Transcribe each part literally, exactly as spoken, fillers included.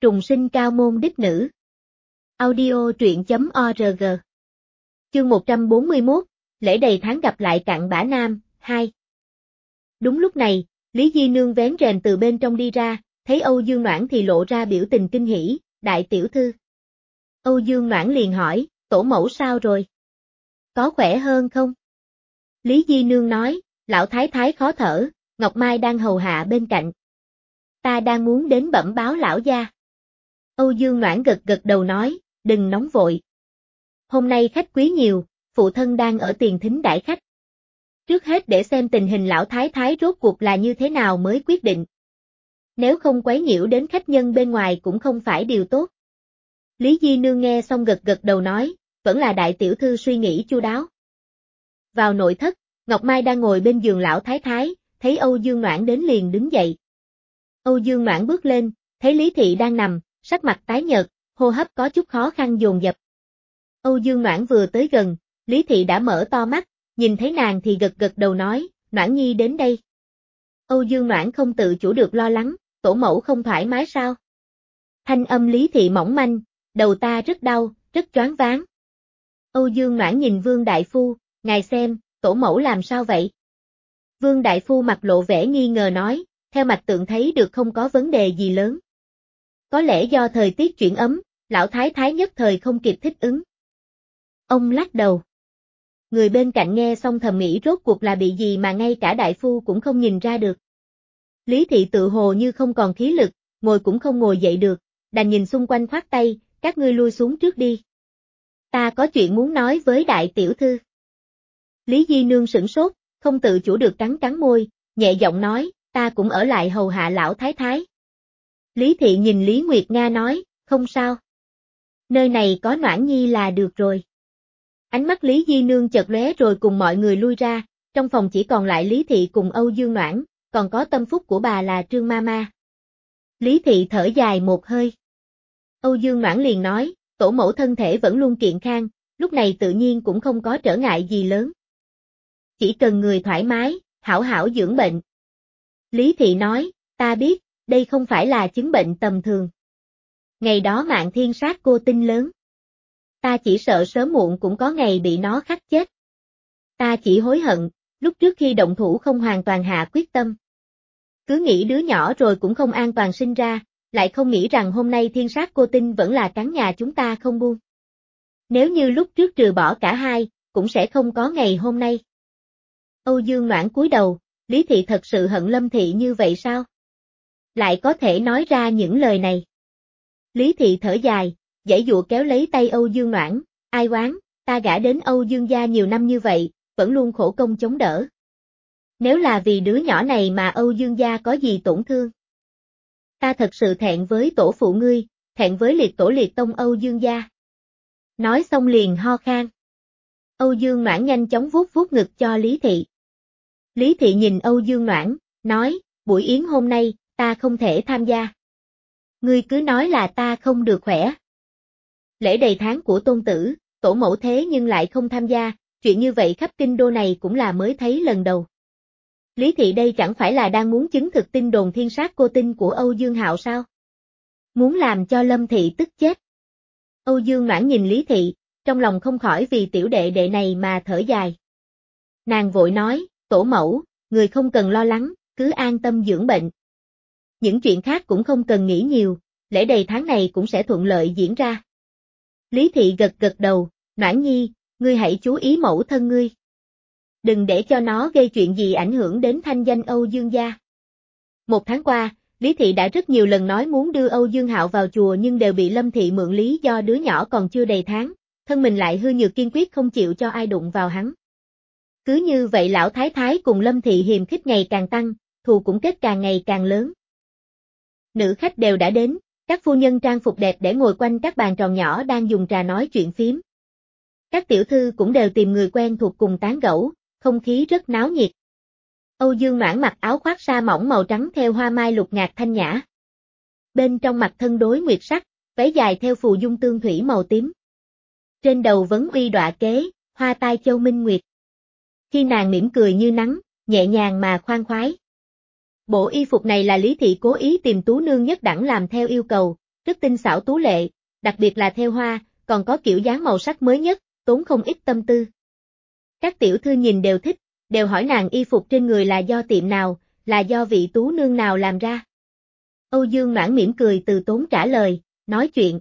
Trùng sinh cao môn đích nữ. Audio truyện chấm org. Chương một trăm bốn mươi mốt, lễ đầy tháng gặp lại cặn bã nam, hai. Đúng lúc này, Lý Di Nương vén rèm từ bên trong đi ra, thấy Âu Dương Noãn thì lộ ra biểu tình kinh hỉ, đại tiểu thư. Âu Dương Noãn liền hỏi, tổ mẫu sao rồi? Có khỏe hơn không? Lý Di Nương nói, lão thái thái khó thở, Ngọc Mai đang hầu hạ bên cạnh. Ta đang muốn đến bẩm báo lão gia. Âu Dương Noãn gật gật đầu nói, đừng nóng vội. Hôm nay khách quý nhiều, phụ thân đang ở tiền thính đãi khách. Trước hết để xem tình hình lão thái thái rốt cuộc là như thế nào mới quyết định. Nếu không quấy nhiễu đến khách nhân bên ngoài cũng không phải điều tốt. Lý Di Nương nghe xong gật gật đầu nói, vẫn là đại tiểu thư suy nghĩ chu đáo. Vào nội thất, Ngọc Mai đang ngồi bên giường lão thái thái, thấy Âu Dương Noãn đến liền đứng dậy. Âu Dương Noãn bước lên, thấy Lý Thị đang nằm, sắc mặt tái nhợt, hô hấp có chút khó khăn dồn dập. Âu Dương Noãn vừa tới gần, Lý Thị đã mở to mắt, nhìn thấy nàng thì gật gật đầu nói, Noãn nhi đến đây. Âu Dương Noãn không tự chủ được lo lắng, tổ mẫu không thoải mái sao? Thanh âm Lý Thị mỏng manh, đầu ta rất đau, rất choáng váng. Âu Dương Noãn nhìn Vương Đại Phu, ngài xem, tổ mẫu làm sao vậy? Vương Đại Phu mặt lộ vẻ nghi ngờ nói, theo mạch tượng thấy được không có vấn đề gì lớn. Có lẽ do thời tiết chuyển ấm, lão thái thái nhất thời không kịp thích ứng. Ông lắc đầu. Người bên cạnh nghe xong thầm nghĩ rốt cuộc là bị gì mà ngay cả đại phu cũng không nhìn ra được. Lý Thị tự hồ như không còn khí lực, ngồi cũng không ngồi dậy được, đành nhìn xung quanh khoát tay, các ngươi lui xuống trước đi. Ta có chuyện muốn nói với đại tiểu thư. Lý Di Nương sửng sốt, không tự chủ được cắn cắn môi, nhẹ giọng nói, ta cũng ở lại hầu hạ lão thái thái. Lý Thị nhìn Lý Nguyệt Nga nói, không sao. Nơi này có Noãn nhi là được rồi. Ánh mắt Lý Di Nương chợt lóe rồi cùng mọi người lui ra, trong phòng chỉ còn lại Lý Thị cùng Âu Dương Noãn, còn có tâm phúc của bà là Trương Mama. Lý Thị thở dài một hơi. Âu Dương Noãn liền nói, tổ mẫu thân thể vẫn luôn kiện khang, lúc này tự nhiên cũng không có trở ngại gì lớn. Chỉ cần người thoải mái, hảo hảo dưỡng bệnh. Lý Thị nói, ta biết, đây không phải là chứng bệnh tầm thường. Ngày đó Mạn Thiên sát cô tinh lớn. Ta chỉ sợ sớm muộn cũng có ngày bị nó khắc chết. Ta chỉ hối hận, lúc trước khi động thủ không hoàn toàn hạ quyết tâm. Cứ nghĩ đứa nhỏ rồi cũng không an toàn sinh ra, lại không nghĩ rằng hôm nay thiên sát cô tinh vẫn là cắn nhà chúng ta không buông. Nếu như lúc trước trừ bỏ cả hai, cũng sẽ không có ngày hôm nay. Âu Dương Noãn cúi đầu, Lý Thị thật sự hận Lâm Thị như vậy sao? Lại có thể nói ra những lời này. Lý Thị thở dài, giãy giụa kéo lấy tay Âu Dương Noãn, ai oán, ta gả đến Âu Dương gia nhiều năm như vậy, vẫn luôn khổ công chống đỡ. Nếu là vì đứa nhỏ này mà Âu Dương gia có gì tổn thương? Ta thật sự thẹn với tổ phụ ngươi, thẹn với liệt tổ liệt tông Âu Dương gia. Nói xong liền ho khan. Âu Dương Noãn nhanh chóng vuốt vuốt ngực cho Lý Thị. Lý Thị nhìn Âu Dương Noãn, nói, buổi yến hôm nay, ta không thể tham gia. Ngươi cứ nói là ta không được khỏe. Lễ đầy tháng của tôn tử, tổ mẫu thế nhưng lại không tham gia, chuyện như vậy khắp kinh đô này cũng là mới thấy lần đầu. Lý Thị đây chẳng phải là đang muốn chứng thực tin đồn thiên sát cô tinh của Âu Dương Hạo sao? Muốn làm cho Lâm Thị tức chết. Âu Dương Noãn nhìn Lý Thị, trong lòng không khỏi vì tiểu đệ đệ này mà thở dài. Nàng vội nói, tổ mẫu, người không cần lo lắng, cứ an tâm dưỡng bệnh. Những chuyện khác cũng không cần nghĩ nhiều, lễ đầy tháng này cũng sẽ thuận lợi diễn ra. Lý Thị gật gật đầu, Noãn nhi, ngươi hãy chú ý mẫu thân ngươi. Đừng để cho nó gây chuyện gì ảnh hưởng đến thanh danh Âu Dương gia. Một tháng qua, Lý Thị đã rất nhiều lần nói muốn đưa Âu Dương Hạo vào chùa nhưng đều bị Lâm Thị mượn lý do đứa nhỏ còn chưa đầy tháng, thân mình lại hư nhược kiên quyết không chịu cho ai đụng vào hắn. Cứ như vậy lão thái thái cùng Lâm Thị hiềm khích ngày càng tăng, thù cũng kết càng ngày càng lớn. Nữ khách đều đã đến, các phu nhân trang phục đẹp để ngồi quanh các bàn tròn nhỏ đang dùng trà nói chuyện phím. Các tiểu thư cũng đều tìm người quen thuộc cùng tán gẫu, không khí rất náo nhiệt. Âu Dương Noãn mặc áo khoác sa mỏng màu trắng theo hoa mai lục ngạc thanh nhã. Bên trong mặt thân đối nguyệt sắc, váy dài theo phù dung tương thủy màu tím. Trên đầu vấn uy đọa kế, hoa tai châu minh nguyệt. Khi nàng mỉm cười như nắng, nhẹ nhàng mà khoan khoái. Bộ y phục này là Lý Thị cố ý tìm tú nương nhất đẳng làm theo yêu cầu, rất tinh xảo tú lệ, đặc biệt là thêu hoa, còn có kiểu dáng màu sắc mới nhất, tốn không ít tâm tư. Các tiểu thư nhìn đều thích, đều hỏi nàng y phục trên người là do tiệm nào, là do vị tú nương nào làm ra. Âu Dương Noãn mỉm cười từ tốn trả lời, nói chuyện.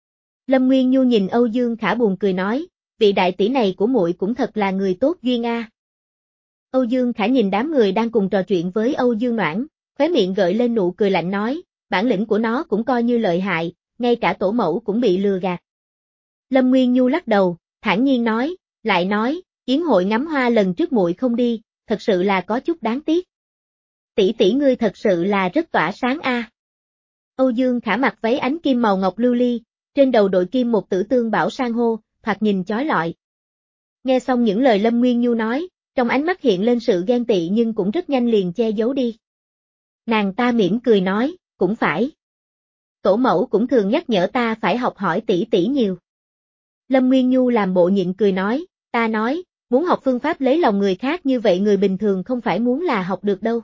Lâm Nguyên Nhu nhìn Âu Dương Khả buồn cười nói, vị đại tỷ này của muội cũng thật là người tốt duyên a. Âu Dương Khả nhìn đám người đang cùng trò chuyện với Âu Dương Noãn, khóe miệng gợi lên nụ cười lạnh nói, bản lĩnh của nó cũng coi như lợi hại, ngay cả tổ mẫu cũng bị lừa gạt. Lâm Nguyên Nhu lắc đầu, thản nhiên nói, lại nói, yến hội ngắm hoa lần trước muội không đi, thật sự là có chút đáng tiếc. Tỷ tỷ ngươi thật sự là rất tỏa sáng a. Âu Dương Khả mặc váy ánh kim màu ngọc lưu ly, trên đầu đội kim một tử tương bảo san hô, thoạt nhìn chói lọi. Nghe xong những lời Lâm Nguyên Nhu nói, trong ánh mắt hiện lên sự ghen tị nhưng cũng rất nhanh liền che giấu đi. Nàng ta mỉm cười nói, cũng phải. Tổ mẫu cũng thường nhắc nhở ta phải học hỏi tỷ tỷ nhiều. Lâm Nguyên Nhu làm bộ nhịn cười nói, ta nói, muốn học phương pháp lấy lòng người khác như vậy người bình thường không phải muốn là học được đâu.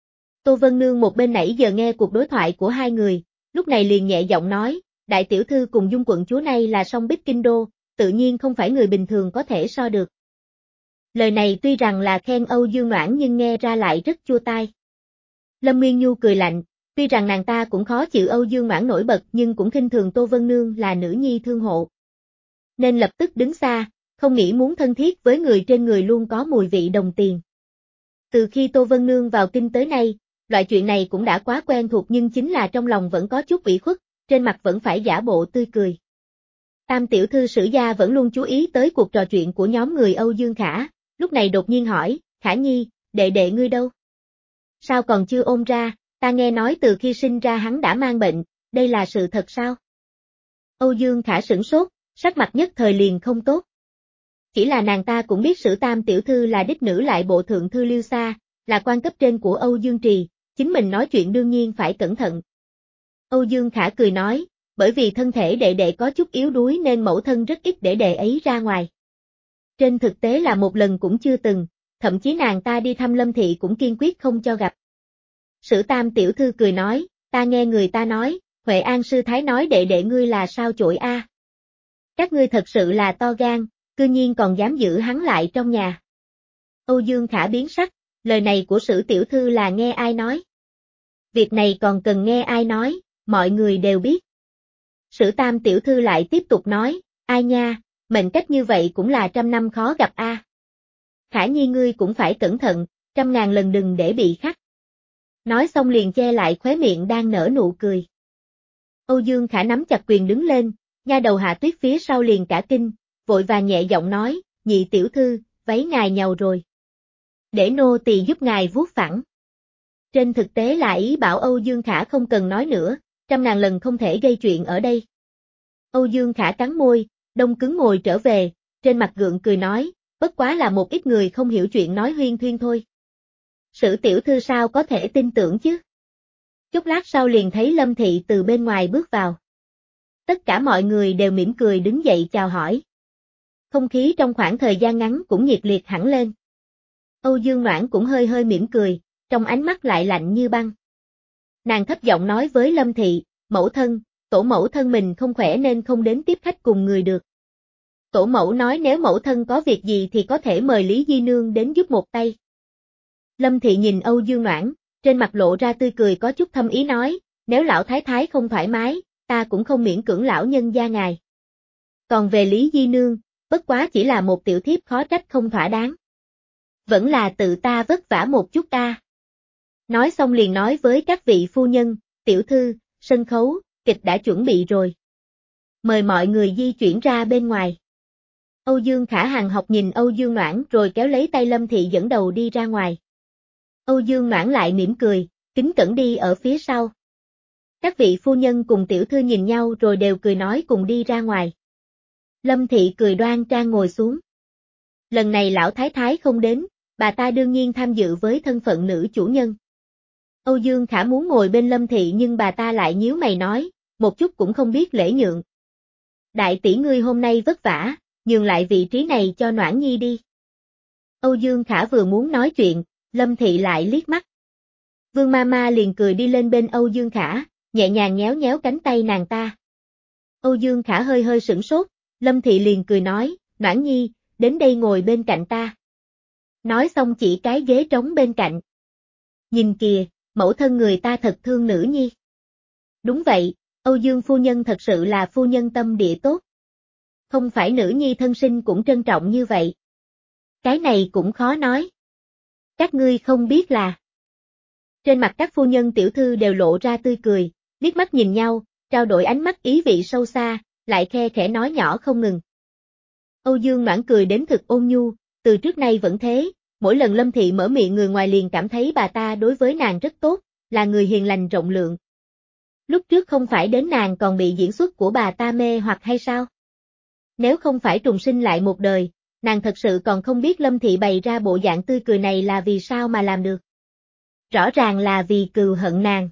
Tô Vân Nương một bên nãy giờ nghe cuộc đối thoại của hai người, lúc này liền nhẹ giọng nói, đại tiểu thư cùng Dung quận chúa này là song bích kinh đô, tự nhiên không phải người bình thường có thể so được. Lời này tuy rằng là khen Âu Dương Noãn nhưng nghe ra lại rất chua tai. Lâm Nguyên Nhu cười lạnh, tuy rằng nàng ta cũng khó chịu Âu Dương Noãn nổi bật nhưng cũng khinh thường Tô Vân Nương là nữ nhi thương hộ. Nên lập tức đứng xa, không nghĩ muốn thân thiết với người trên người luôn có mùi vị đồng tiền. Từ khi Tô Vân Nương vào kinh tới nay, loại chuyện này cũng đã quá quen thuộc nhưng chính là trong lòng vẫn có chút ủy khuất, trên mặt vẫn phải giả bộ tươi cười. Tam tiểu thư Sử gia vẫn luôn chú ý tới cuộc trò chuyện của nhóm người Âu Dương Khả, lúc này đột nhiên hỏi, Khả Nhi, đệ đệ ngươi đâu? Sao còn chưa ôm ra, ta nghe nói từ khi sinh ra hắn đã mang bệnh, đây là sự thật sao? Âu Dương Khả sửng sốt, sắc mặt nhất thời liền không tốt. Chỉ là nàng ta cũng biết Sử tam tiểu thư là đích nữ lại bộ thượng thư Liêu Sa, là quan cấp trên của Âu Dương Trì, chính mình nói chuyện đương nhiên phải cẩn thận. Âu Dương Khả cười nói, bởi vì thân thể đệ đệ có chút yếu đuối nên mẫu thân rất ít để đệ ấy ra ngoài. Trên thực tế là một lần cũng chưa từng, thậm chí nàng ta đi thăm Lâm Thị cũng kiên quyết không cho gặp. Sử tam tiểu thư cười nói, ta nghe người ta nói, Huệ An sư thái nói đệ đệ ngươi là sao chổi a. Các ngươi thật sự là to gan, cư nhiên còn dám giữ hắn lại trong nhà. Âu Dương Khả biến sắc, lời này của Sử tiểu thư là nghe ai nói? Việc này còn cần nghe ai nói, mọi người đều biết. Sử tam tiểu thư lại tiếp tục nói, ai nha, mệnh cách như vậy cũng là trăm năm khó gặp a. À. Khả Nhi ngươi cũng phải cẩn thận, trăm ngàn lần đừng để bị khắc. Nói xong liền che lại khóe miệng đang nở nụ cười. Âu Dương Khả nắm chặt quyền đứng lên, nha đầu Hạ Tuyết phía sau liền cả kinh, vội vàng nhẹ giọng nói, nhị tiểu thư, váy ngài nhàu rồi. Để nô tỳ giúp ngài vuốt phẳng. Trên thực tế là ý bảo Âu Dương Khả không cần nói nữa, trăm ngàn lần không thể gây chuyện ở đây. Âu Dương Khả cắn môi, đông cứng ngồi trở về, trên mặt gượng cười nói, bất quá là một ít người không hiểu chuyện nói huyên thuyên thôi. Sử tiểu thư sao có thể tin tưởng chứ? Chút lát sau liền thấy Lâm Thị từ bên ngoài bước vào. Tất cả mọi người đều mỉm cười đứng dậy chào hỏi. Không khí trong khoảng thời gian ngắn cũng nhiệt liệt hẳn lên. Âu Dương Noãn cũng hơi hơi mỉm cười, trong ánh mắt lại lạnh như băng. Nàng thấp giọng nói với Lâm Thị, mẫu thân, tổ mẫu thân mình không khỏe nên không đến tiếp khách cùng người được. Tổ mẫu nói nếu mẫu thân có việc gì thì có thể mời Lý Di Nương đến giúp một tay. Lâm Thị nhìn Âu Dương Noãn, trên mặt lộ ra tươi cười có chút thâm ý nói, nếu lão thái thái không thoải mái, ta cũng không miễn cưỡng lão nhân gia ngài. Còn về Lý Di Nương, bất quá chỉ là một tiểu thiếp khó trách không thỏa đáng. Vẫn là tự ta vất vả một chút ta. Nói xong liền nói với các vị phu nhân, tiểu thư, sân khấu, kịch đã chuẩn bị rồi. Mời mọi người di chuyển ra bên ngoài. Âu Dương Khả Hằng học nhìn Âu Dương Noãn rồi kéo lấy tay Lâm Thị dẫn đầu đi ra ngoài. Âu Dương Noãn lại mỉm cười, kính cẩn đi ở phía sau. Các vị phu nhân cùng tiểu thư nhìn nhau rồi đều cười nói cùng đi ra ngoài. Lâm Thị cười đoan trang ngồi xuống. Lần này lão thái thái không đến, bà ta đương nhiên tham dự với thân phận nữ chủ nhân. Âu Dương Khả muốn ngồi bên Lâm Thị nhưng bà ta lại nhíu mày nói, một chút cũng không biết lễ nhượng. Đại tỷ ngươi hôm nay vất vả, nhường lại vị trí này cho Noãn Nhi đi. Âu Dương Khả vừa muốn nói chuyện, Lâm Thị lại liếc mắt. Vương Mama liền cười đi lên bên Âu Dương Khả, nhẹ nhàng nhéo nhéo cánh tay nàng ta. Âu Dương Khả hơi hơi sửng sốt, Lâm Thị liền cười nói, Noãn Nhi, đến đây ngồi bên cạnh ta. Nói xong chỉ cái ghế trống bên cạnh. Nhìn kìa, mẫu thân người ta thật thương nữ nhi. Đúng vậy, Âu Dương phu nhân thật sự là phu nhân tâm địa tốt. Không phải nữ nhi thân sinh cũng trân trọng như vậy. Cái này cũng khó nói. Các ngươi không biết là. Trên mặt các phu nhân tiểu thư đều lộ ra tươi cười, liếc mắt nhìn nhau, trao đổi ánh mắt ý vị sâu xa, lại khe khẽ nói nhỏ không ngừng. Âu Dương Noãn cười đến thực ôn nhu, từ trước nay vẫn thế, mỗi lần Lâm Thị mở miệng người ngoài liền cảm thấy bà ta đối với nàng rất tốt, là người hiền lành rộng lượng. Lúc trước không phải đến nàng còn bị diễn xuất của bà ta mê hoặc hay sao? Nếu không phải trùng sinh lại một đời, nàng thật sự còn không biết Lâm Thị bày ra bộ dạng tươi cười này là vì sao mà làm được. Rõ ràng là vì cừu hận nàng.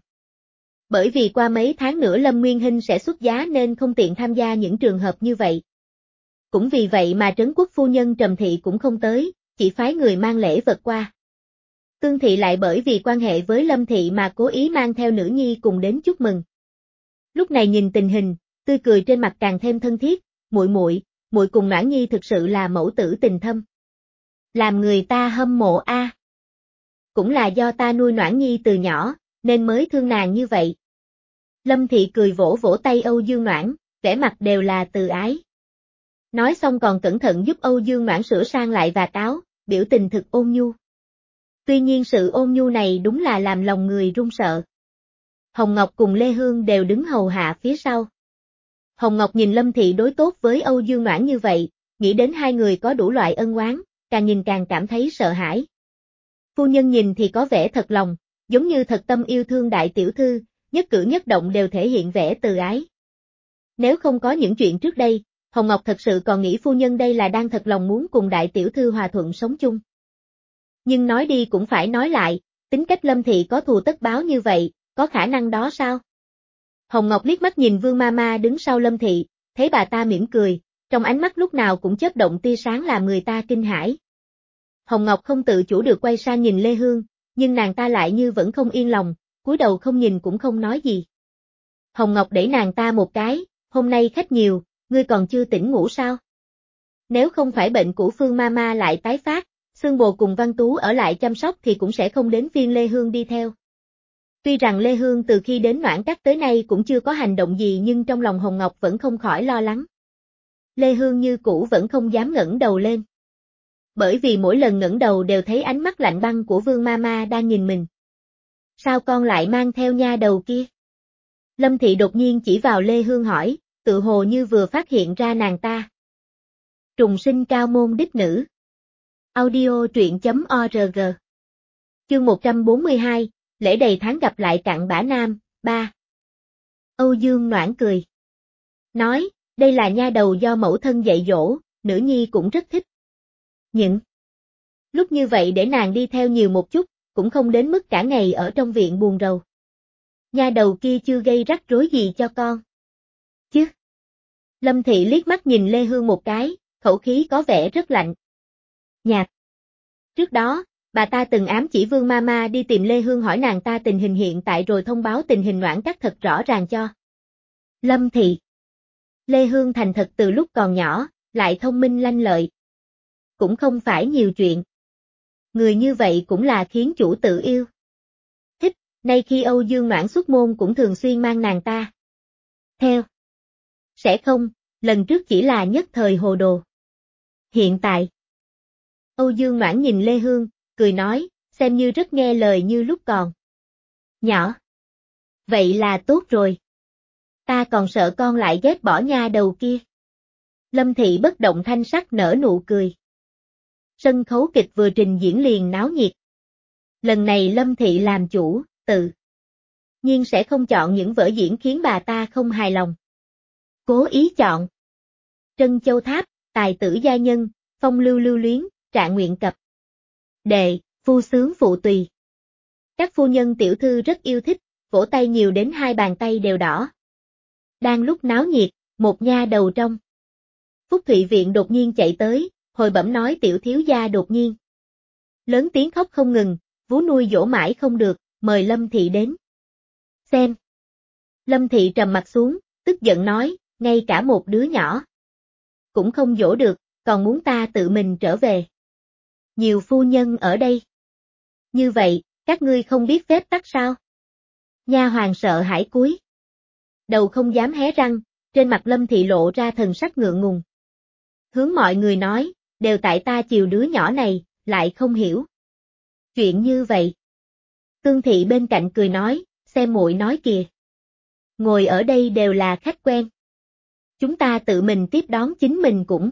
Bởi vì qua mấy tháng nữa Lâm Nguyên Hinh sẽ xuất giá nên không tiện tham gia những trường hợp như vậy. Cũng vì vậy mà Trấn Quốc phu nhân Trầm Thị cũng không tới, chỉ phái người mang lễ vật qua. Tương Thị lại bởi vì quan hệ với Lâm Thị mà cố ý mang theo nữ nhi cùng đến chúc mừng. Lúc này nhìn tình hình, tươi cười trên mặt càng thêm thân thiết, muội muội, muội cùng Noãn Nhi thực sự là mẫu tử tình thâm. Làm người ta hâm mộ a. À. Cũng là do ta nuôi Noãn Nhi từ nhỏ, nên mới thương nàng như vậy. Lâm Thị cười vỗ vỗ tay Âu Dương Noãn, vẻ mặt đều là từ ái. Nói xong còn cẩn thận giúp Âu Dương Noãn sửa sang lại vạt áo, biểu tình thực ôn nhu. Tuy nhiên sự ôn nhu này đúng là làm lòng người run sợ. Hồng Ngọc cùng Lê Hương đều đứng hầu hạ phía sau. Hồng Ngọc nhìn Lâm Thị đối tốt với Âu Dương Noãn như vậy, nghĩ đến hai người có đủ loại ân oán, càng nhìn càng cảm thấy sợ hãi. Phu nhân nhìn thì có vẻ thật lòng, giống như thật tâm yêu thương đại tiểu thư, nhất cử nhất động đều thể hiện vẻ từ ái. Nếu không có những chuyện trước đây, Hồng Ngọc thật sự còn nghĩ phu nhân đây là đang thật lòng muốn cùng đại tiểu thư hòa thuận sống chung. Nhưng nói đi cũng phải nói lại, tính cách Lâm Thị có thù tất báo như vậy, có khả năng đó sao? Hồng Ngọc liếc mắt nhìn Vương Mama đứng sau Lâm Thị, thấy bà ta mỉm cười, trong ánh mắt lúc nào cũng chớp động tia sáng làm người ta kinh hãi. Hồng Ngọc không tự chủ được quay sang nhìn Lê Hương, nhưng nàng ta lại như vẫn không yên lòng, cúi đầu không nhìn cũng không nói gì. Hồng Ngọc đẩy nàng ta một cái, hôm nay khách nhiều, ngươi còn chưa tỉnh ngủ sao? Nếu không phải bệnh của Phương Mama lại tái phát, Xương Bồ cùng Văn Tú ở lại chăm sóc thì cũng sẽ không đến phiên Lê Hương đi theo. Tuy rằng Lê Hương từ khi đến Noãn Các tới nay cũng chưa có hành động gì nhưng trong lòng Hồng Ngọc vẫn không khỏi lo lắng. Lê Hương như cũ vẫn không dám ngẩng đầu lên. Bởi vì mỗi lần ngẩng đầu đều thấy ánh mắt lạnh băng của Vương Mama đang nhìn mình. Sao con lại mang theo nha đầu kia? Lâm Thị đột nhiên chỉ vào Lê Hương hỏi, tự hồ như vừa phát hiện ra nàng ta. Trùng sinh cao môn đích nữ. Audio truyện chấm org. Chương một trăm bốn mươi hai, lễ đầy tháng gặp lại cặn bã nam, ba. Âu Dương Noãn cười. Nói, đây là nha đầu do mẫu thân dạy dỗ, nữ nhi cũng rất thích. Nhưng, lúc như vậy để nàng đi theo nhiều một chút, cũng không đến mức cả ngày ở trong viện buồn rầu. Nha đầu kia chưa gây rắc rối gì cho con. Chứ. Lâm Thị liếc mắt nhìn Lê Hương một cái, khẩu khí có vẻ rất lạnh. Nhạt. Trước đó, bà ta từng ám chỉ Vương Mama đi tìm Lê Hương hỏi nàng ta tình hình hiện tại rồi thông báo tình hình Noãn Các thật rõ ràng cho Lâm Thị. Lê Hương thành thật từ lúc còn nhỏ, lại thông minh lanh lợi. Cũng không phải nhiều chuyện. Người như vậy cũng là khiến chủ tự yêu. Thích, nay khi Âu Dương Noãn xuất môn cũng thường xuyên mang nàng ta theo. Sẽ không, lần trước chỉ là nhất thời hồ đồ. Hiện tại. Âu Dương Noãn nhìn Lê Hương, cười nói, xem như rất nghe lời như lúc còn nhỏ. Vậy là tốt rồi. Ta còn sợ con lại ghét bỏ nha đầu kia. Lâm Thị bất động thanh sắc nở nụ cười. Sân khấu kịch vừa trình diễn liền náo nhiệt. Lần này Lâm Thị làm chủ, tự nhiên sẽ không chọn những vở diễn khiến bà ta không hài lòng. Cố ý chọn Trân Châu Tháp, Tài tử gia nhân, Phong lưu lưu luyến, Trạng nguyện cập. Đệ, phu sướng phụ tùy. Các phu nhân tiểu thư rất yêu thích, vỗ tay nhiều đến hai bàn tay đều đỏ. Đang lúc náo nhiệt, một nha đầu trong Phúc Thụy Viện đột nhiên chạy tới, hồi bẩm nói tiểu thiếu gia đột nhiên lớn tiếng khóc không ngừng, vú nuôi dỗ mãi không được, mời Lâm Thị đến xem. Lâm Thị trầm mặt xuống, tức giận nói, ngay cả một đứa nhỏ cũng không dỗ được, còn muốn ta tự mình trở về. Nhiều phu nhân ở đây. Như vậy, các ngươi không biết phép tắc sao? Nha hoàn sợ hãi cúi đầu không dám hé răng, trên mặt Lâm Thị lộ ra thần sắc ngượng ngùng. Hướng mọi người nói, đều tại ta chiều đứa nhỏ này, lại không hiểu. Chuyện như vậy. Tương Thị bên cạnh cười nói, xem muội nói kìa. Ngồi ở đây đều là khách quen. Chúng ta tự mình tiếp đón chính mình cũng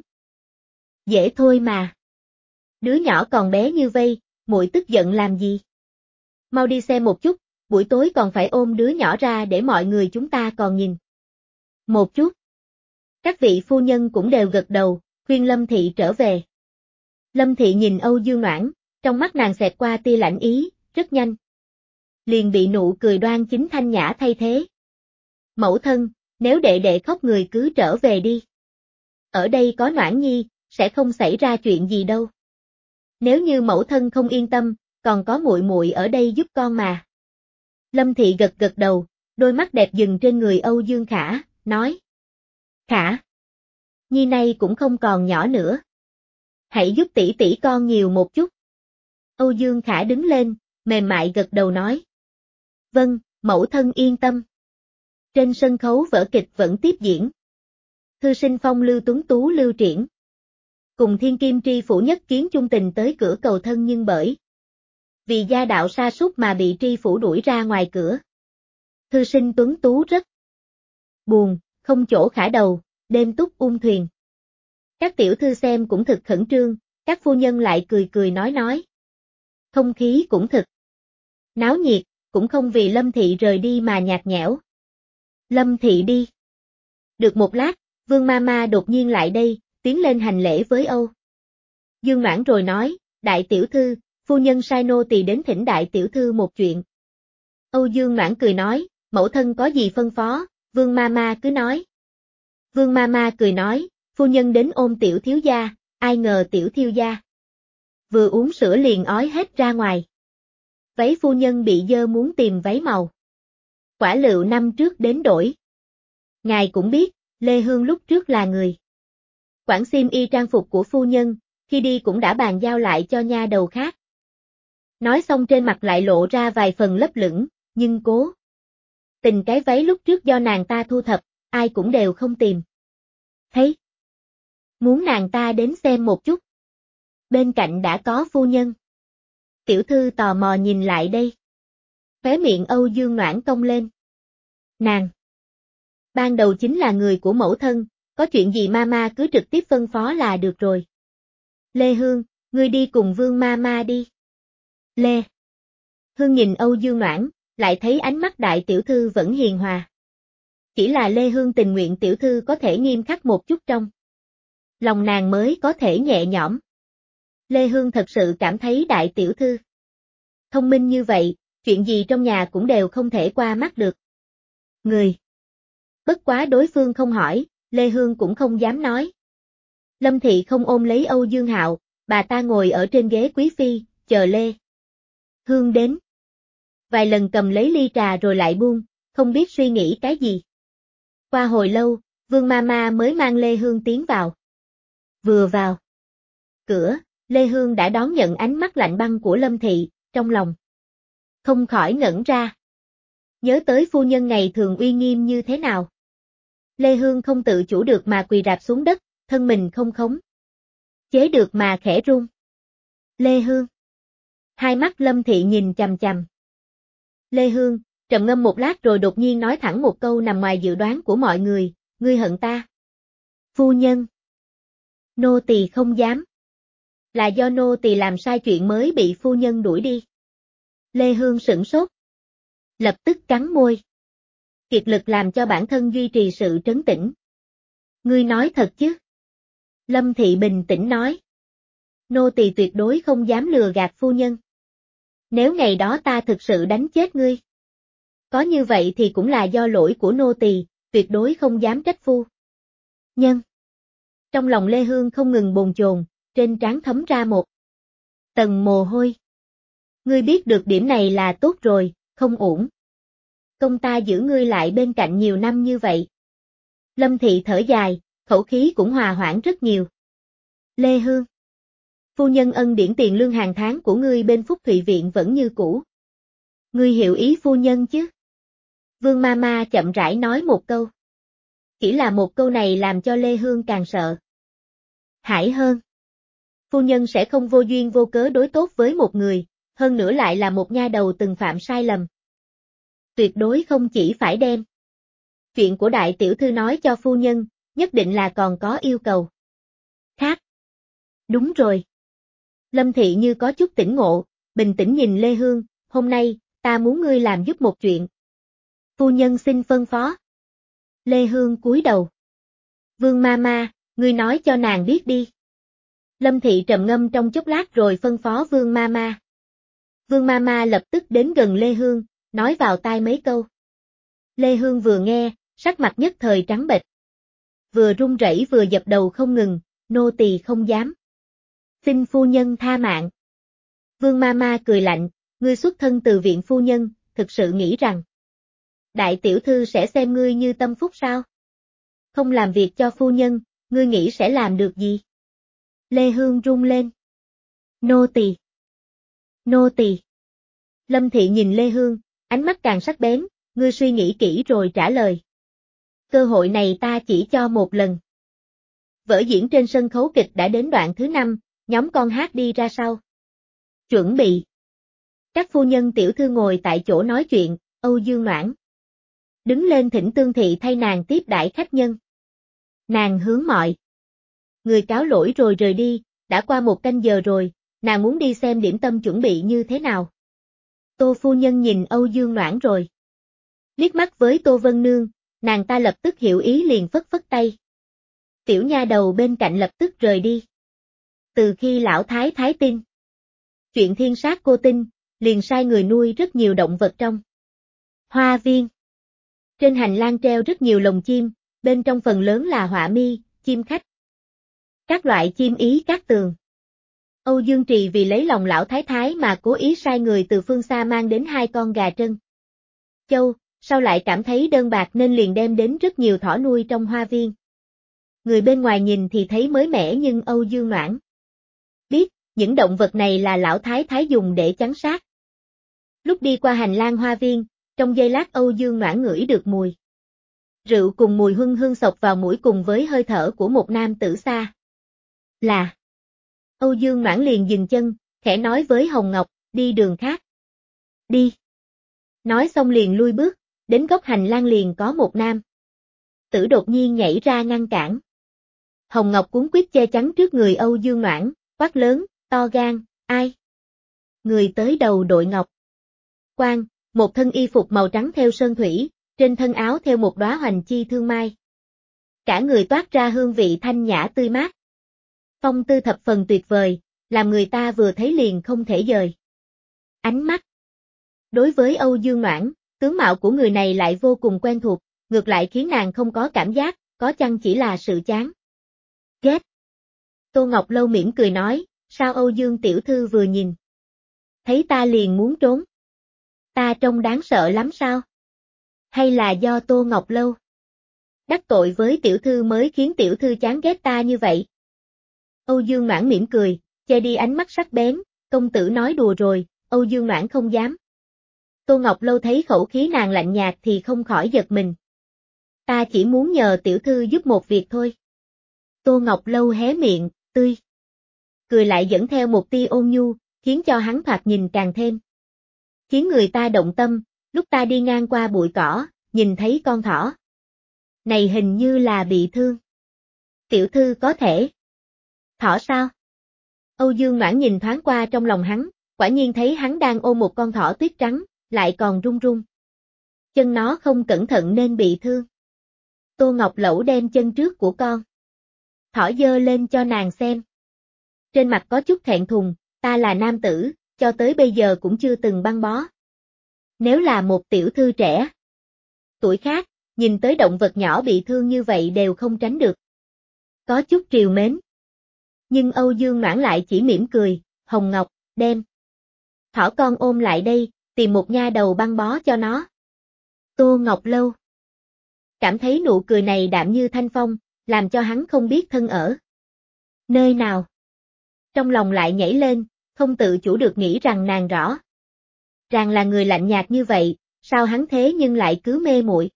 dễ thôi mà. Đứa nhỏ còn bé như vây, muội tức giận làm gì? Mau đi xem một chút, buổi tối còn phải ôm đứa nhỏ ra để mọi người chúng ta còn nhìn. Một chút. Các vị phu nhân cũng đều gật đầu, khuyên Lâm Thị trở về. Lâm Thị nhìn Âu Dương Noãn, trong mắt nàng xẹt qua tia lạnh ý, rất nhanh. Liền bị nụ cười đoan chính thanh nhã thay thế. Mẫu thân, nếu đệ đệ khóc người cứ trở về đi. Ở đây có Noãn Nhi, sẽ không xảy ra chuyện gì đâu. Nếu như mẫu thân không yên tâm, còn có muội muội ở đây giúp con mà. Lâm Thị gật gật đầu, đôi mắt đẹp dừng trên người Âu Dương Khả, nói. Khả. Nhi này cũng không còn nhỏ nữa. Hãy giúp tỷ tỷ con nhiều một chút. Âu Dương Khả đứng lên, mềm mại gật đầu nói. Vâng, mẫu thân yên tâm. Trên sân khấu vở kịch vẫn tiếp diễn. Thư sinh phong lưu tuấn tú lưu triển. Cùng thiên kim tri phủ nhất kiến chung tình tới cửa cầu thân nhưng bởi. Vì gia đạo sa sút mà bị tri phủ đuổi ra ngoài cửa. Thư sinh tuấn tú rất buồn, không chỗ khả đầu, đêm túc ung thuyền. Các tiểu thư xem cũng thực khẩn trương, các phu nhân lại cười cười nói nói. Không khí cũng thực náo nhiệt, cũng không vì Lâm Thị rời đi mà nhạt nhẽo. Lâm Thị đi. Được một lát, Vương Mama đột nhiên lại đây, tiến lên hành lễ với Âu Dương Noãn rồi nói, đại tiểu thư, phu nhân sai nô tỳ đến thỉnh đại tiểu thư một chuyện. Âu Dương Noãn cười nói, mẫu thân có gì phân phó, Vương Mama cứ nói. Vương Mama cười nói, phu nhân đến ôm tiểu thiếu gia, ai ngờ tiểu thiếu gia vừa uống sữa liền ói hết ra ngoài. Váy phu nhân bị dơ muốn tìm váy màu. Quả lựu năm trước đến đổi. Ngài cũng biết, Lê Hương lúc trước là người quản xiêm y trang phục của phu nhân, khi đi cũng đã bàn giao lại cho nha đầu khác. Nói xong trên mặt lại lộ ra vài phần lấp lửng, nhưng cố tình cái váy lúc trước do nàng ta thu thập, ai cũng đều không tìm thấy. Muốn nàng ta đến xem một chút. Bên cạnh đã có phu nhân. Tiểu thư tò mò nhìn lại đây. Khóe miệng Âu Dương Noãn cong lên. Nàng ban đầu chính là người của mẫu thân, có chuyện gì mama cứ trực tiếp phân phó là được rồi. Lê Hương, ngươi đi cùng Vương Mama đi. Lê Hương nhìn Âu Dương Noãn, lại thấy ánh mắt đại tiểu thư vẫn hiền hòa. Chỉ là Lê Hương tình nguyện tiểu thư có thể nghiêm khắc một chút trong lòng nàng mới có thể nhẹ nhõm. Lê Hương thật sự cảm thấy đại tiểu thư thông minh như vậy, chuyện gì trong nhà cũng đều không thể qua mắt được người. Bất quá đối phương không hỏi, Lê Hương cũng không dám nói. Lâm Thị không ôm lấy Âu Dương Hạo, bà ta ngồi ở trên ghế quý phi, chờ Lê Hương đến. Vài lần cầm lấy ly trà rồi lại buông, không biết suy nghĩ cái gì. Qua hồi lâu, Vương Mama mới mang Lê Hương tiến vào. Vừa vào cửa, Lê Hương đã đón nhận ánh mắt lạnh băng của Lâm Thị, trong lòng không khỏi ngẩn ra. Nhớ tới phu nhân ngày thường uy nghiêm như thế nào. Lê Hương không tự chủ được mà quỳ rạp xuống đất, thân mình không khống chế được mà khẽ run. Lê Hương. Hai mắt Lâm Thị nhìn chằm chằm. Lê Hương, trầm ngâm một lát rồi đột nhiên nói thẳng một câu nằm ngoài dự đoán của mọi người, ngươi hận ta. Phu nhân. Nô tỳ không dám. Là do nô tỳ làm sai chuyện mới bị phu nhân đuổi đi. Lê Hương sửng sốt. Lập tức cắn môi. Kiệt lực làm cho bản thân duy trì sự trấn tĩnh. Ngươi nói thật chứ? Lâm Thị bình tĩnh nói. Nô tỳ tuyệt đối không dám lừa gạt phu nhân. Nếu ngày đó ta thực sự đánh chết ngươi. Có như vậy thì cũng là do lỗi của nô tỳ, tuyệt đối không dám trách phu nhân. Trong lòng Lê Hương không ngừng bồn chồn, trên trán thấm ra một tầng mồ hôi. Ngươi biết được điểm này là tốt rồi, không ổn. Công ta giữ ngươi lại bên cạnh nhiều năm như vậy. Lâm Thị thở dài, khẩu khí cũng hòa hoãn rất nhiều. Lê Hương. Phu nhân ân điển tiền lương hàng tháng của ngươi bên Phúc Thụy Viện vẫn như cũ. Ngươi hiểu ý phu nhân chứ? Vương Mama chậm rãi nói một câu. Chỉ là một câu này làm cho Lê Hương càng sợ hãi hơn. Phu nhân sẽ không vô duyên vô cớ đối tốt với một người, hơn nữa lại là một nha đầu từng phạm sai lầm. Tuyệt đối không chỉ phải đem chuyện của đại tiểu thư nói cho phu nhân, nhất định là còn có yêu cầu khác. Đúng rồi. Lâm Thị như có chút tỉnh ngộ, bình tĩnh nhìn Lê Hương, hôm nay, ta muốn ngươi làm giúp một chuyện. Phu nhân xin phân phó. Lê Hương cúi đầu. Vương Mama, ngươi nói cho nàng biết đi. Lâm Thị trầm ngâm trong chốc lát rồi phân phó Vương Mama. Vương Mama lập tức đến gần Lê Hương, nói vào tai mấy câu. Lê Hương vừa nghe, sắc mặt nhất thời trắng bệch. Vừa run rẩy vừa dập đầu không ngừng, nô tỳ không dám. Xin phu nhân tha mạng. Vương Mama cười lạnh, ngươi xuất thân từ viện phu nhân, thực sự nghĩ rằng đại tiểu thư sẽ xem ngươi như tâm phúc sao? Không làm việc cho phu nhân, ngươi nghĩ sẽ làm được gì? Lê Hương run lên. Nô tỳ. Nô tỳ. Lâm Thị nhìn Lê Hương, ánh mắt càng sắc bén, ngươi suy nghĩ kỹ rồi trả lời. Cơ hội này ta chỉ cho một lần. Vở diễn trên sân khấu kịch đã đến đoạn thứ năm, nhóm con hát đi ra sau. Chuẩn bị. Các phu nhân tiểu thư ngồi tại chỗ nói chuyện, Âu Dương Noãn đứng lên thỉnh Tương Thị thay nàng tiếp đãi khách nhân. Nàng hướng mọi người cáo lỗi rồi rời đi, đã qua một canh giờ rồi, nàng muốn đi xem điểm tâm chuẩn bị như thế nào. Tô phu nhân nhìn Âu Dương Noãn rồi liếc mắt với Tô Vân Nương, nàng ta lập tức hiểu ý liền phất phất tay. Tiểu nha đầu bên cạnh lập tức rời đi. Từ khi lão thái thái tin chuyện thiên sát cô tinh, liền sai người nuôi rất nhiều động vật trong hoa viên. Trên hành lang treo rất nhiều lồng chim, bên trong phần lớn là họa mi, chim khách. Các loại chim ý các tường. Âu Dương Trì vì lấy lòng lão thái thái mà cố ý sai người từ phương xa mang đến hai con gà trân châu, sau lại cảm thấy đơn bạc nên liền đem đến rất nhiều thỏ nuôi trong hoa viên. Người bên ngoài nhìn thì thấy mới mẻ nhưng Âu Dương Noãn biết, những động vật này là lão thái thái dùng để chắn sát. Lúc đi qua hành lang hoa viên, trong giây lát Âu Dương Noãn ngửi được mùi rượu cùng mùi hương hương xộc vào mũi cùng với hơi thở của một nam tử xa là. Âu Dương Noãn liền dừng chân, khẽ nói với Hồng Ngọc, đi đường khác. Đi. Nói xong liền lui bước, đến góc hành lang liền có một nam tử đột nhiên nhảy ra ngăn cản. Hồng Ngọc cuống quýt che chắn trước người Âu Dương Noãn, quát lớn, to gan, ai? Người tới đầu đội ngọc quan, một thân y phục màu trắng theo sơn thủy, trên thân áo theo một đóa hoành chi thương mai. Cả người toát ra hương vị thanh nhã tươi mát. Phong tư thập phần tuyệt vời, làm người ta vừa thấy liền không thể dời ánh mắt. Đối với Âu Dương Noãn, tướng mạo của người này lại vô cùng quen thuộc, ngược lại khiến nàng không có cảm giác, có chăng chỉ là sự chán ghét. Tô Ngọc Lâu mỉm cười nói, sao Âu Dương tiểu thư vừa nhìn thấy ta liền muốn trốn? Ta trông đáng sợ lắm sao? Hay là do Tô Ngọc Lâu đắc tội với tiểu thư mới khiến tiểu thư chán ghét ta như vậy? Âu Dương Noãn mỉm cười, che đi ánh mắt sắc bén, công tử nói đùa rồi, Âu Dương Noãn không dám. Tô Ngọc Lâu thấy khẩu khí nàng lạnh nhạt thì không khỏi giật mình. Ta chỉ muốn nhờ tiểu thư giúp một việc thôi. Tô Ngọc Lâu hé miệng, tươi cười lại dẫn theo một tia ôn nhu, khiến cho hắn thoạt nhìn càng thêm khiến người ta động tâm. Lúc ta đi ngang qua bụi cỏ, nhìn thấy con thỏ này hình như là bị thương. Tiểu thư có thể thỏ sao? Âu Dương Noãn nhìn thoáng qua trong lòng hắn, quả nhiên thấy hắn đang ôm một con thỏ tuyết trắng, lại còn run run. Chân nó không cẩn thận nên bị thương. Tô Ngọc Lẩu đem chân trước của con thỏ dơ lên cho nàng xem. Trên mặt có chút thẹn thùng, ta là nam tử, cho tới bây giờ cũng chưa từng băng bó. Nếu là một tiểu thư trẻ tuổi khác, nhìn tới động vật nhỏ bị thương như vậy đều không tránh được có chút trìu mến. Nhưng Âu Dương Noãn lại chỉ mỉm cười, Hồng Ngọc, đem thỏ con ôm lại đây, tìm một nha đầu băng bó cho nó. Tô Ngọc Lâu cảm thấy nụ cười này đạm như thanh phong, làm cho hắn không biết thân ở nơi nào. Trong lòng lại nhảy lên, không tự chủ được nghĩ rằng nàng rõ ràng là người lạnh nhạt như vậy, sao hắn thế nhưng lại cứ mê muội.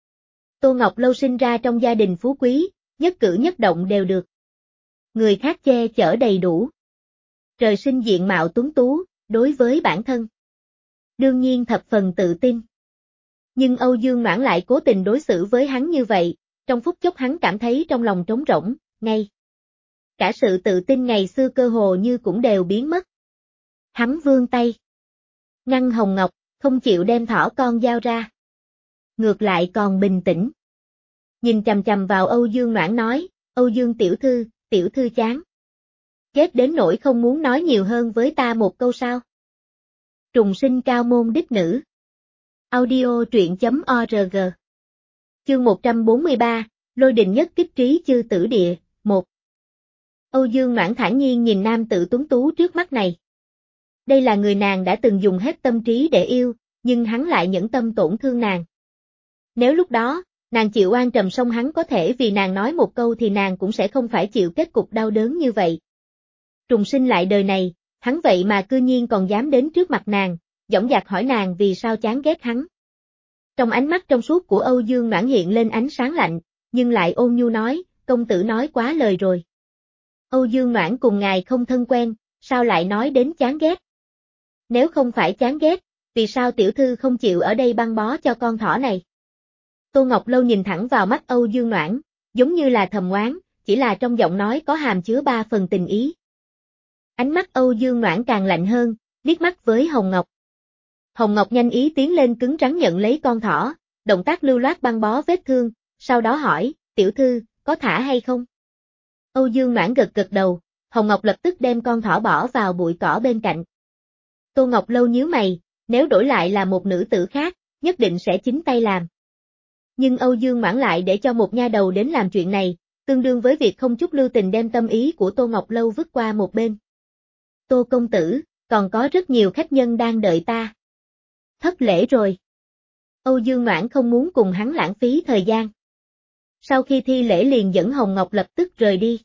Tô Ngọc Lâu sinh ra trong gia đình phú quý, nhất cử nhất động đều được người khác che chở đầy đủ. Trời sinh diện mạo tuấn tú, đối với bản thân đương nhiên thập phần tự tin. Nhưng Âu Dương Noãn lại cố tình đối xử với hắn như vậy, trong phút chốc hắn cảm thấy trong lòng trống rỗng, ngay cả sự tự tin ngày xưa cơ hồ như cũng đều biến mất. Hắn vươn tay ngăn Hồng Ngọc, không chịu đem thỏ con giao ra. Ngược lại còn bình tĩnh nhìn chằm chằm vào Âu Dương Noãn nói, Âu Dương tiểu thư, tiểu thư chán ghét đến nỗi không muốn nói nhiều hơn với ta một câu sao. Trùng sinh cao môn đích nữ. Audio truyện chấm org. Chương một trăm bốn mươi ba, Lôi đình nhất kích trí chư tử địa, một. Âu Dương Noãn thản nhiên nhìn nam tử tuấn tú trước mắt này. Đây là người nàng đã từng dùng hết tâm trí để yêu, nhưng hắn lại nhẫn tâm tổn thương nàng. Nếu lúc đó, nàng chịu oan trầm song hắn có thể vì nàng nói một câu thì nàng cũng sẽ không phải chịu kết cục đau đớn như vậy. Trùng sinh lại đời này, hắn vậy mà cư nhiên còn dám đến trước mặt nàng, dõng dạc hỏi nàng vì sao chán ghét hắn. Trong ánh mắt trong suốt của Âu Dương Noãn hiện lên ánh sáng lạnh, nhưng lại ôn nhu nói, công tử nói quá lời rồi. Âu Dương Noãn cùng ngài không thân quen, sao lại nói đến chán ghét? Nếu không phải chán ghét, vì sao tiểu thư không chịu ở đây băng bó cho con thỏ này? Tô Ngọc Lâu nhìn thẳng vào mắt Âu Dương Noãn, giống như là thầm oán, chỉ là trong giọng nói có hàm chứa ba phần tình ý. Ánh mắt Âu Dương Noãn càng lạnh hơn, liếc mắt với Hồng Ngọc. Hồng Ngọc nhanh ý tiến lên cứng rắn nhận lấy con thỏ, động tác lưu loát băng bó vết thương, sau đó hỏi, tiểu thư, có thả hay không? Âu Dương Noãn gật gật đầu, Hồng Ngọc lập tức đem con thỏ bỏ vào bụi cỏ bên cạnh. Tô Ngọc Lâu nhíu mày, nếu đổi lại là một nữ tử khác, nhất định sẽ chính tay làm. Nhưng Âu Dương Noãn lại để cho một nha đầu đến làm chuyện này, tương đương với việc không chút lưu tình đem tâm ý của Tô Ngọc Lâu vứt qua một bên. Tô công tử, còn có rất nhiều khách nhân đang đợi ta. Thất lễ rồi. Âu Dương Noãn không muốn cùng hắn lãng phí thời gian. Sau khi thi lễ liền dẫn Hồng Ngọc lập tức rời đi.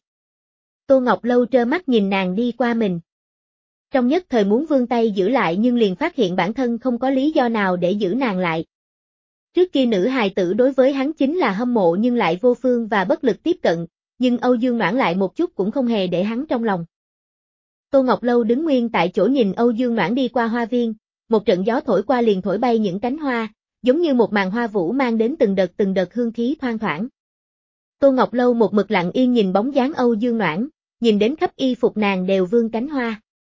Tô Ngọc Lâu trơ mắt nhìn nàng đi qua mình. Trong nhất thời muốn vươn tay giữ lại nhưng liền phát hiện bản thân không có lý do nào để giữ nàng lại. Trước kia nữ hài tử đối với hắn chính là hâm mộ nhưng lại vô phương và bất lực tiếp cận, nhưng Âu Dương Noãn lại một chút cũng không hề để hắn trong lòng. Tô Ngọc Lâu đứng nguyên tại chỗ nhìn Âu Dương Noãn đi qua hoa viên, một trận gió thổi qua liền thổi bay những cánh hoa, giống như một màn hoa vũ mang đến từng đợt từng đợt hương khí thoang thoảng. Tô Ngọc Lâu một mực lặng yên nhìn bóng dáng Âu Dương Noãn, nhìn đến khắp y phục nàng đều vương cánh hoa.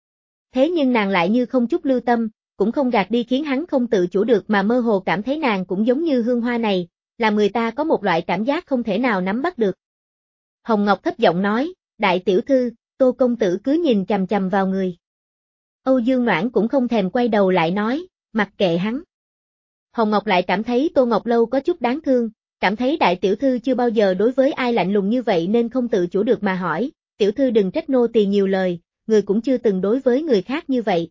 Thế nhưng nàng lại như không chút lưu tâm, cũng không gạt đi khiến hắn không tự chủ được mà mơ hồ cảm thấy nàng cũng giống như hương hoa này, làm người ta có một loại cảm giác không thể nào nắm bắt được. Hồng Ngọc thấp giọng nói, đại tiểu thư, Tô công tử cứ nhìn chằm chằm vào người. Âu Dương Noãn cũng không thèm quay đầu lại nói, mặc kệ hắn. Hồng Ngọc lại cảm thấy Tô Ngọc Lâu có chút đáng thương, cảm thấy đại tiểu thư chưa bao giờ đối với ai lạnh lùng như vậy nên không tự chủ được mà hỏi, tiểu thư đừng trách nô tỳ nhiều lời, người cũng chưa từng đối với người khác như vậy.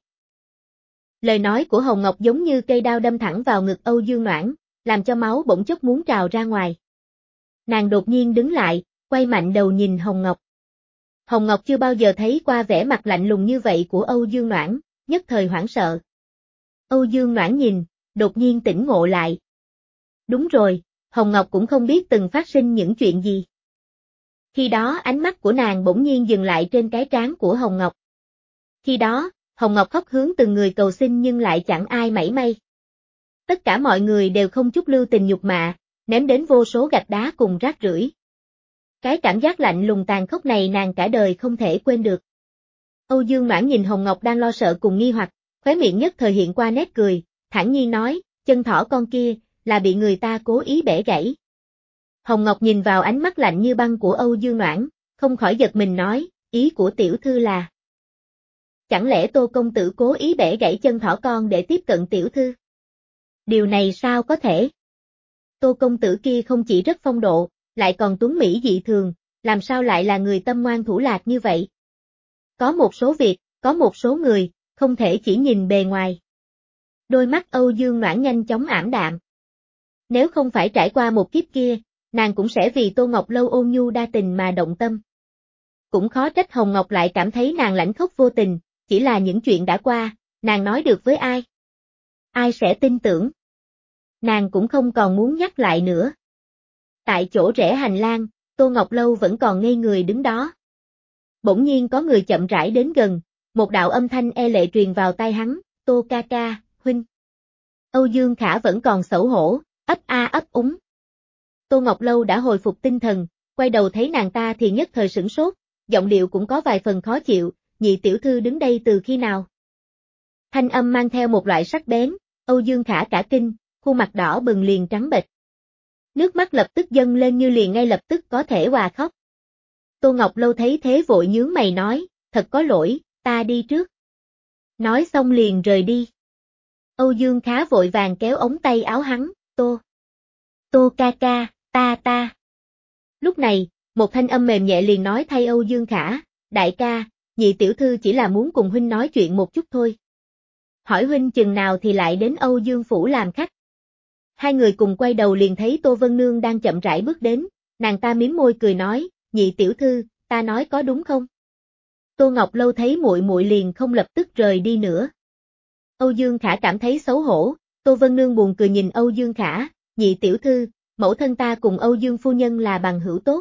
Lời nói của Hồng Ngọc giống như cây đao đâm thẳng vào ngực Âu Dương Noãn, làm cho máu bỗng chốc muốn trào ra ngoài. Nàng đột nhiên đứng lại, quay mạnh đầu nhìn Hồng Ngọc. Hồng Ngọc chưa bao giờ thấy qua vẻ mặt lạnh lùng như vậy của Âu Dương Noãn, nhất thời hoảng sợ. Âu Dương Noãn nhìn, đột nhiên tỉnh ngộ lại. Đúng rồi, Hồng Ngọc cũng không biết từng phát sinh những chuyện gì. Khi đó ánh mắt của nàng bỗng nhiên dừng lại trên cái trán của Hồng Ngọc. Khi đó, Hồng Ngọc khóc hướng từng người cầu xin nhưng lại chẳng ai mảy may. Tất cả mọi người đều không chút lưu tình nhục mạ, ném đến vô số gạch đá cùng rác rưởi. Cái cảm giác lạnh lùng tàn khốc này nàng cả đời không thể quên được. Âu Dương Noãn nhìn Hồng Ngọc đang lo sợ cùng nghi hoặc, khóe miệng nhất thời hiện qua nét cười, thản nhiên nói, chân thỏ con kia, là bị người ta cố ý bẻ gãy. Hồng Ngọc nhìn vào ánh mắt lạnh như băng của Âu Dương Noãn, không khỏi giật mình nói, ý của tiểu thư là. Chẳng lẽ Tô công tử cố ý bẻ gãy chân thỏ con để tiếp cận tiểu thư? Điều này sao có thể? Tô công tử kia không chỉ rất phong độ, lại còn tuấn mỹ dị thường, làm sao lại là người tâm ngoan thủ lạt như vậy? Có một số việc, có một số người, không thể chỉ nhìn bề ngoài. Đôi mắt Âu Dương Noãn nhanh chóng ảm đạm. Nếu không phải trải qua một kiếp kia, nàng cũng sẽ vì Tô Ngọc Lâu ôn nhu đa tình mà động tâm. Cũng khó trách Hồng Ngọc lại cảm thấy nàng lãnh khốc vô tình, chỉ là những chuyện đã qua, nàng nói được với ai? Ai sẽ tin tưởng? Nàng cũng không còn muốn nhắc lại nữa. Tại chỗ rẽ hành lang, Tô Ngọc Lâu vẫn còn ngây người đứng đó. Bỗng nhiên có người chậm rãi đến gần, một đạo âm thanh e lệ truyền vào tai hắn, Tô ca ca, huynh. Âu Dương Khả vẫn còn xấu hổ, ấp a ấp úng. Tô Ngọc Lâu đã hồi phục tinh thần, quay đầu thấy nàng ta thì nhất thời sửng sốt, giọng điệu cũng có vài phần khó chịu, nhị tiểu thư đứng đây từ khi nào? Thanh âm mang theo một loại sắc bén, Âu Dương Khả cả kinh, khuôn mặt đỏ bừng liền trắng bệch. Nước mắt lập tức dâng lên như liền ngay lập tức có thể hòa khóc. Tô Ngọc Lâu thấy thế vội nhướng mày nói, thật có lỗi, ta đi trước. Nói xong liền rời đi. Âu Dương Khả vội vàng kéo ống tay áo hắn, Tô. Tô ca ca, ta ta. Lúc này, một thanh âm mềm nhẹ liền nói thay Âu Dương Khả, đại ca, nhị tiểu thư chỉ là muốn cùng huynh nói chuyện một chút thôi. Hỏi huynh chừng nào thì lại đến Âu Dương Phủ làm khách. Hai người cùng quay đầu liền thấy Tô Vân Nương đang chậm rãi bước đến, nàng ta mím môi cười nói, nhị tiểu thư, ta nói có đúng không? Tô Ngọc Lâu thấy muội muội liền không lập tức rời đi nữa. Âu Dương Khả cảm thấy xấu hổ, Tô Vân Nương buồn cười nhìn Âu Dương Khả, nhị tiểu thư, mẫu thân ta cùng Âu Dương phu nhân là bằng hữu tốt.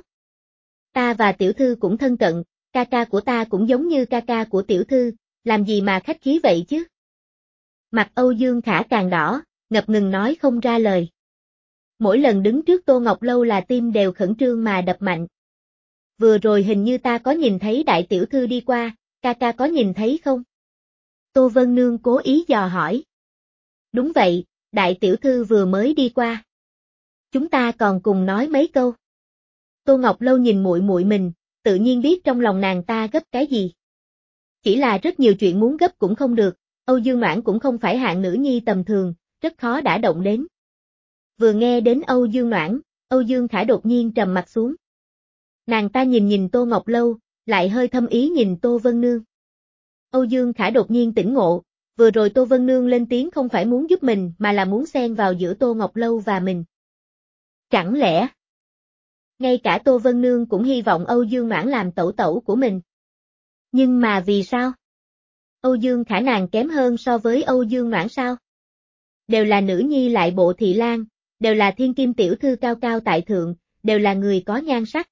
Ta và tiểu thư cũng thân cận, ca ca của ta cũng giống như ca ca của tiểu thư, làm gì mà khách khí vậy chứ? Mặt Âu Dương Khả càng đỏ, ngập ngừng nói không ra lời. Mỗi lần đứng trước Tô Ngọc Lâu là tim đều khẩn trương mà đập mạnh. Vừa rồi hình như ta có nhìn thấy đại tiểu thư đi qua, ca ca có nhìn thấy không? Tô Vân Nương cố ý dò hỏi. Đúng vậy, đại tiểu thư vừa mới đi qua. Chúng ta còn cùng nói mấy câu. Tô Ngọc Lâu nhìn muội muội mình, tự nhiên biết trong lòng nàng ta gấp cái gì. Chỉ là rất nhiều chuyện muốn gấp cũng không được, Âu Dương Noãn cũng không phải hạng nữ nhi tầm thường, rất khó đả động đến. Vừa nghe đến Âu Dương Noãn, Âu Dương Khả đột nhiên trầm mặt xuống. Nàng ta nhìn nhìn Tô Ngọc Lâu, lại hơi thâm ý nhìn Tô Vân Nương. Âu Dương Khả đột nhiên tỉnh ngộ, vừa rồi Tô Vân Nương lên tiếng không phải muốn giúp mình mà là muốn xen vào giữa Tô Ngọc Lâu và mình. Chẳng lẽ, ngay cả Tô Vân Nương cũng hy vọng Âu Dương Noãn làm tẩu tẩu của mình. Nhưng mà vì sao? Âu Dương Khả nàng kém hơn so với Âu Dương Noãn sao? Đều là nữ nhi lại bộ thị lang, đều là thiên kim tiểu thư cao cao tại thượng, đều là người có nhan sắc.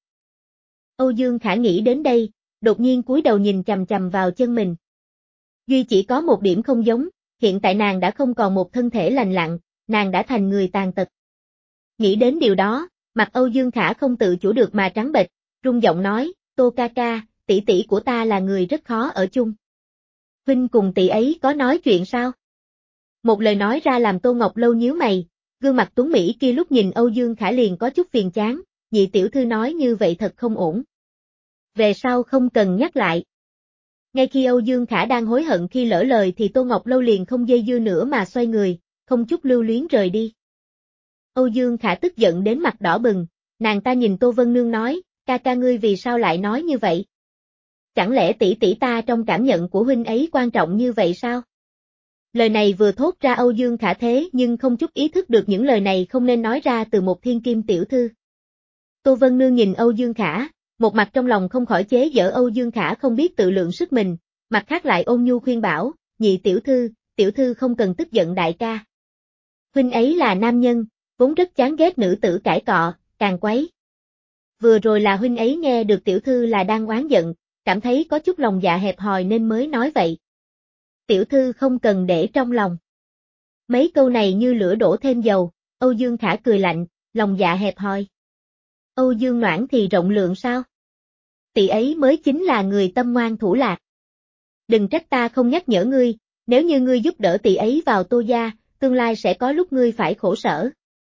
Âu Dương Khả nghĩ đến đây, đột nhiên cúi đầu nhìn chằm chằm vào chân mình. Duy chỉ có một điểm không giống, hiện tại nàng đã không còn một thân thể lành lặn, nàng đã thành người tàn tật. Nghĩ đến điều đó, mặt Âu Dương Khả không tự chủ được mà trắng bệch, run giọng nói, Tô ca ca, tỷ tỷ của ta là người rất khó ở chung. Huynh cùng tỷ ấy có nói chuyện sao? Một lời nói ra làm Tô Ngọc Lâu nhíu mày, gương mặt tuấn mỹ kia lúc nhìn Âu Dương Khả liền có chút phiền chán, nhị tiểu thư nói như vậy thật không ổn. Về sau không cần nhắc lại. Ngay khi Âu Dương Khả đang hối hận khi lỡ lời thì Tô Ngọc Lâu liền không dây dưa nữa mà xoay người, không chút lưu luyến rời đi. Âu Dương Khả tức giận đến mặt đỏ bừng, nàng ta nhìn Tô Vân Nương nói, ca ca ngươi vì sao lại nói như vậy? Chẳng lẽ tỷ tỷ ta trong cảm nhận của huynh ấy quan trọng như vậy sao? Lời này vừa thốt ra Âu Dương Khả thế nhưng không chút ý thức được những lời này không nên nói ra từ một thiên kim tiểu thư. Tô Vân Nương nhìn Âu Dương Khả, một mặt trong lòng không khỏi chế giễu Âu Dương Khả không biết tự lượng sức mình, mặt khác lại ôn nhu khuyên bảo, nhị tiểu thư, tiểu thư không cần tức giận đại ca. Huynh ấy là nam nhân, vốn rất chán ghét nữ tử cãi cọ, càng quấy. Vừa rồi là huynh ấy nghe được tiểu thư là đang oán giận, cảm thấy có chút lòng dạ hẹp hòi nên mới nói vậy. Tiểu thư không cần để trong lòng. Mấy câu này như lửa đổ thêm dầu, Âu Dương Khả cười lạnh, lòng dạ hẹp hòi. Âu Dương Noãn thì rộng lượng sao? Tỷ ấy mới chính là người tâm ngoan thủ lạc. Đừng trách ta không nhắc nhở ngươi, nếu như ngươi giúp đỡ tỷ ấy vào Tô gia, tương lai sẽ có lúc ngươi phải khổ sở.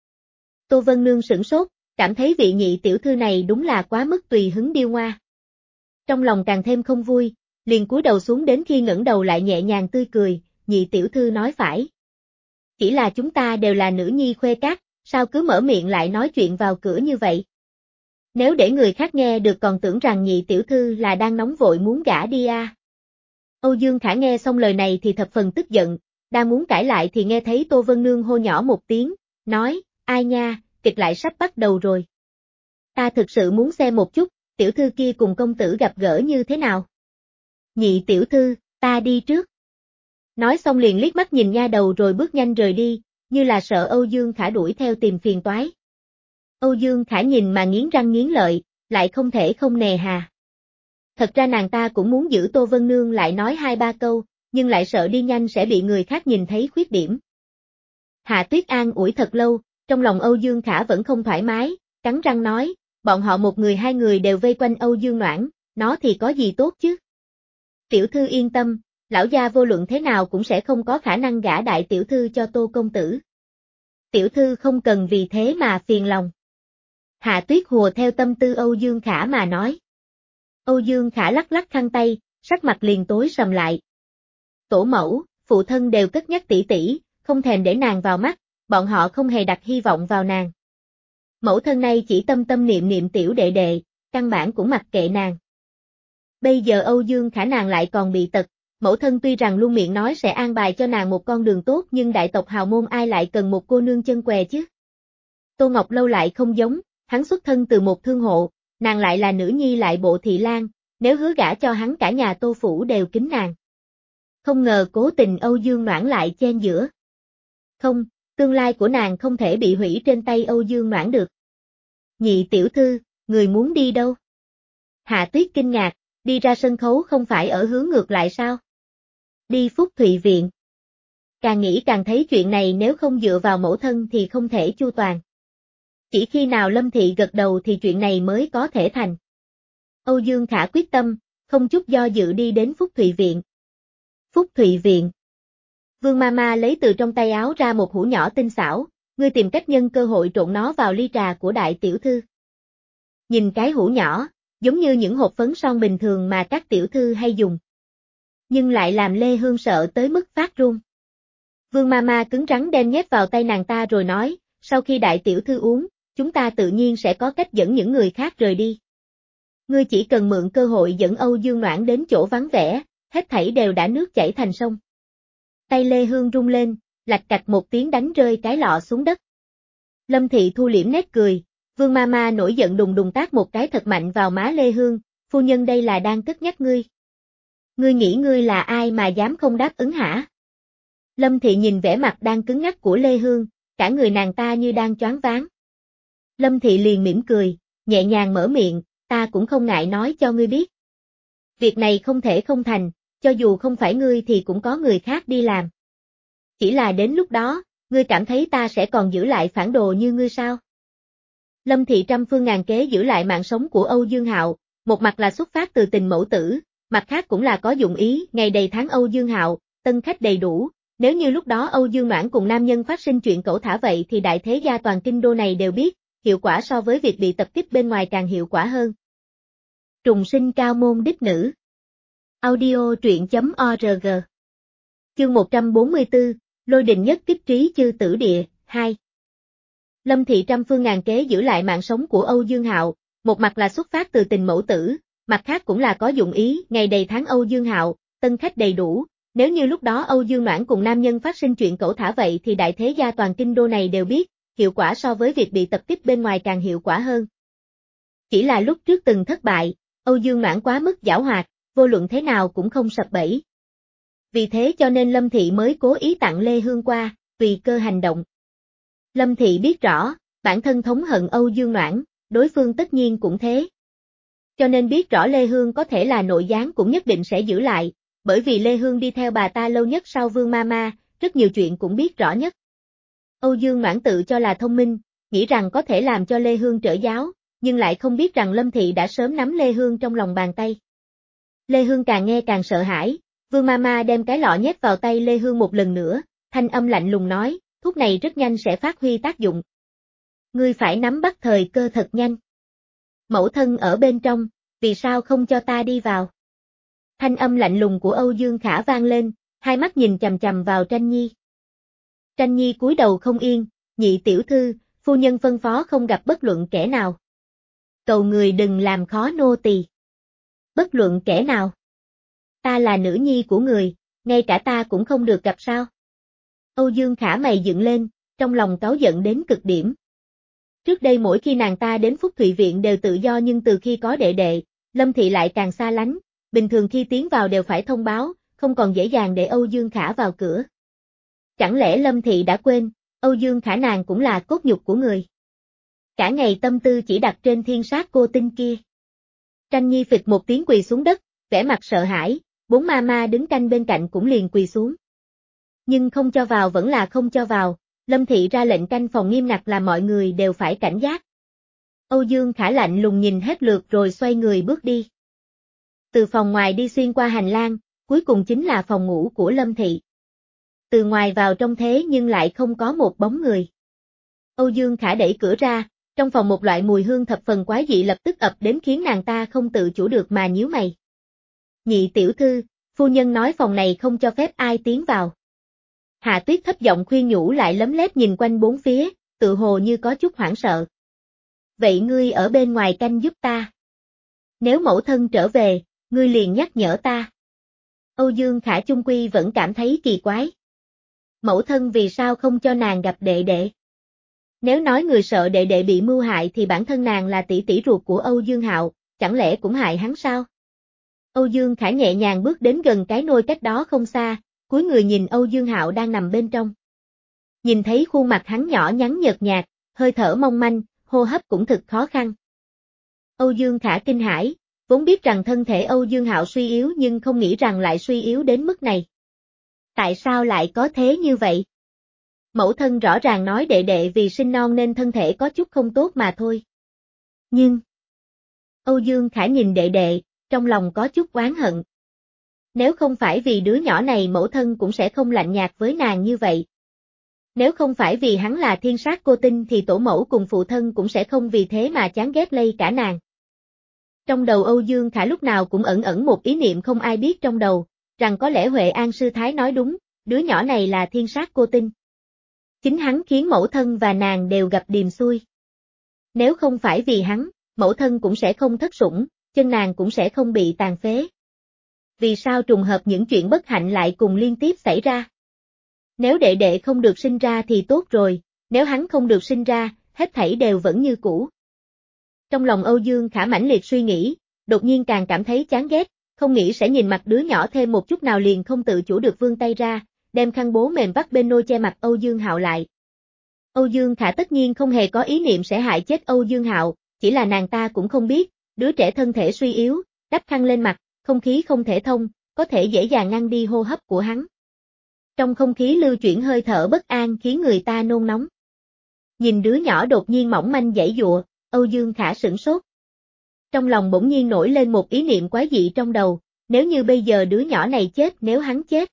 Tô Vân Nương sửng sốt, cảm thấy vị nhị tiểu thư này đúng là quá mức tùy hứng điêu ngoa. Trong lòng càng thêm không vui, liền cúi đầu xuống đến khi ngẩng đầu lại nhẹ nhàng tươi cười, nhị tiểu thư nói phải. Chỉ là chúng ta đều là nữ nhi khuê các, sao cứ mở miệng lại nói chuyện vào cửa như vậy? Nếu để người khác nghe được còn tưởng rằng nhị tiểu thư là đang nóng vội muốn gả đi à. Âu Dương Khả nghe xong lời này thì thập phần tức giận, đang muốn cãi lại thì nghe thấy Tô Vân Nương hô nhỏ một tiếng, nói, ai nha, kịch lại sắp bắt đầu rồi. Ta thực sự muốn xem một chút, tiểu thư kia cùng công tử gặp gỡ như thế nào. Nhị tiểu thư, ta đi trước. Nói xong liền liếc mắt nhìn nha đầu rồi bước nhanh rời đi, như là sợ Âu Dương Khả đuổi theo tìm phiền toái. Âu Dương Khả nhìn mà nghiến răng nghiến lợi, lại không thể không nề hà. Thật ra nàng ta cũng muốn giữ Tô Vân Nương lại nói hai ba câu, nhưng lại sợ đi nhanh sẽ bị người khác nhìn thấy khuyết điểm. Hạ Tuyết An ủi thật lâu, trong lòng Âu Dương Khả vẫn không thoải mái, cắn răng nói, bọn họ một người hai người đều vây quanh Âu Dương Noãn, nó thì có gì tốt chứ? Tiểu thư yên tâm, lão gia vô luận thế nào cũng sẽ không có khả năng gả đại tiểu thư cho Tô công tử. Tiểu thư không cần vì thế mà phiền lòng. Hạ Tuyết hùa theo tâm tư Âu Dương Khả mà nói. Âu Dương Khả lắc lắc khăn tay, sắc mặt liền tối sầm lại. Tổ mẫu, phụ thân đều cất nhắc tỷ tỷ, không thèm để nàng vào mắt, bọn họ không hề đặt hy vọng vào nàng. Mẫu thân này chỉ tâm tâm niệm niệm tiểu đệ đệ, căn bản cũng mặc kệ nàng. Bây giờ Âu Dương Khả nàng lại còn bị tật, mẫu thân tuy rằng luôn miệng nói sẽ an bài cho nàng một con đường tốt nhưng đại tộc hào môn ai lại cần một cô nương chân què chứ. Tô Ngọc Lâu lại không giống, hắn xuất thân từ một thương hộ, nàng lại là nữ nhi lại bộ thị lang, nếu hứa gả cho hắn cả nhà Tô Phủ đều kính nàng. Không ngờ cố tình Âu Dương Noãn lại chen giữa. Không, tương lai của nàng không thể bị hủy trên tay Âu Dương Noãn được. Nhị tiểu thư, người muốn đi đâu? Hạ Tuyết kinh ngạc, đi ra sân khấu không phải ở hướng ngược lại sao? Đi Phúc Thụy Viện. Càng nghĩ càng thấy chuyện này nếu không dựa vào mẫu thân thì không thể chu toàn. Chỉ khi nào Lâm Thị gật đầu thì chuyện này mới có thể thành. Âu Dương Khả quyết tâm, không chút do dự đi đến Phúc Thụy Viện. Phúc Thụy Viện. Vương Mama lấy từ trong tay áo ra một hũ nhỏ tinh xảo, ngươi tìm cách nhân cơ hội trộn nó vào ly trà của đại tiểu thư. Nhìn cái hũ nhỏ, giống như những hộp phấn son bình thường mà các tiểu thư hay dùng. Nhưng lại làm Lê Hương sợ tới mức phát run. Vương Mama cứng rắn đem nhét vào tay nàng ta rồi nói, sau khi đại tiểu thư uống, chúng ta tự nhiên sẽ có cách dẫn những người khác rời đi. Ngươi chỉ cần mượn cơ hội dẫn Âu Dương Noãn đến chỗ vắng vẻ, hết thảy đều đã nước chảy thành sông. Tay Lê Hương rung lên, lạch cạch một tiếng đánh rơi cái lọ xuống đất. Lâm Thị thu liễm nét cười, Vương Mama nổi giận đùng đùng tát một cái thật mạnh vào má Lê Hương, phu nhân đây là đang cất nhắc ngươi. Ngươi nghĩ ngươi là ai mà dám không đáp ứng hả? Lâm Thị nhìn vẻ mặt đang cứng ngắc của Lê Hương, cả người nàng ta như đang choáng váng. Lâm Thị liền mỉm cười, nhẹ nhàng mở miệng, ta cũng không ngại nói cho ngươi biết. Việc này không thể không thành, cho dù không phải ngươi thì cũng có người khác đi làm. Chỉ là đến lúc đó, ngươi cảm thấy ta sẽ còn giữ lại phản đồ như ngươi sao? Lâm Thị trăm phương ngàn kế giữ lại mạng sống của Âu Dương Hạo, một mặt là xuất phát từ tình mẫu tử, mặt khác cũng là có dụng ý, ngày đầy tháng Âu Dương Hạo, tân khách đầy đủ, nếu như lúc đó Âu Dương Noãn cùng nam nhân phát sinh chuyện cẩu thả vậy thì đại thế gia toàn kinh đô này đều biết, hiệu quả so với việc bị tập kích bên ngoài càng hiệu quả hơn. Trùng sinh cao môn đích nữ. Audio truyện chấm org. Chương một trăm bốn mươi tư, Lôi đình nhất kích trí chư tử địa, hai. Lâm Thị trăm phương ngàn kế giữ lại mạng sống của Âu Dương Hạo, một mặt là xuất phát từ tình mẫu tử, mặt khác cũng là có dụng ý, ngày đầy tháng Âu Dương Hạo, tân khách đầy đủ, nếu như lúc đó Âu Dương Noãn cùng nam nhân phát sinh chuyện cẩu thả vậy thì đại thế gia toàn kinh đô này đều biết, hiệu quả so với việc bị tập kích bên ngoài càng hiệu quả hơn. Chỉ là lúc trước từng thất bại, Âu Dương Noãn quá mức giảo hoạt, vô luận thế nào cũng không sập bẫy. Vì thế cho nên Lâm Thị mới cố ý tặng Lê Hương qua, tùy cơ hành động. Lâm Thị biết rõ, bản thân thống hận Âu Dương Noãn, đối phương tất nhiên cũng thế. Cho nên biết rõ Lê Hương có thể là nội gián cũng nhất định sẽ giữ lại, bởi vì Lê Hương đi theo bà ta lâu nhất sau Vương Mama, rất nhiều chuyện cũng biết rõ nhất. Âu Dương Noãn tự cho là thông minh, nghĩ rằng có thể làm cho Lê Hương trở giáo, nhưng lại không biết rằng Lâm Thị đã sớm nắm Lê Hương trong lòng bàn tay. Lê Hương càng nghe càng sợ hãi, Vương Mama đem cái lọ nhét vào tay Lê Hương một lần nữa, thanh âm lạnh lùng nói, thuốc này rất nhanh sẽ phát huy tác dụng. Ngươi phải nắm bắt thời cơ thật nhanh. Mẫu thân ở bên trong, vì sao không cho ta đi vào? Thanh âm lạnh lùng của Âu Dương Khả vang lên, hai mắt nhìn chằm chằm vào Tranh Nhi. Tranh Nhi cúi đầu không yên, nhị tiểu thư, phu nhân phân phó không gặp bất luận kẻ nào. Cầu người đừng làm khó nô tỳ. Bất luận kẻ nào? Ta là nữ nhi của người, ngay cả ta cũng không được gặp sao? Âu Dương Khả mày dựng lên, trong lòng cáu giận đến cực điểm. Trước đây mỗi khi nàng ta đến Phúc Thụy Viện đều tự do nhưng từ khi có đệ đệ, Lâm Thị lại càng xa lánh, bình thường khi tiến vào đều phải thông báo, không còn dễ dàng để Âu Dương Khả vào cửa. Chẳng lẽ Lâm Thị đã quên, Âu Dương Khả nàng cũng là cốt nhục của người. Cả ngày tâm tư chỉ đặt trên thiên sát cô tinh kia. Tranh Nhi phịch một tiếng quỳ xuống đất, vẻ mặt sợ hãi, bốn ma ma đứng canh bên cạnh cũng liền quỳ xuống. Nhưng không cho vào vẫn là không cho vào, Lâm Thị ra lệnh canh phòng nghiêm ngặt là mọi người đều phải cảnh giác. Âu Dương Khả lạnh lùng nhìn hết lượt rồi xoay người bước đi. Từ phòng ngoài đi xuyên qua hành lang, cuối cùng chính là phòng ngủ của Lâm Thị. Từ ngoài vào trong thế nhưng lại không có một bóng người. Âu Dương Khả đẩy cửa ra, trong phòng một loại mùi hương thập phần quái dị lập tức ập đến khiến nàng ta không tự chủ được mà nhíu mày. Nhị tiểu thư, phu nhân nói phòng này không cho phép ai tiến vào. Hạ Tuyết thấp giọng khuyên nhủ lại lấm lét nhìn quanh bốn phía, tự hồ như có chút hoảng sợ. Vậy ngươi ở bên ngoài canh giúp ta. Nếu mẫu thân trở về, ngươi liền nhắc nhở ta. Âu Dương Khả chung quy vẫn cảm thấy kỳ quái. Mẫu thân vì sao không cho nàng gặp đệ đệ? Nếu nói người sợ đệ đệ bị mưu hại thì bản thân nàng là tỷ tỷ ruột của Âu Dương Hạo, chẳng lẽ cũng hại hắn sao? Âu Dương Khả nhẹ nhàng bước đến gần cái nôi cách đó không xa, cúi người nhìn Âu Dương Hạo đang nằm bên trong. Nhìn thấy khuôn mặt hắn nhỏ nhắn nhợt nhạt, hơi thở mong manh, hô hấp cũng thực khó khăn. Âu Dương Khả kinh hãi, vốn biết rằng thân thể Âu Dương Hạo suy yếu nhưng không nghĩ rằng lại suy yếu đến mức này. Tại sao lại có thế như vậy? Mẫu thân rõ ràng nói đệ đệ vì sinh non nên thân thể có chút không tốt mà thôi. Nhưng... Âu Dương Khả nhìn đệ đệ, trong lòng có chút oán hận. Nếu không phải vì đứa nhỏ này mẫu thân cũng sẽ không lạnh nhạt với nàng như vậy. Nếu không phải vì hắn là thiên sát cô tinh thì tổ mẫu cùng phụ thân cũng sẽ không vì thế mà chán ghét lây cả nàng. Trong đầu Âu Dương Khả lúc nào cũng ẩn ẩn một ý niệm không ai biết trong đầu, rằng có lẽ Huệ An sư thái nói đúng, đứa nhỏ này là thiên sát cô tinh. Chính hắn khiến mẫu thân và nàng đều gặp điềm xui. Nếu không phải vì hắn, mẫu thân cũng sẽ không thất sủng, chân nàng cũng sẽ không bị tàn phế. Vì sao trùng hợp những chuyện bất hạnh lại cùng liên tiếp xảy ra? Nếu đệ đệ không được sinh ra thì tốt rồi, nếu hắn không được sinh ra, hết thảy đều vẫn như cũ. Trong lòng Âu Dương Khả mãnh liệt suy nghĩ, đột nhiên càng cảm thấy chán ghét, không nghĩ sẽ nhìn mặt đứa nhỏ thêm một chút nào liền không tự chủ được vươn tay ra, đem khăn bố mềm vắt bên nôi che mặt Âu Dương Hạo lại. Âu Dương Khả tất nhiên không hề có ý niệm sẽ hại chết Âu Dương Hạo, chỉ là nàng ta cũng không biết, đứa trẻ thân thể suy yếu, đắp khăn lên mặt, không khí không thể thông, có thể dễ dàng ngăn đi hô hấp của hắn. Trong không khí lưu chuyển hơi thở bất an khiến người ta nôn nóng. Nhìn đứa nhỏ đột nhiên mỏng manh giãy giụa, Âu Dương Khả sửng sốt. Trong lòng bỗng nhiên nổi lên một ý niệm quái dị trong đầu, nếu như bây giờ đứa nhỏ này chết nếu hắn chết.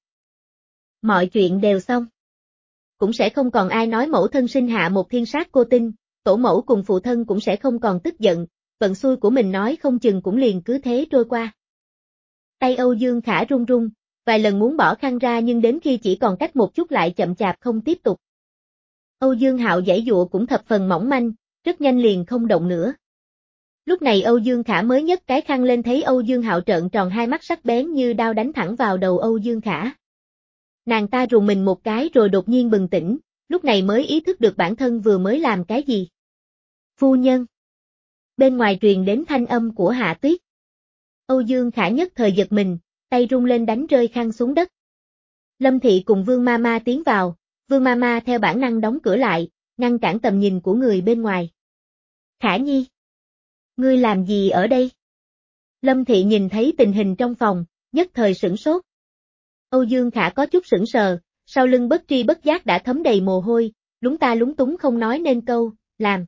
Mọi chuyện đều xong. Cũng sẽ không còn ai nói mẫu thân sinh hạ một thiên sát cô tinh, tổ mẫu cùng phụ thân cũng sẽ không còn tức giận, vận xui của mình nói không chừng cũng liền cứ thế trôi qua. Tay Âu Dương Khả run run, vài lần muốn bỏ khăn ra nhưng đến khi chỉ còn cách một chút lại chậm chạp không tiếp tục. Âu Dương Hạo giãy giụa cũng thập phần mỏng manh, rất nhanh liền không động nữa. Lúc này Âu Dương Khả mới nhấc cái khăn lên thấy Âu Dương Hạo trợn tròn hai mắt sắc bén như đao đánh thẳng vào đầu Âu Dương Khả. Nàng ta rùng mình một cái rồi đột nhiên bừng tỉnh, lúc này mới ý thức được bản thân vừa mới làm cái gì. Phu nhân. Bên ngoài truyền đến thanh âm của Hạ Tuyết. Âu Dương Khả nhất thời giật mình, tay rung lên đánh rơi khăn xuống đất. Lâm Thị cùng Vương Mama tiến vào, Vương Mama theo bản năng đóng cửa lại, ngăn cản tầm nhìn của người bên ngoài. Khả Nhi. Ngươi làm gì ở đây? Lâm Thị nhìn thấy tình hình trong phòng, nhất thời sửng sốt. Âu Dương Khả có chút sững sờ, sau lưng bất tri bất giác đã thấm đầy mồ hôi, lúng ta lúng túng không nói nên câu, làm.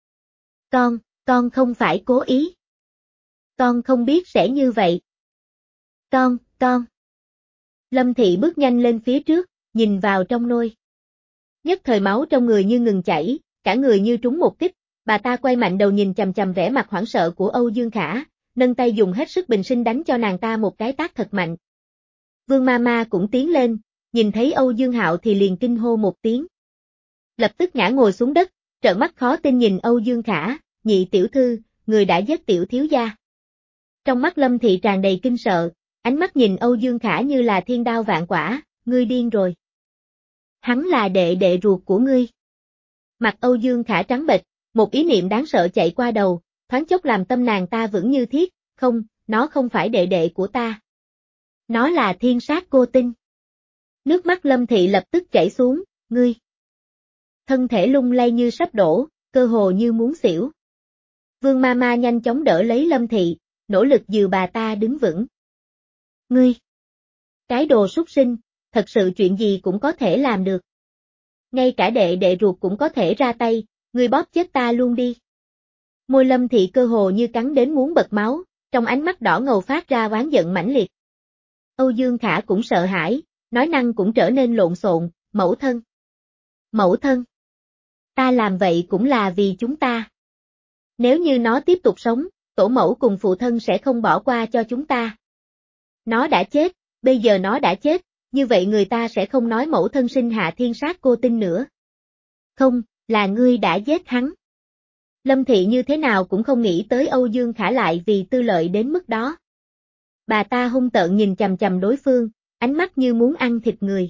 Con, con không phải cố ý. Con không biết sẽ như vậy. Con, con. Lâm Thị bước nhanh lên phía trước, nhìn vào trong nôi. Nhất thời máu trong người như ngừng chảy, cả người như trúng một kích, bà ta quay mạnh đầu nhìn chằm chằm vẻ mặt hoảng sợ của Âu Dương Khả, nâng tay dùng hết sức bình sinh đánh cho nàng ta một cái tát thật mạnh. Vương Mama cũng tiến lên, nhìn thấy Âu Dương Hạo thì liền kinh hô một tiếng. Lập tức ngã ngồi xuống đất, trợn mắt khó tin nhìn Âu Dương Khả, nhị tiểu thư, người đã giết tiểu thiếu gia. Trong mắt Lâm Thị tràn đầy kinh sợ, ánh mắt nhìn Âu Dương Khả như là thiên đao vạn quả, ngươi điên rồi. Hắn là đệ đệ ruột của ngươi. Mặt Âu Dương Khả trắng bệch, một ý niệm đáng sợ chạy qua đầu, thoáng chốc làm tâm nàng ta vững như thiết, không, nó không phải đệ đệ của ta. Nó là thiên sát cô tinh. Nước mắt Lâm Thị lập tức chảy xuống, ngươi. Thân thể lung lay như sắp đổ, cơ hồ như muốn xỉu. Vương Mama nhanh chóng đỡ lấy Lâm Thị, nỗ lực dìu bà ta đứng vững. Ngươi. Cái đồ súc sinh, thật sự chuyện gì cũng có thể làm được. Ngay cả đệ đệ ruột cũng có thể ra tay, ngươi bóp chết ta luôn đi. Môi Lâm Thị cơ hồ như cắn đến muốn bật máu, trong ánh mắt đỏ ngầu phát ra oán giận mãnh liệt. Âu Dương Khả cũng sợ hãi, nói năng cũng trở nên lộn xộn, mẫu thân. Mẫu thân. Ta làm vậy cũng là vì chúng ta. Nếu như nó tiếp tục sống, tổ mẫu cùng phụ thân sẽ không bỏ qua cho chúng ta. Nó đã chết, bây giờ nó đã chết, như vậy người ta sẽ không nói mẫu thân sinh hạ thiên sát cô tinh nữa. Không, là ngươi đã giết hắn. Lâm Thị như thế nào cũng không nghĩ tới Âu Dương Khả lại vì tư lợi đến mức đó. Bà ta hung tợn nhìn chằm chằm đối phương, ánh mắt như muốn ăn thịt người.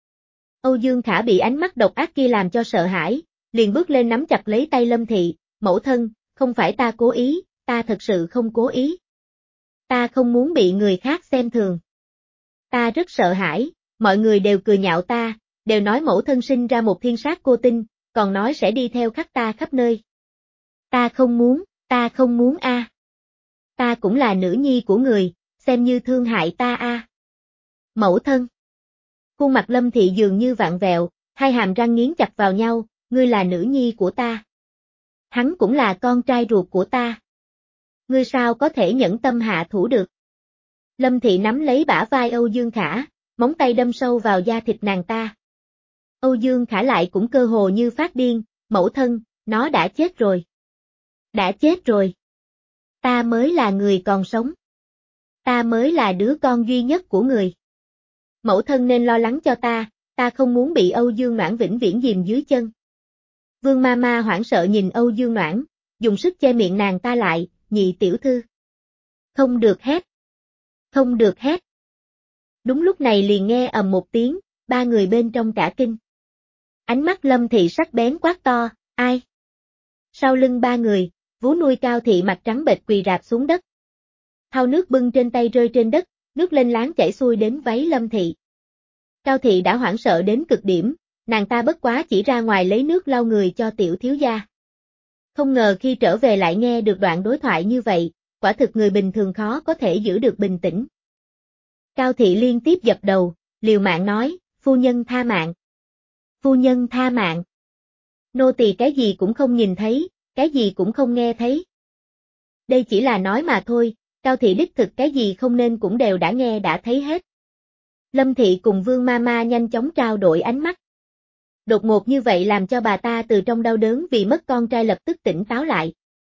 Âu Dương Khả bị ánh mắt độc ác kia làm cho sợ hãi, liền bước lên nắm chặt lấy tay Lâm Thị, mẫu thân, không phải ta cố ý, ta thật sự không cố ý. Ta không muốn bị người khác xem thường. Ta rất sợ hãi, mọi người đều cười nhạo ta, đều nói mẫu thân sinh ra một thiên sát cô tinh, còn nói sẽ đi theo khắc ta khắp nơi. Ta không muốn, ta không muốn a. À. Ta cũng là nữ nhi của người, xem như thương hại ta a. À. Mẫu thân. Khuôn mặt Lâm Thị dường như vặn vẹo, hai hàm răng nghiến chặt vào nhau, ngươi là nữ nhi của ta. Hắn cũng là con trai ruột của ta. Ngươi sao có thể nhẫn tâm hạ thủ được? Lâm Thị nắm lấy bả vai Âu Dương Khả, móng tay đâm sâu vào da thịt nàng ta. Âu Dương Khả lại cũng cơ hồ như phát điên, mẫu thân, nó đã chết rồi. Đã chết rồi. Ta mới là người còn sống. Ta mới là đứa con duy nhất của người. Mẫu thân nên lo lắng cho ta, ta không muốn bị Âu Dương Noãn vĩnh viễn dìm dưới chân. Vương Mama hoảng sợ nhìn Âu Dương Noãn, dùng sức che miệng nàng ta lại, nhị tiểu thư. Không được hét. Không được hét. Đúng lúc này liền nghe ầm một tiếng, ba người bên trong cả kinh. Ánh mắt Lâm Thị sắc bén quát to, ai? Sau lưng ba người, vú nuôi Cao Thị mặt trắng bệch quỳ rạp xuống đất. Thau nước bưng trên tay rơi trên đất, nước lên láng chảy xuôi đến váy Lâm Thị. Cao Thị đã hoảng sợ đến cực điểm, nàng ta bất quá chỉ ra ngoài lấy nước lau người cho tiểu thiếu gia. Không ngờ khi trở về lại nghe được đoạn đối thoại như vậy, quả thực người bình thường khó có thể giữ được bình tĩnh. Cao Thị liên tiếp dập đầu, liều mạng nói, phu nhân tha mạng. Phu nhân tha mạng. Nô tỳ cái gì cũng không nhìn thấy, cái gì cũng không nghe thấy. Đây chỉ là nói mà thôi, Cao Thị đích thực cái gì không nên cũng đều đã nghe đã thấy hết. Lâm Thị cùng Vương Mama nhanh chóng trao đổi ánh mắt. Đột ngột như vậy làm cho bà ta từ trong đau đớn vì mất con trai lập tức tỉnh táo lại.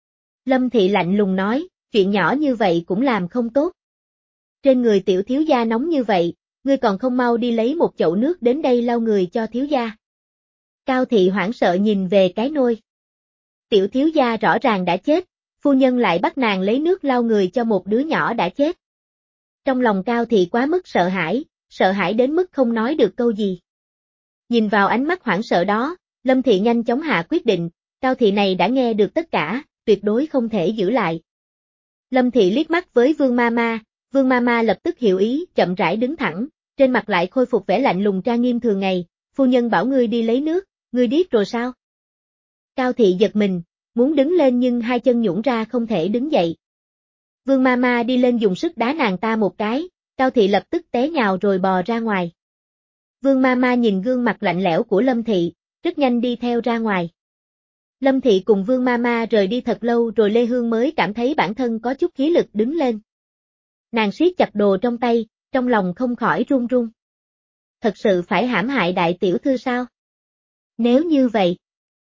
Lâm Thị lạnh lùng nói, chuyện nhỏ như vậy cũng làm không tốt. Trên người tiểu thiếu gia nóng như vậy, ngươi còn không mau đi lấy một chậu nước đến đây lau người cho thiếu gia. Cao Thị hoảng sợ nhìn về cái nôi. Tiểu thiếu gia rõ ràng đã chết, phu nhân lại bắt nàng lấy nước lau người cho một đứa nhỏ đã chết. Trong lòng Cao Thị quá mức sợ hãi, sợ hãi đến mức không nói được câu gì. Nhìn vào ánh mắt hoảng sợ đó, Lâm Thị nhanh chóng hạ quyết định, Cao Thị này đã nghe được tất cả, tuyệt đối không thể giữ lại. Lâm Thị liếc mắt với Vương Mama, Vương Mama lập tức hiểu ý, chậm rãi đứng thẳng, trên mặt lại khôi phục vẻ lạnh lùng trang nghiêm thường ngày, phu nhân bảo ngươi đi lấy nước, ngươi điếc rồi sao? Cao Thị giật mình, muốn đứng lên nhưng hai chân nhũn ra không thể đứng dậy. Vương Mama đi lên dùng sức đá nàng ta một cái, Cao Thị lập tức té nhào rồi bò ra ngoài. Vương Mama nhìn gương mặt lạnh lẽo của Lâm Thị, rất nhanh đi theo ra ngoài. Lâm Thị cùng Vương Mama rời đi thật lâu rồi Lê Hương mới cảm thấy bản thân có chút khí lực đứng lên. Nàng siết chặt đồ trong tay, trong lòng không khỏi run run. Thật sự phải hãm hại đại tiểu thư sao? Nếu như vậy,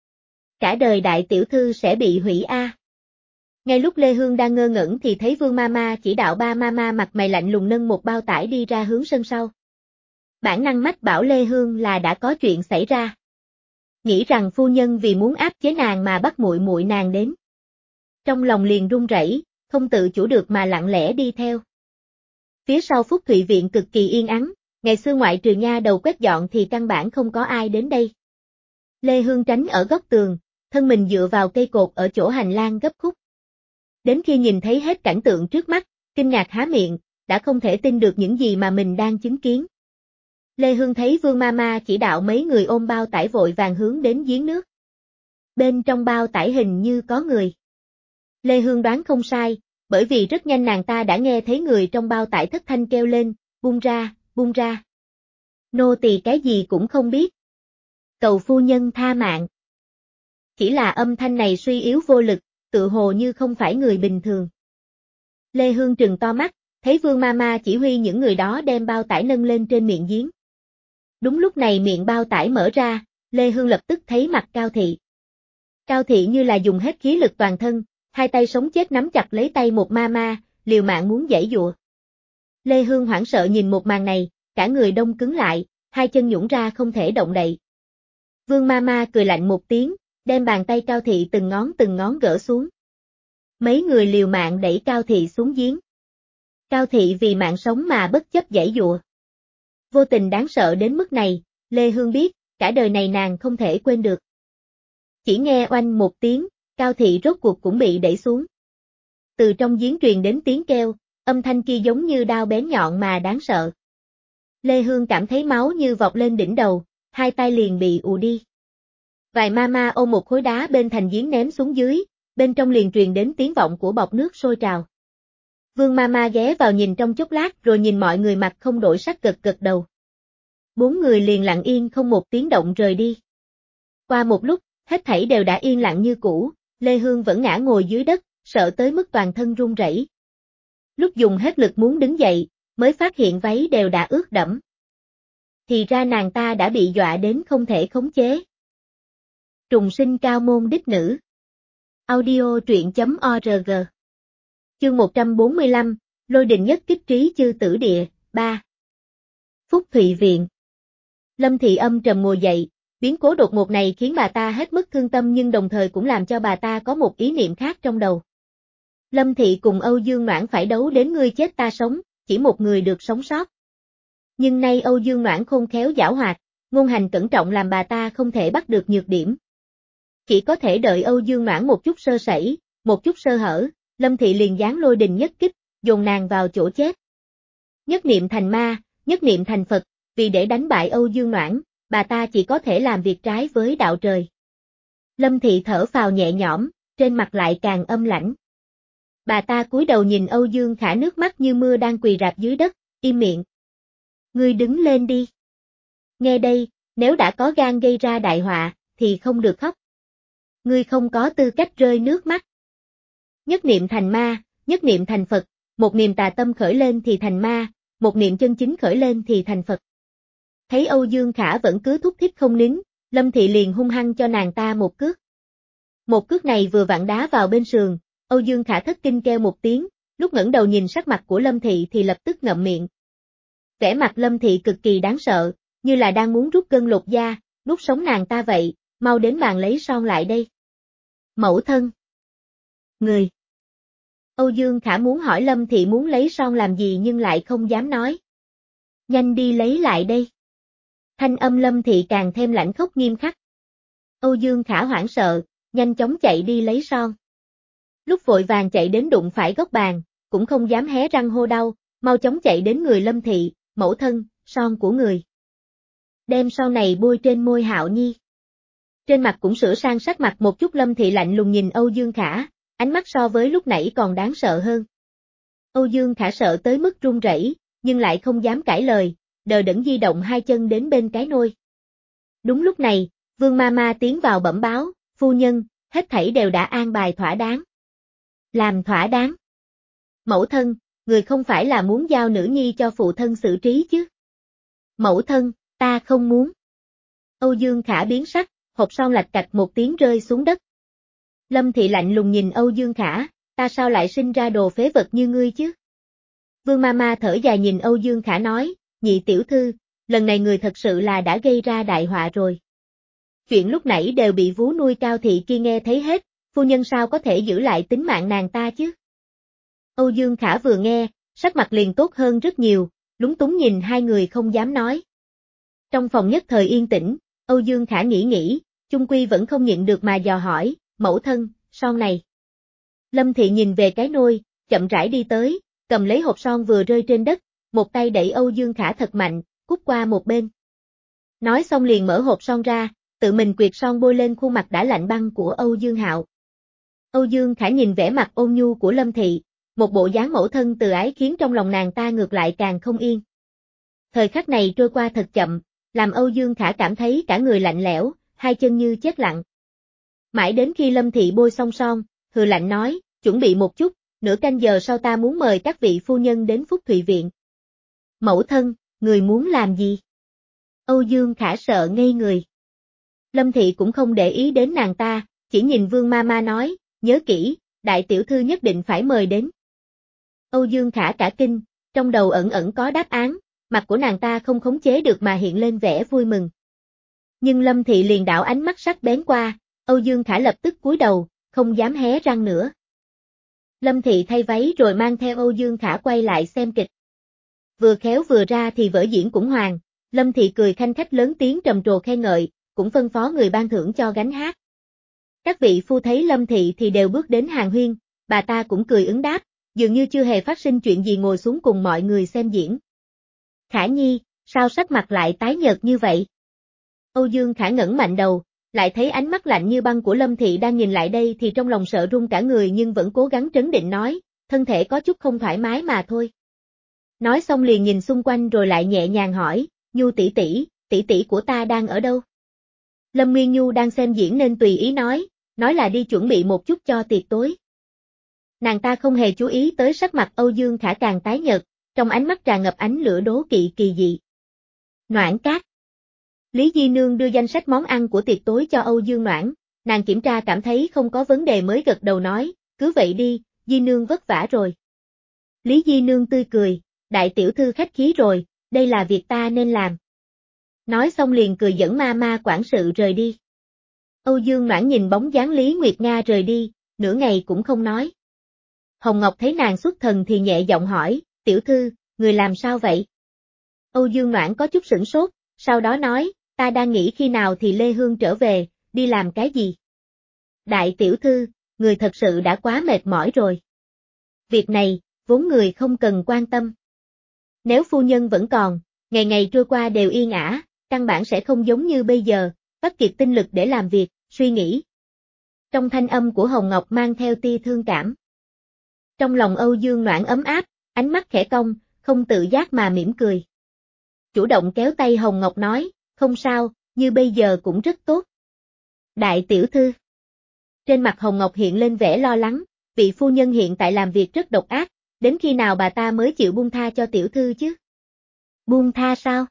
cả đời đại tiểu thư sẽ bị hủy a. Ngay lúc Lê Hương đang ngơ ngẩn thì thấy Vương Mama chỉ đạo ba Mama mặt mày lạnh lùng nâng một bao tải đi ra hướng sân sau. Bản năng mách bảo Lê Hương là đã có chuyện xảy ra. Nghĩ rằng phu nhân vì muốn áp chế nàng mà bắt muội muội nàng đến. Trong lòng liền run rẩy, không tự chủ được mà lặng lẽ đi theo. Phía sau Phúc Thụy Viện cực kỳ yên ắng, ngày xưa ngoại trừ nha đầu quét dọn thì căn bản không có ai đến đây. Lê Hương tránh ở góc tường, thân mình dựa vào cây cột ở chỗ hành lang gấp khúc. Đến khi nhìn thấy hết cảnh tượng trước mắt, kinh ngạc há miệng, đã không thể tin được những gì mà mình đang chứng kiến. Lê Hương thấy Vương Mama chỉ đạo mấy người ôm bao tải vội vàng hướng đến giếng nước. Bên trong bao tải hình như có người. Lê Hương đoán không sai, bởi vì rất nhanh nàng ta đã nghe thấy người trong bao tải thất thanh kêu lên, buông ra, buông ra. Nô tỳ cái gì cũng không biết. Cầu phu nhân tha mạng. Chỉ là âm thanh này suy yếu vô lực, tự hồ như không phải người bình thường. Lê Hương trừng to mắt, thấy Vương Mama chỉ huy những người đó đem bao tải nâng lên trên miệng giếng. Đúng lúc này miệng bao tải mở ra, Lê Hương lập tức thấy mặt Cao Thị. Cao Thị như là dùng hết khí lực toàn thân, hai tay sống chết nắm chặt lấy tay một Mama, liều mạng muốn giãy giụa. Lê Hương hoảng sợ nhìn một màn này, cả người đông cứng lại, hai chân nhũn ra không thể động đậy. Vương Mama cười lạnh một tiếng, đem bàn tay Cao Thị từng ngón từng ngón gỡ xuống. Mấy người liều mạng đẩy Cao Thị xuống giếng. Cao Thị vì mạng sống mà bất chấp giãy giụa. Vô tình đáng sợ đến mức này, Lê Hương biết, cả đời này nàng không thể quên được. Chỉ nghe oanh một tiếng, Cao Thị rốt cuộc cũng bị đẩy xuống. Từ trong giếng truyền đến tiếng kêu, âm thanh kia giống như đao bén nhọn mà đáng sợ. Lê Hương cảm thấy máu như vọt lên đỉnh đầu, hai tay liền bị ù đi. Vài Mama ôm một khối đá bên thành giếng ném xuống dưới, bên trong liền truyền đến tiếng vọng của bọt nước sôi trào. Vương Mama ghé vào nhìn trong chốc lát rồi nhìn mọi người mặt không đổi sắc gật gật đầu. Bốn người liền lặng yên không một tiếng động rời đi. Qua một lúc, hết thảy đều đã yên lặng như cũ, Lê Hương vẫn ngã ngồi dưới đất, sợ tới mức toàn thân run rẩy. Lúc dùng hết lực muốn đứng dậy, mới phát hiện váy đều đã ướt đẫm. Thì ra nàng ta đã bị dọa đến không thể khống chế. Trùng sinh cao môn đích nữ. Audio truyện chấm org. Chương một trăm bốn mươi lăm, Lôi đình nhất kích trí chư tử địa, ba. Phúc Thụy Viện. Lâm Thị âm trầm ngồi dậy, biến cố đột ngột này khiến bà ta hết mức thương tâm nhưng đồng thời cũng làm cho bà ta có một ý niệm khác trong đầu. Lâm Thị cùng Âu Dương Noãn phải đấu đến ngươi chết ta sống, chỉ một người được sống sót. Nhưng nay Âu Dương Noãn khôn khéo giảo hoạt, ngôn hành cẩn trọng làm bà ta không thể bắt được nhược điểm. Chỉ có thể đợi Âu Dương Noãn một chút sơ sẩy, một chút sơ hở, Lâm Thị liền giáng lôi đình nhất kích, dồn nàng vào chỗ chết. Nhất niệm thành ma, nhất niệm thành Phật, vì để đánh bại Âu Dương Noãn, bà ta chỉ có thể làm việc trái với đạo trời. Lâm Thị thở phào nhẹ nhõm, trên mặt lại càng âm lãnh. Bà ta cúi đầu nhìn Âu Dương Khả nước mắt như mưa đang quỳ rạp dưới đất, im miệng. Ngươi đứng lên đi. Nghe đây, nếu đã có gan gây ra đại họa, thì không được khóc. Ngươi không có tư cách rơi nước mắt. Nhất niệm thành ma, nhất niệm thành Phật, một niệm tà tâm khởi lên thì thành ma, một niệm chân chính khởi lên thì thành Phật. Thấy Âu Dương Khả vẫn cứ thúc thích không nín, Lâm Thị liền hung hăng cho nàng ta một cước. Một cước này vừa vặn đá vào bên sườn, Âu Dương Khả thất kinh kêu một tiếng, lúc ngẩng đầu nhìn sắc mặt của Lâm Thị thì lập tức ngậm miệng. Vẻ mặt Lâm Thị cực kỳ đáng sợ, như là đang muốn rút gân lột da, nuốt sống nàng ta vậy, mau đến bàn lấy son lại đây. Mẫu thân. Người. Âu Dương Khả muốn hỏi Lâm Thị muốn lấy son làm gì nhưng lại không dám nói. Nhanh đi lấy lại đây. Thanh âm Lâm Thị càng thêm lãnh khốc nghiêm khắc. Âu Dương Khả hoảng sợ, nhanh chóng chạy đi lấy son. Lúc vội vàng chạy đến đụng phải góc bàn, cũng không dám hé răng hô đau, mau chóng chạy đến người Lâm Thị, mẫu thân, son của người. Đem son này bôi trên môi Hạo Nhi. Trên mặt cũng sửa sang sắc mặt một chút. Lâm Thị lạnh lùng nhìn Âu Dương Khả, ánh mắt so với lúc nãy còn đáng sợ hơn. Âu Dương Khả sợ tới mức run rẩy, nhưng lại không dám cãi lời, đờ đẫn di động hai chân đến bên cái nôi. Đúng lúc này, Vương Mama tiến vào bẩm báo, phu nhân, hết thảy đều đã an bài thỏa đáng. Làm thỏa đáng. Mẫu thân, người không phải là muốn giao nữ nhi cho phụ thân xử trí chứ? Mẫu thân, ta không muốn. Âu Dương Khả biến sắc, hộp son lạch cạch một tiếng rơi xuống đất. Lâm Thị lạnh lùng nhìn Âu Dương Khả, ta sao lại sinh ra đồ phế vật như ngươi chứ? Vương Mama thở dài nhìn Âu Dương Khả nói, nhị tiểu thư, lần này người thật sự là đã gây ra đại họa rồi. Chuyện lúc nãy đều bị vú nuôi Cao Thị kia nghe thấy hết, phu nhân sao có thể giữ lại tính mạng nàng ta chứ? Âu Dương Khả vừa nghe, sắc mặt liền tốt hơn rất nhiều, lúng túng nhìn hai người không dám nói. Trong phòng nhất thời yên tĩnh, Âu Dương Khả nghĩ nghĩ, chung quy vẫn không nhịn được mà dò hỏi, mẫu thân, son này. Lâm Thị nhìn về cái nôi, chậm rãi đi tới, cầm lấy hộp son vừa rơi trên đất, một tay đẩy Âu Dương Khả thật mạnh, cút qua một bên. Nói xong liền mở hộp son ra, tự mình quyệt son bôi lên khuôn mặt đã lạnh băng của Âu Dương Hạo. Âu Dương Khả nhìn vẻ mặt ôn nhu của Lâm Thị, một bộ dáng mẫu thân từ ái khiến trong lòng nàng ta ngược lại càng không yên. Thời khắc này trôi qua thật chậm, làm Âu Dương Khả cảm thấy cả người lạnh lẽo, hai chân như chết lặng. Mãi đến khi Lâm Thị bôi xong son, hừ lạnh nói, chuẩn bị một chút, nửa canh giờ sau ta muốn mời các vị phu nhân đến Phúc Thụy Viện. Mẫu thân, người muốn làm gì? Âu Dương Khả sợ ngây người. Lâm Thị cũng không để ý đến nàng ta, chỉ nhìn Vương Ma Ma nói, nhớ kỹ, đại tiểu thư nhất định phải mời đến. Âu Dương Khả cả kinh, trong đầu ẩn ẩn có đáp án, mặt của nàng ta không khống chế được mà hiện lên vẻ vui mừng. Nhưng Lâm Thị liền đảo ánh mắt sắc bén qua, Âu Dương Khả lập tức cúi đầu, không dám hé răng nữa. Lâm Thị thay váy rồi mang theo Âu Dương Khả quay lại xem kịch. Vừa khéo vừa ra thì vở diễn cũng hoàn, Lâm Thị cười khanh khách lớn tiếng trầm trồ khen ngợi, cũng phân phó người ban thưởng cho gánh hát. Các vị phu thấy Lâm Thị thì đều bước đến hàng huyên, bà ta cũng cười ứng đáp, dường như chưa hề phát sinh chuyện gì ngồi xuống cùng mọi người xem diễn. Khả Nhi, sao sắc mặt lại tái nhợt như vậy? Âu Dương Khả ngẩng mạnh đầu, lại thấy ánh mắt lạnh như băng của Lâm Thị đang nhìn lại đây thì trong lòng sợ run cả người nhưng vẫn cố gắng trấn định nói, thân thể có chút không thoải mái mà thôi. Nói xong liền nhìn xung quanh rồi lại nhẹ nhàng hỏi, Nhu tỷ tỷ, tỷ tỷ của ta đang ở đâu? Lâm Nguyên Nhu đang xem diễn nên tùy ý nói, nói là đi chuẩn bị một chút cho tiệc tối. Nàng ta không hề chú ý tới sắc mặt Âu Dương Khả càng tái nhợt, trong ánh mắt tràn ngập ánh lửa đố kỵ kỳ dị. Noãn Cát. Lý Di Nương đưa danh sách món ăn của tiệc tối cho Âu Dương Noãn, nàng kiểm tra cảm thấy không có vấn đề mới gật đầu nói, cứ vậy đi, Di Nương vất vả rồi. Lý Di Nương tươi cười, đại tiểu thư khách khí rồi, đây là việc ta nên làm. Nói xong liền cười dẫn ma ma quản sự rời đi. Âu Dương Noãn nhìn bóng dáng Lý Nguyệt Nga rời đi, nửa ngày cũng không nói. Hồng Ngọc thấy nàng xuất thần thì nhẹ giọng hỏi, tiểu thư, người làm sao vậy? Âu Dương Noãn có chút sửng sốt, sau đó nói, ta đang nghĩ khi nào thì Lê Hương trở về, đi làm cái gì? Đại tiểu thư, người thật sự đã quá mệt mỏi rồi. Việc này, vốn người không cần quan tâm. Nếu phu nhân vẫn còn, ngày ngày trôi qua đều yên ả, căn bản sẽ không giống như bây giờ, vắt kiệt tinh lực để làm việc, suy nghĩ. Trong thanh âm của Hồng Ngọc mang theo tia thương cảm. Trong lòng Âu Dương Noãn ấm áp, ánh mắt khẽ cong, không tự giác mà mỉm cười. Chủ động kéo tay Hồng Ngọc nói, không sao, như bây giờ cũng rất tốt. Đại tiểu thư. Trên mặt Hồng Ngọc hiện lên vẻ lo lắng, vị phu nhân hiện tại làm việc rất độc ác, đến khi nào bà ta mới chịu buông tha cho tiểu thư chứ? Buông tha sao?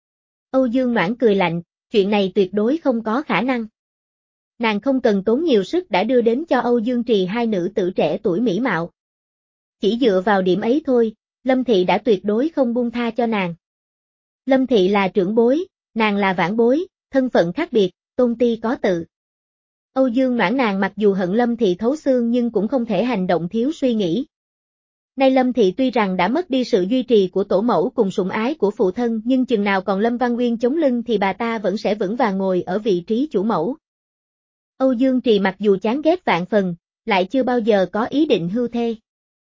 Âu Dương Noãn cười lạnh, chuyện này tuyệt đối không có khả năng. Nàng không cần tốn nhiều sức đã đưa đến cho Âu Dương Trì hai nữ tử trẻ tuổi mỹ mạo. Chỉ dựa vào điểm ấy thôi, Lâm Thị đã tuyệt đối không buông tha cho nàng. Lâm Thị là trưởng bối, nàng là vãn bối, thân phận khác biệt, tôn ti có tự. Âu Dương Noãn nàng mặc dù hận Lâm Thị thấu xương nhưng cũng không thể hành động thiếu suy nghĩ. Nay Lâm Thị tuy rằng đã mất đi sự duy trì của tổ mẫu cùng sủng ái của phụ thân nhưng chừng nào còn Lâm Văn Uyên chống lưng thì bà ta vẫn sẽ vững vàng ngồi ở vị trí chủ mẫu. Âu Dương Trì mặc dù chán ghét vạn phần, lại chưa bao giờ có ý định hưu thê.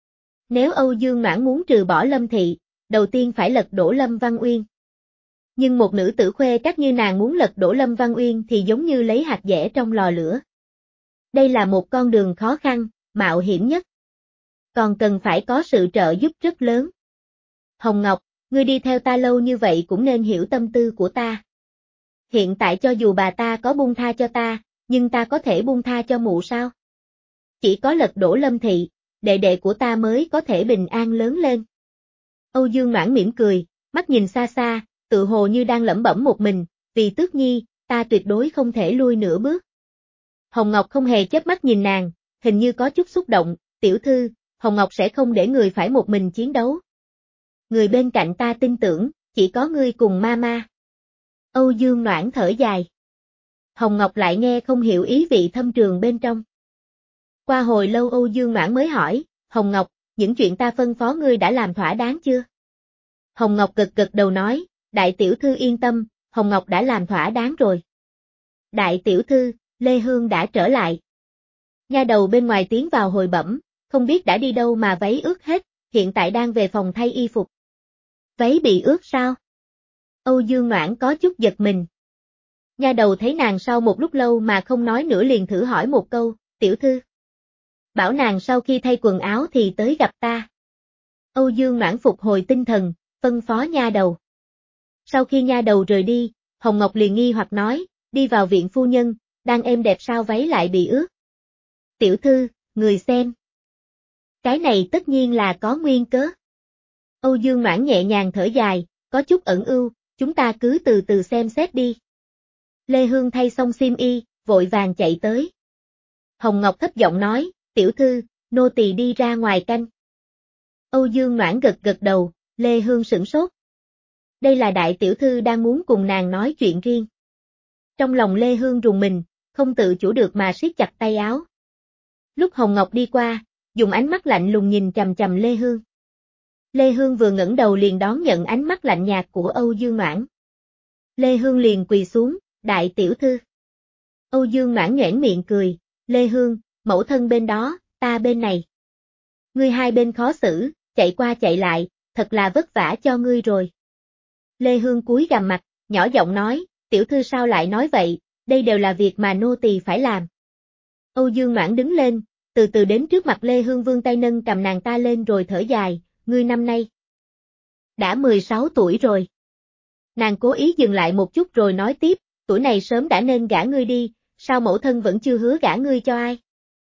Nếu Âu Dương Noãn muốn trừ bỏ Lâm Thị, đầu tiên phải lật đổ Lâm Văn Uyên. Nhưng một nữ tử khuê các như nàng muốn lật đổ Lâm Văn Uyên thì giống như lấy hạt dẻ trong lò lửa. Đây là một con đường khó khăn, mạo hiểm nhất. Còn cần phải có sự trợ giúp rất lớn. Hồng Ngọc, ngươi đi theo ta lâu như vậy cũng nên hiểu tâm tư của ta. Hiện tại cho dù bà ta có buông tha cho ta, nhưng ta có thể buông tha cho mụ sao? Chỉ có lật đổ Lâm Thị, đệ đệ của ta mới có thể bình an lớn lên. Âu Dương Noãn mỉm cười, mắt nhìn xa xa, tự hồ như đang lẩm bẩm một mình, vì Tước Nhi, ta tuyệt đối không thể lui nửa bước. Hồng Ngọc không hề chớp mắt nhìn nàng, hình như có chút xúc động, tiểu thư, Hồng Ngọc sẽ không để người phải một mình chiến đấu. Người bên cạnh ta tin tưởng, chỉ có ngươi cùng Mama. Âu Dương Noãn thở dài. Hồng Ngọc lại nghe không hiểu ý vị thâm trường bên trong. Qua hồi lâu Âu Dương Noãn mới hỏi, Hồng Ngọc, những chuyện ta phân phó ngươi đã làm thỏa đáng chưa? Hồng Ngọc gật gật đầu nói, đại tiểu thư yên tâm, Hồng Ngọc đã làm thỏa đáng rồi. Đại tiểu thư, Lê Hương đã trở lại. Nha đầu bên ngoài tiến vào hồi bẩm, không biết đã đi đâu mà váy ướt hết, hiện tại đang về phòng thay y phục. Váy bị ướt sao? Âu Dương Noãn có chút giật mình. Nha đầu thấy nàng sau một lúc lâu mà không nói nữa liền thử hỏi một câu, tiểu thư. Bảo nàng sau khi thay quần áo thì tới gặp ta. Âu Dương Noãn phục hồi tinh thần, phân phó nha đầu. Sau khi nha đầu rời đi, Hồng Ngọc liền nghi hoặc nói, đi vào viện phu nhân, đang êm đẹp sao váy lại bị ướt. Tiểu thư, người xem. Cái này tất nhiên là có nguyên cớ. Âu Dương Noãn nhẹ nhàng thở dài, có chút ẩn ưu, chúng ta cứ từ từ xem xét đi. Lê Hương thay xong xiêm y, vội vàng chạy tới. Hồng Ngọc thấp giọng nói, tiểu thư, nô tỳ đi ra ngoài canh. Âu Dương Noãn gật gật đầu, Lê Hương sửng sốt. Đây là đại tiểu thư đang muốn cùng nàng nói chuyện riêng. Trong lòng Lê Hương rùng mình, không tự chủ được mà siết chặt tay áo. Lúc Hồng Ngọc đi qua, dùng ánh mắt lạnh lùng nhìn chằm chằm Lê Hương. Lê Hương vừa ngẩng đầu liền đón nhận ánh mắt lạnh nhạt của Âu Dương Noãn. Lê Hương liền quỳ xuống, đại tiểu thư. Âu Dương Noãn nhoẻn miệng cười, Lê Hương, mẫu thân bên đó, ta bên này. Ngươi hai bên khó xử, chạy qua chạy lại, thật là vất vả cho ngươi rồi. Lê Hương cúi gằm mặt, nhỏ giọng nói, tiểu thư sao lại nói vậy, đây đều là việc mà nô tỳ phải làm. Âu Dương Noãn đứng lên, từ từ đến trước mặt Lê Hương vươn tay nâng cầm nàng ta lên rồi thở dài, ngươi năm nay đã mười sáu tuổi rồi. Nàng cố ý dừng lại một chút rồi nói tiếp, tuổi này sớm đã nên gả ngươi đi, sao mẫu thân vẫn chưa hứa gả ngươi cho ai?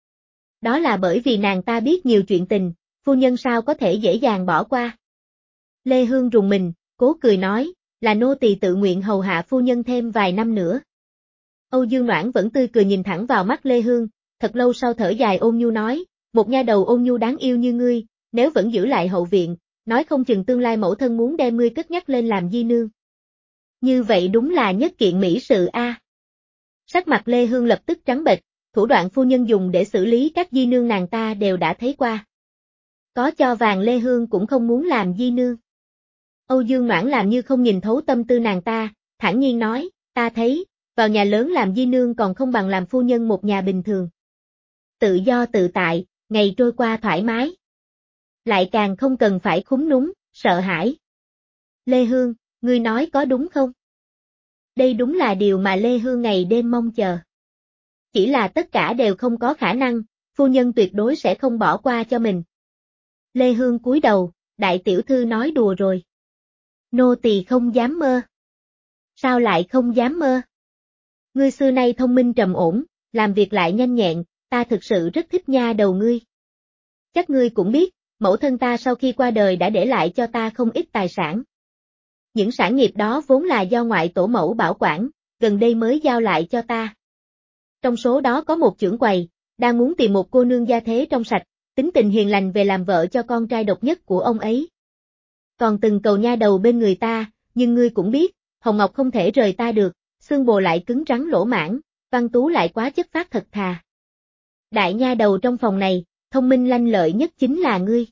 Đó là bởi vì nàng ta biết nhiều chuyện tình, phu nhân sao có thể dễ dàng bỏ qua. Lê Hương rùng mình, cố cười nói, là nô tỳ tự nguyện hầu hạ phu nhân thêm vài năm nữa. Âu Dương Noãn vẫn tươi cười nhìn thẳng vào mắt Lê Hương, thật lâu sau thở dài ôn nhu nói, một nha đầu ôn nhu đáng yêu như ngươi, nếu vẫn giữ lại hậu viện, nói không chừng tương lai mẫu thân muốn đem ngươi cất nhắc lên làm di nương. Như vậy đúng là nhất kiện mỹ sự a. À. Sắc mặt Lê Hương lập tức trắng bệch, thủ đoạn phu nhân dùng để xử lý các di nương nàng ta đều đã thấy qua. Có cho vàng Lê Hương cũng không muốn làm di nương. Âu Dương Noãn làm như không nhìn thấu tâm tư nàng ta, thản nhiên nói, ta thấy, vào nhà lớn làm di nương còn không bằng làm phu nhân một nhà bình thường. Tự do tự tại, ngày trôi qua thoải mái. Lại càng không cần phải khúm núm, sợ hãi. Lê Hương, ngươi nói có đúng không? Đây đúng là điều mà Lê Hương ngày đêm mong chờ. Chỉ là tất cả đều không có khả năng, phu nhân tuyệt đối sẽ không bỏ qua cho mình. Lê Hương cúi đầu, đại tiểu thư nói đùa rồi. Nô tỳ không dám mơ. Sao lại không dám mơ? Ngươi xưa nay thông minh trầm ổn, làm việc lại nhanh nhẹn, ta thực sự rất thích nha đầu ngươi. Chắc ngươi cũng biết, mẫu thân ta sau khi qua đời đã để lại cho ta không ít tài sản. Những sản nghiệp đó vốn là do ngoại tổ mẫu bảo quản, gần đây mới giao lại cho ta. Trong số đó có một chưởng quầy, đang muốn tìm một cô nương gia thế trong sạch, tính tình hiền lành về làm vợ cho con trai độc nhất của ông ấy. Còn từng cầu nha đầu bên người ta, nhưng ngươi cũng biết, Hồng Ngọc không thể rời ta được, xương bồ lại cứng rắn lỗ mãng, Văn Tú lại quá chất phác thật thà. Đại nha đầu trong phòng này, thông minh lanh lợi nhất chính là ngươi.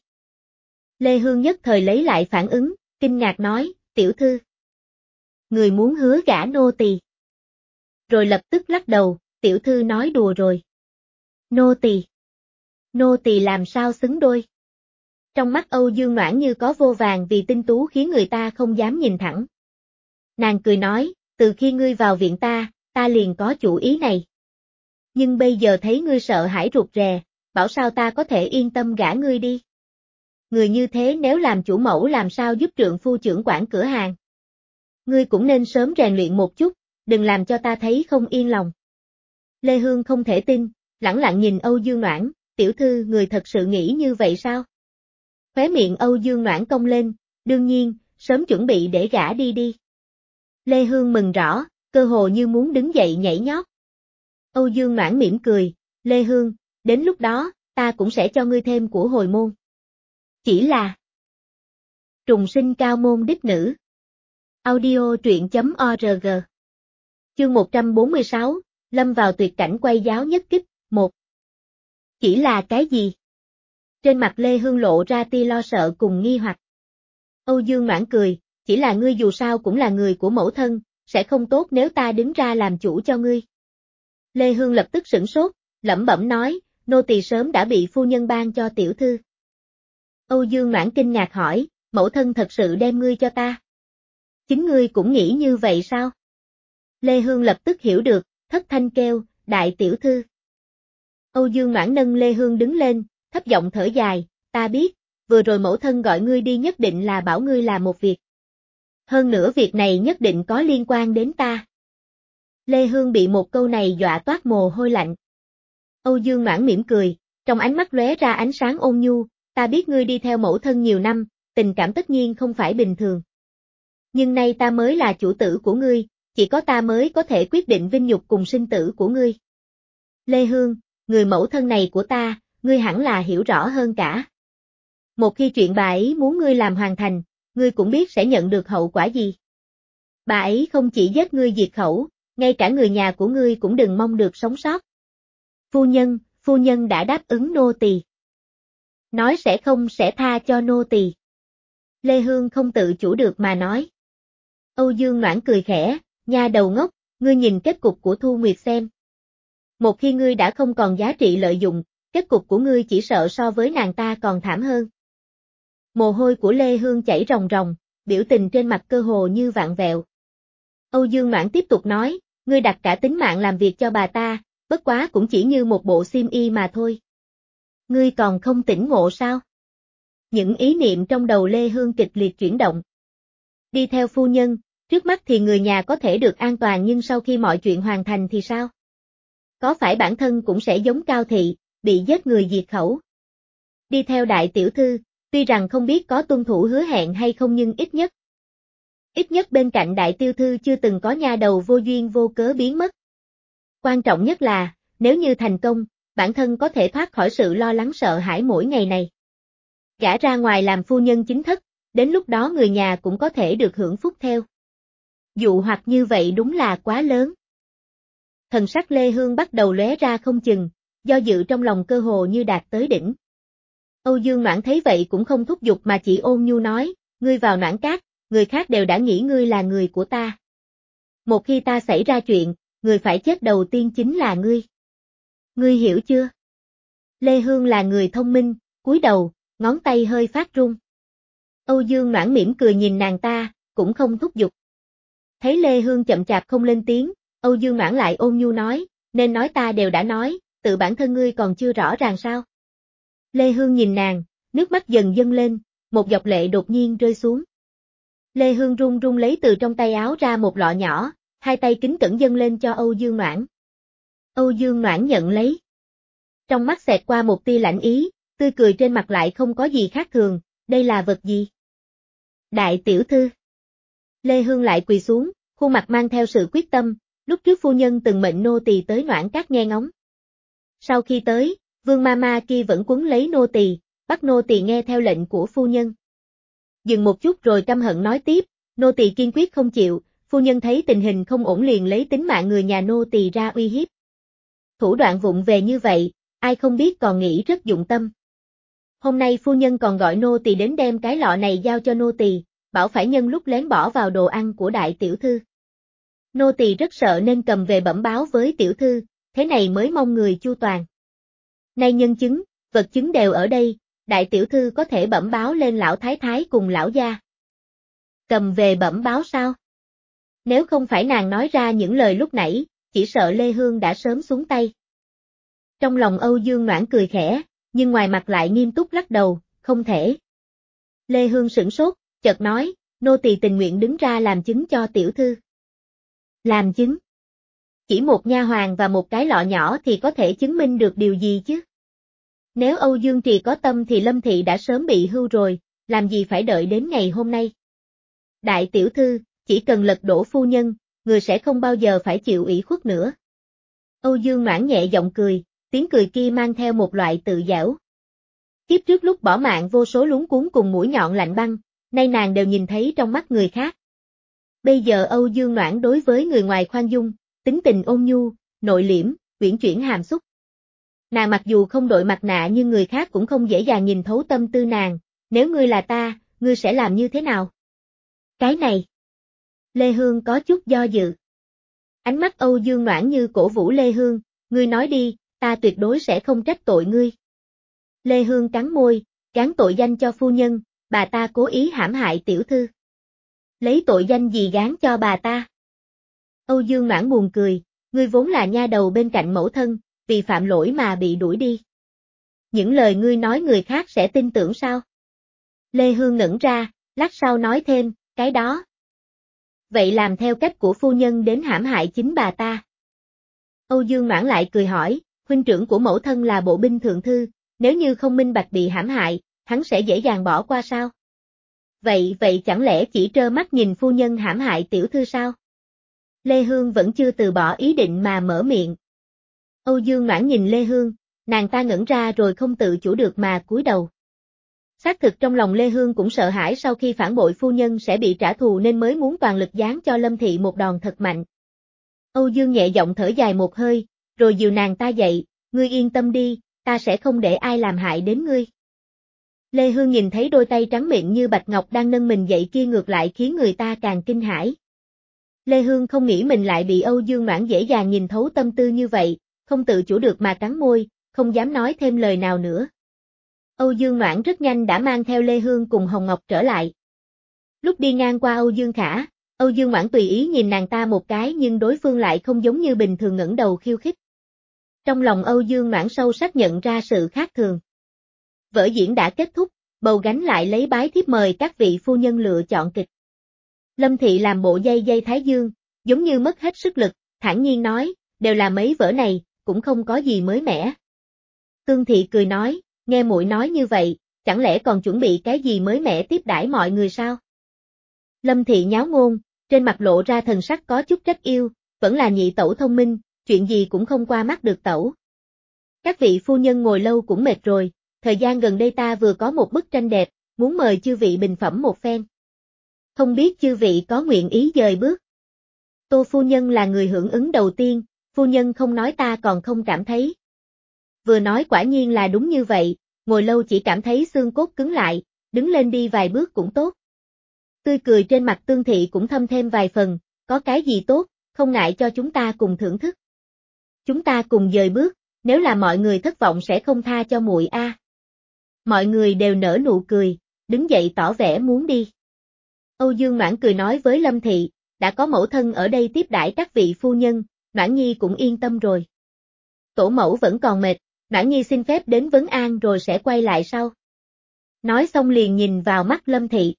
Lê Hương nhất thời lấy lại phản ứng, kinh ngạc nói, tiểu thư. Người muốn hứa gả nô tỳ. Rồi lập tức lắc đầu, tiểu thư nói đùa rồi. Nô tỳ. Nô tỳ làm sao xứng đôi. Trong mắt Âu Dương Noãn như có vô vàng vì tinh tú khiến người ta không dám nhìn thẳng. Nàng cười nói, từ khi ngươi vào viện ta, ta liền có chủ ý này. Nhưng bây giờ thấy ngươi sợ hãi rụt rè, bảo sao ta có thể yên tâm gả ngươi đi. Người như thế nếu làm chủ mẫu làm sao giúp trượng phu trưởng quản cửa hàng. Ngươi cũng nên sớm rèn luyện một chút, đừng làm cho ta thấy không yên lòng. Lê Hương không thể tin, lẳng lặng nhìn Âu Dương Noãn, tiểu thư người thật sự nghĩ như vậy sao? Khóe miệng Âu Dương Noãn cong lên, đương nhiên, sớm chuẩn bị để gả đi đi. Lê Hương mừng rõ, cơ hồ như muốn đứng dậy nhảy nhót. Âu Dương Noãn mỉm cười, Lê Hương, đến lúc đó, ta cũng sẽ cho ngươi thêm của hồi môn. Chỉ là trùng sinh cao môn đích nữ. Audio truyện chấm org. Chương một trăm bốn mươi sáu, lâm vào tuyệt cảnh quay giáo nhất kích, một. Chỉ là cái gì? Trên mặt Lê Hương lộ ra tia lo sợ cùng nghi hoặc. Âu Dương Noãn cười, chỉ là ngươi dù sao cũng là người của mẫu thân, sẽ không tốt nếu ta đứng ra làm chủ cho ngươi. Lê Hương lập tức sửng sốt, lẩm bẩm nói, nô tỳ sớm đã bị phu nhân ban cho tiểu thư. Âu Dương Noãn kinh ngạc hỏi, mẫu thân thật sự đem ngươi cho ta? Chính ngươi cũng nghĩ như vậy sao? Lê Hương lập tức hiểu được, thất thanh kêu, đại tiểu thư. Âu Dương Noãn nâng Lê Hương đứng lên, thấp giọng thở dài, ta biết, vừa rồi mẫu thân gọi ngươi đi nhất định là bảo ngươi làm một việc. Hơn nữa việc này nhất định có liên quan đến ta. Lê Hương bị một câu này dọa toát mồ hôi lạnh. Âu Dương Noãn mỉm cười, trong ánh mắt lóe ra ánh sáng ôn nhu, ta biết ngươi đi theo mẫu thân nhiều năm, tình cảm tất nhiên không phải bình thường. Nhưng nay ta mới là chủ tử của ngươi, chỉ có ta mới có thể quyết định vinh nhục cùng sinh tử của ngươi. Lê Hương, người mẫu thân này của ta, ngươi hẳn là hiểu rõ hơn cả. Một khi chuyện bà ấy muốn ngươi làm hoàn thành, ngươi cũng biết sẽ nhận được hậu quả gì. Bà ấy không chỉ giết ngươi diệt khẩu, ngay cả người nhà của ngươi cũng đừng mong được sống sót. Phu nhân, phu nhân đã đáp ứng nô tỳ. Nói sẽ không sẽ tha cho nô tỳ. Lê Hương không tự chủ được mà nói. Âu Dương Noãn cười khẽ, nha đầu ngốc, ngươi nhìn kết cục của Thu Nguyệt xem. Một khi ngươi đã không còn giá trị lợi dụng, kết cục của ngươi chỉ sợ so với nàng ta còn thảm hơn. Mồ hôi của Lê Hương chảy ròng ròng, biểu tình trên mặt cơ hồ như vạn vẹo. Âu Dương Noãn tiếp tục nói, ngươi đặt cả tính mạng làm việc cho bà ta, bất quá cũng chỉ như một bộ xiêm y mà thôi. Ngươi còn không tỉnh ngộ sao? Những ý niệm trong đầu Lê Hương kịch liệt chuyển động. Đi theo phu nhân, trước mắt thì người nhà có thể được an toàn nhưng sau khi mọi chuyện hoàn thành thì sao? Có phải bản thân cũng sẽ giống Cao Thị, bị giết người diệt khẩu? Đi theo đại tiểu thư, tuy rằng không biết có tuân thủ hứa hẹn hay không nhưng ít nhất. Ít nhất bên cạnh đại tiểu thư chưa từng có nha đầu vô duyên vô cớ biến mất. Quan trọng nhất là, nếu như thành công, bản thân có thể thoát khỏi sự lo lắng sợ hãi mỗi ngày này. Gả ra ngoài làm phu nhân chính thất, đến lúc đó người nhà cũng có thể được hưởng phúc theo. Dụ hoặc như vậy đúng là quá lớn. Thần sắc Lê Hương bắt đầu lóe ra không chừng, do dự trong lòng cơ hồ như đạt tới đỉnh. Âu Dương Noãn thấy vậy cũng không thúc giục mà chỉ ôn nhu nói, ngươi vào Noãn Cát, người khác đều đã nghĩ ngươi là người của ta. Một khi ta xảy ra chuyện, người phải chết đầu tiên chính là ngươi. Ngươi hiểu chưa? Lê Hương là người thông minh, cúi đầu, ngón tay hơi phát run. Âu Dương Noãn mỉm cười nhìn nàng ta, cũng không thúc giục. Thấy Lê Hương chậm chạp không lên tiếng, Âu Dương Noãn lại ôn nhu nói, nên nói ta đều đã nói, tự bản thân ngươi còn chưa rõ ràng sao? Lê Hương nhìn nàng, nước mắt dần dâng lên, một giọt lệ đột nhiên rơi xuống. Lê Hương run run lấy từ trong tay áo ra một lọ nhỏ, hai tay kính cẩn dâng lên cho Âu Dương Noãn. Âu Dương Noãn nhận lấy. Trong mắt xẹt qua một tia lạnh ý, tươi cười trên mặt lại không có gì khác thường, đây là vật gì? Đại tiểu thư. Lê Hương lại quỳ xuống, khuôn mặt mang theo sự quyết tâm, lúc trước phu nhân từng mệnh nô tỳ tới Noãn Cát nghe ngóng. Sau khi tới, vương ma ma kia vẫn quấn lấy nô tỳ, bắt nô tỳ nghe theo lệnh của phu nhân. Dừng một chút rồi căm hận nói tiếp, nô tỳ kiên quyết không chịu, phu nhân thấy tình hình không ổn liền lấy tính mạng người nhà nô tỳ ra uy hiếp. Thủ đoạn vụng về như vậy, ai không biết còn nghĩ rất dụng tâm. Hôm nay phu nhân còn gọi nô tỳ đến đem cái lọ này giao cho nô tỳ, bảo phải nhân lúc lén bỏ vào đồ ăn của đại tiểu thư. Nô tỳ rất sợ nên cầm về bẩm báo với tiểu thư, thế này mới mong người chu toàn. Nay nhân chứng, vật chứng đều ở đây, đại tiểu thư có thể bẩm báo lên lão thái thái cùng lão gia. Cầm về bẩm báo sao? Nếu không phải nàng nói ra những lời lúc nãy, chỉ sợ Lê Hương đã sớm xuống tay. Trong lòng Âu Dương Noãn cười khẽ, nhưng ngoài mặt lại nghiêm túc lắc đầu, không thể. Lê Hương sửng sốt, chợt nói, nô tỳ tình nguyện đứng ra làm chứng cho tiểu thư. Làm chứng? Chỉ một nha hoàn và một cái lọ nhỏ thì có thể chứng minh được điều gì chứ? Nếu Âu Dương Trì có tâm thì Lâm Thị đã sớm bị hưu rồi, làm gì phải đợi đến ngày hôm nay? Đại tiểu thư, chỉ cần lật đổ phu nhân, người sẽ không bao giờ phải chịu ủy khuất nữa. Âu Dương Noãn nhẹ giọng cười, tiếng cười kia mang theo một loại tự giễu. Kiếp trước lúc bỏ mạng vô số luống cuốn cùng mũi nhọn lạnh băng, nay nàng đều nhìn thấy trong mắt người khác. Bây giờ Âu Dương Noãn đối với người ngoài khoan dung, tính tình ôn nhu, nội liễm, uyển chuyển hàm xúc. Nàng mặc dù không đội mặt nạ nhưng người khác cũng không dễ dàng nhìn thấu tâm tư nàng, nếu ngươi là ta, ngươi sẽ làm như thế nào? Cái này. Lê Hương có chút do dự. Ánh mắt Âu Dương Noãn như cổ vũ Lê Hương, ngươi nói đi, ta tuyệt đối sẽ không trách tội ngươi. Lê Hương cắn môi, gán tội danh cho phu nhân, bà ta cố ý hãm hại tiểu thư. Lấy tội danh gì gán cho bà ta? Âu Dương Noãn buồn cười, ngươi vốn là nha đầu bên cạnh mẫu thân, vì phạm lỗi mà bị đuổi đi. Những lời ngươi nói người khác sẽ tin tưởng sao? Lê Hương ngẩn ra, lát sau nói thêm, cái đó. Vậy làm theo cách của phu nhân đến hãm hại chính bà ta. Âu Dương Noãn lại cười hỏi, huynh trưởng của mẫu thân là bộ binh thượng thư, nếu như không minh bạch bị hãm hại, hắn sẽ dễ dàng bỏ qua sao? Vậy vậy chẳng lẽ chỉ trơ mắt nhìn phu nhân hãm hại tiểu thư sao? Lê Hương vẫn chưa từ bỏ ý định mà mở miệng. Âu Dương Noãn nhìn Lê Hương, nàng ta ngẩn ra rồi không tự chủ được mà cúi đầu. Xác thực trong lòng Lê Hương cũng sợ hãi sau khi phản bội phu nhân sẽ bị trả thù nên mới muốn toàn lực giáng cho Lâm Thị một đòn thật mạnh. Âu Dương nhẹ giọng thở dài một hơi, rồi dìu nàng ta dậy, ngươi yên tâm đi, ta sẽ không để ai làm hại đến ngươi. Lê Hương nhìn thấy đôi tay trắng mịn như bạch ngọc đang nâng mình dậy kia ngược lại khiến người ta càng kinh hãi. Lê Hương không nghĩ mình lại bị Âu Dương Noãn dễ dàng nhìn thấu tâm tư như vậy, không tự chủ được mà cắn môi, không dám nói thêm lời nào nữa. Âu Dương Noãn rất nhanh đã mang theo Lê Hương cùng Hồng Ngọc trở lại. Lúc đi ngang qua Âu Dương Khả, Âu Dương Noãn tùy ý nhìn nàng ta một cái nhưng đối phương lại không giống như bình thường ngẩng đầu khiêu khích. Trong lòng Âu Dương Noãn sâu sắc nhận ra sự khác thường. Vở diễn đã kết thúc, bầu gánh lại lấy bái thiếp mời các vị phu nhân lựa chọn kịch. Lâm Thị làm bộ dây dây Thái Dương, giống như mất hết sức lực, thản nhiên nói, đều là mấy vở này, cũng không có gì mới mẻ. Tương Thị cười nói, nghe muội nói như vậy, chẳng lẽ còn chuẩn bị cái gì mới mẻ tiếp đãi mọi người sao? Lâm Thị nháo ngôn, trên mặt lộ ra thần sắc có chút trách yêu, vẫn là nhị tẩu thông minh, chuyện gì cũng không qua mắt được tẩu. Các vị phu nhân ngồi lâu cũng mệt rồi, thời gian gần đây ta vừa có một bức tranh đẹp, muốn mời chư vị bình phẩm một phen. Không biết chư vị có nguyện ý dời bước. Tô phu nhân là người hưởng ứng đầu tiên, phu nhân không nói ta còn không cảm thấy. Vừa nói quả nhiên là đúng như vậy, ngồi lâu chỉ cảm thấy xương cốt cứng lại, đứng lên đi vài bước cũng tốt. Tươi cười trên mặt Tương Thị cũng thâm thêm vài phần, có cái gì tốt, không ngại cho chúng ta cùng thưởng thức. Chúng ta cùng dời bước, nếu là mọi người thất vọng sẽ không tha cho muội a. Mọi người đều nở nụ cười, đứng dậy tỏ vẻ muốn đi. Âu Dương Noãn cười nói với Lâm Thị, đã có mẫu thân ở đây tiếp đãi các vị phu nhân, Noãn Nhi cũng yên tâm rồi. Tổ mẫu vẫn còn mệt, Noãn Nhi xin phép đến vấn an rồi sẽ quay lại sau. Nói xong liền nhìn vào mắt Lâm Thị.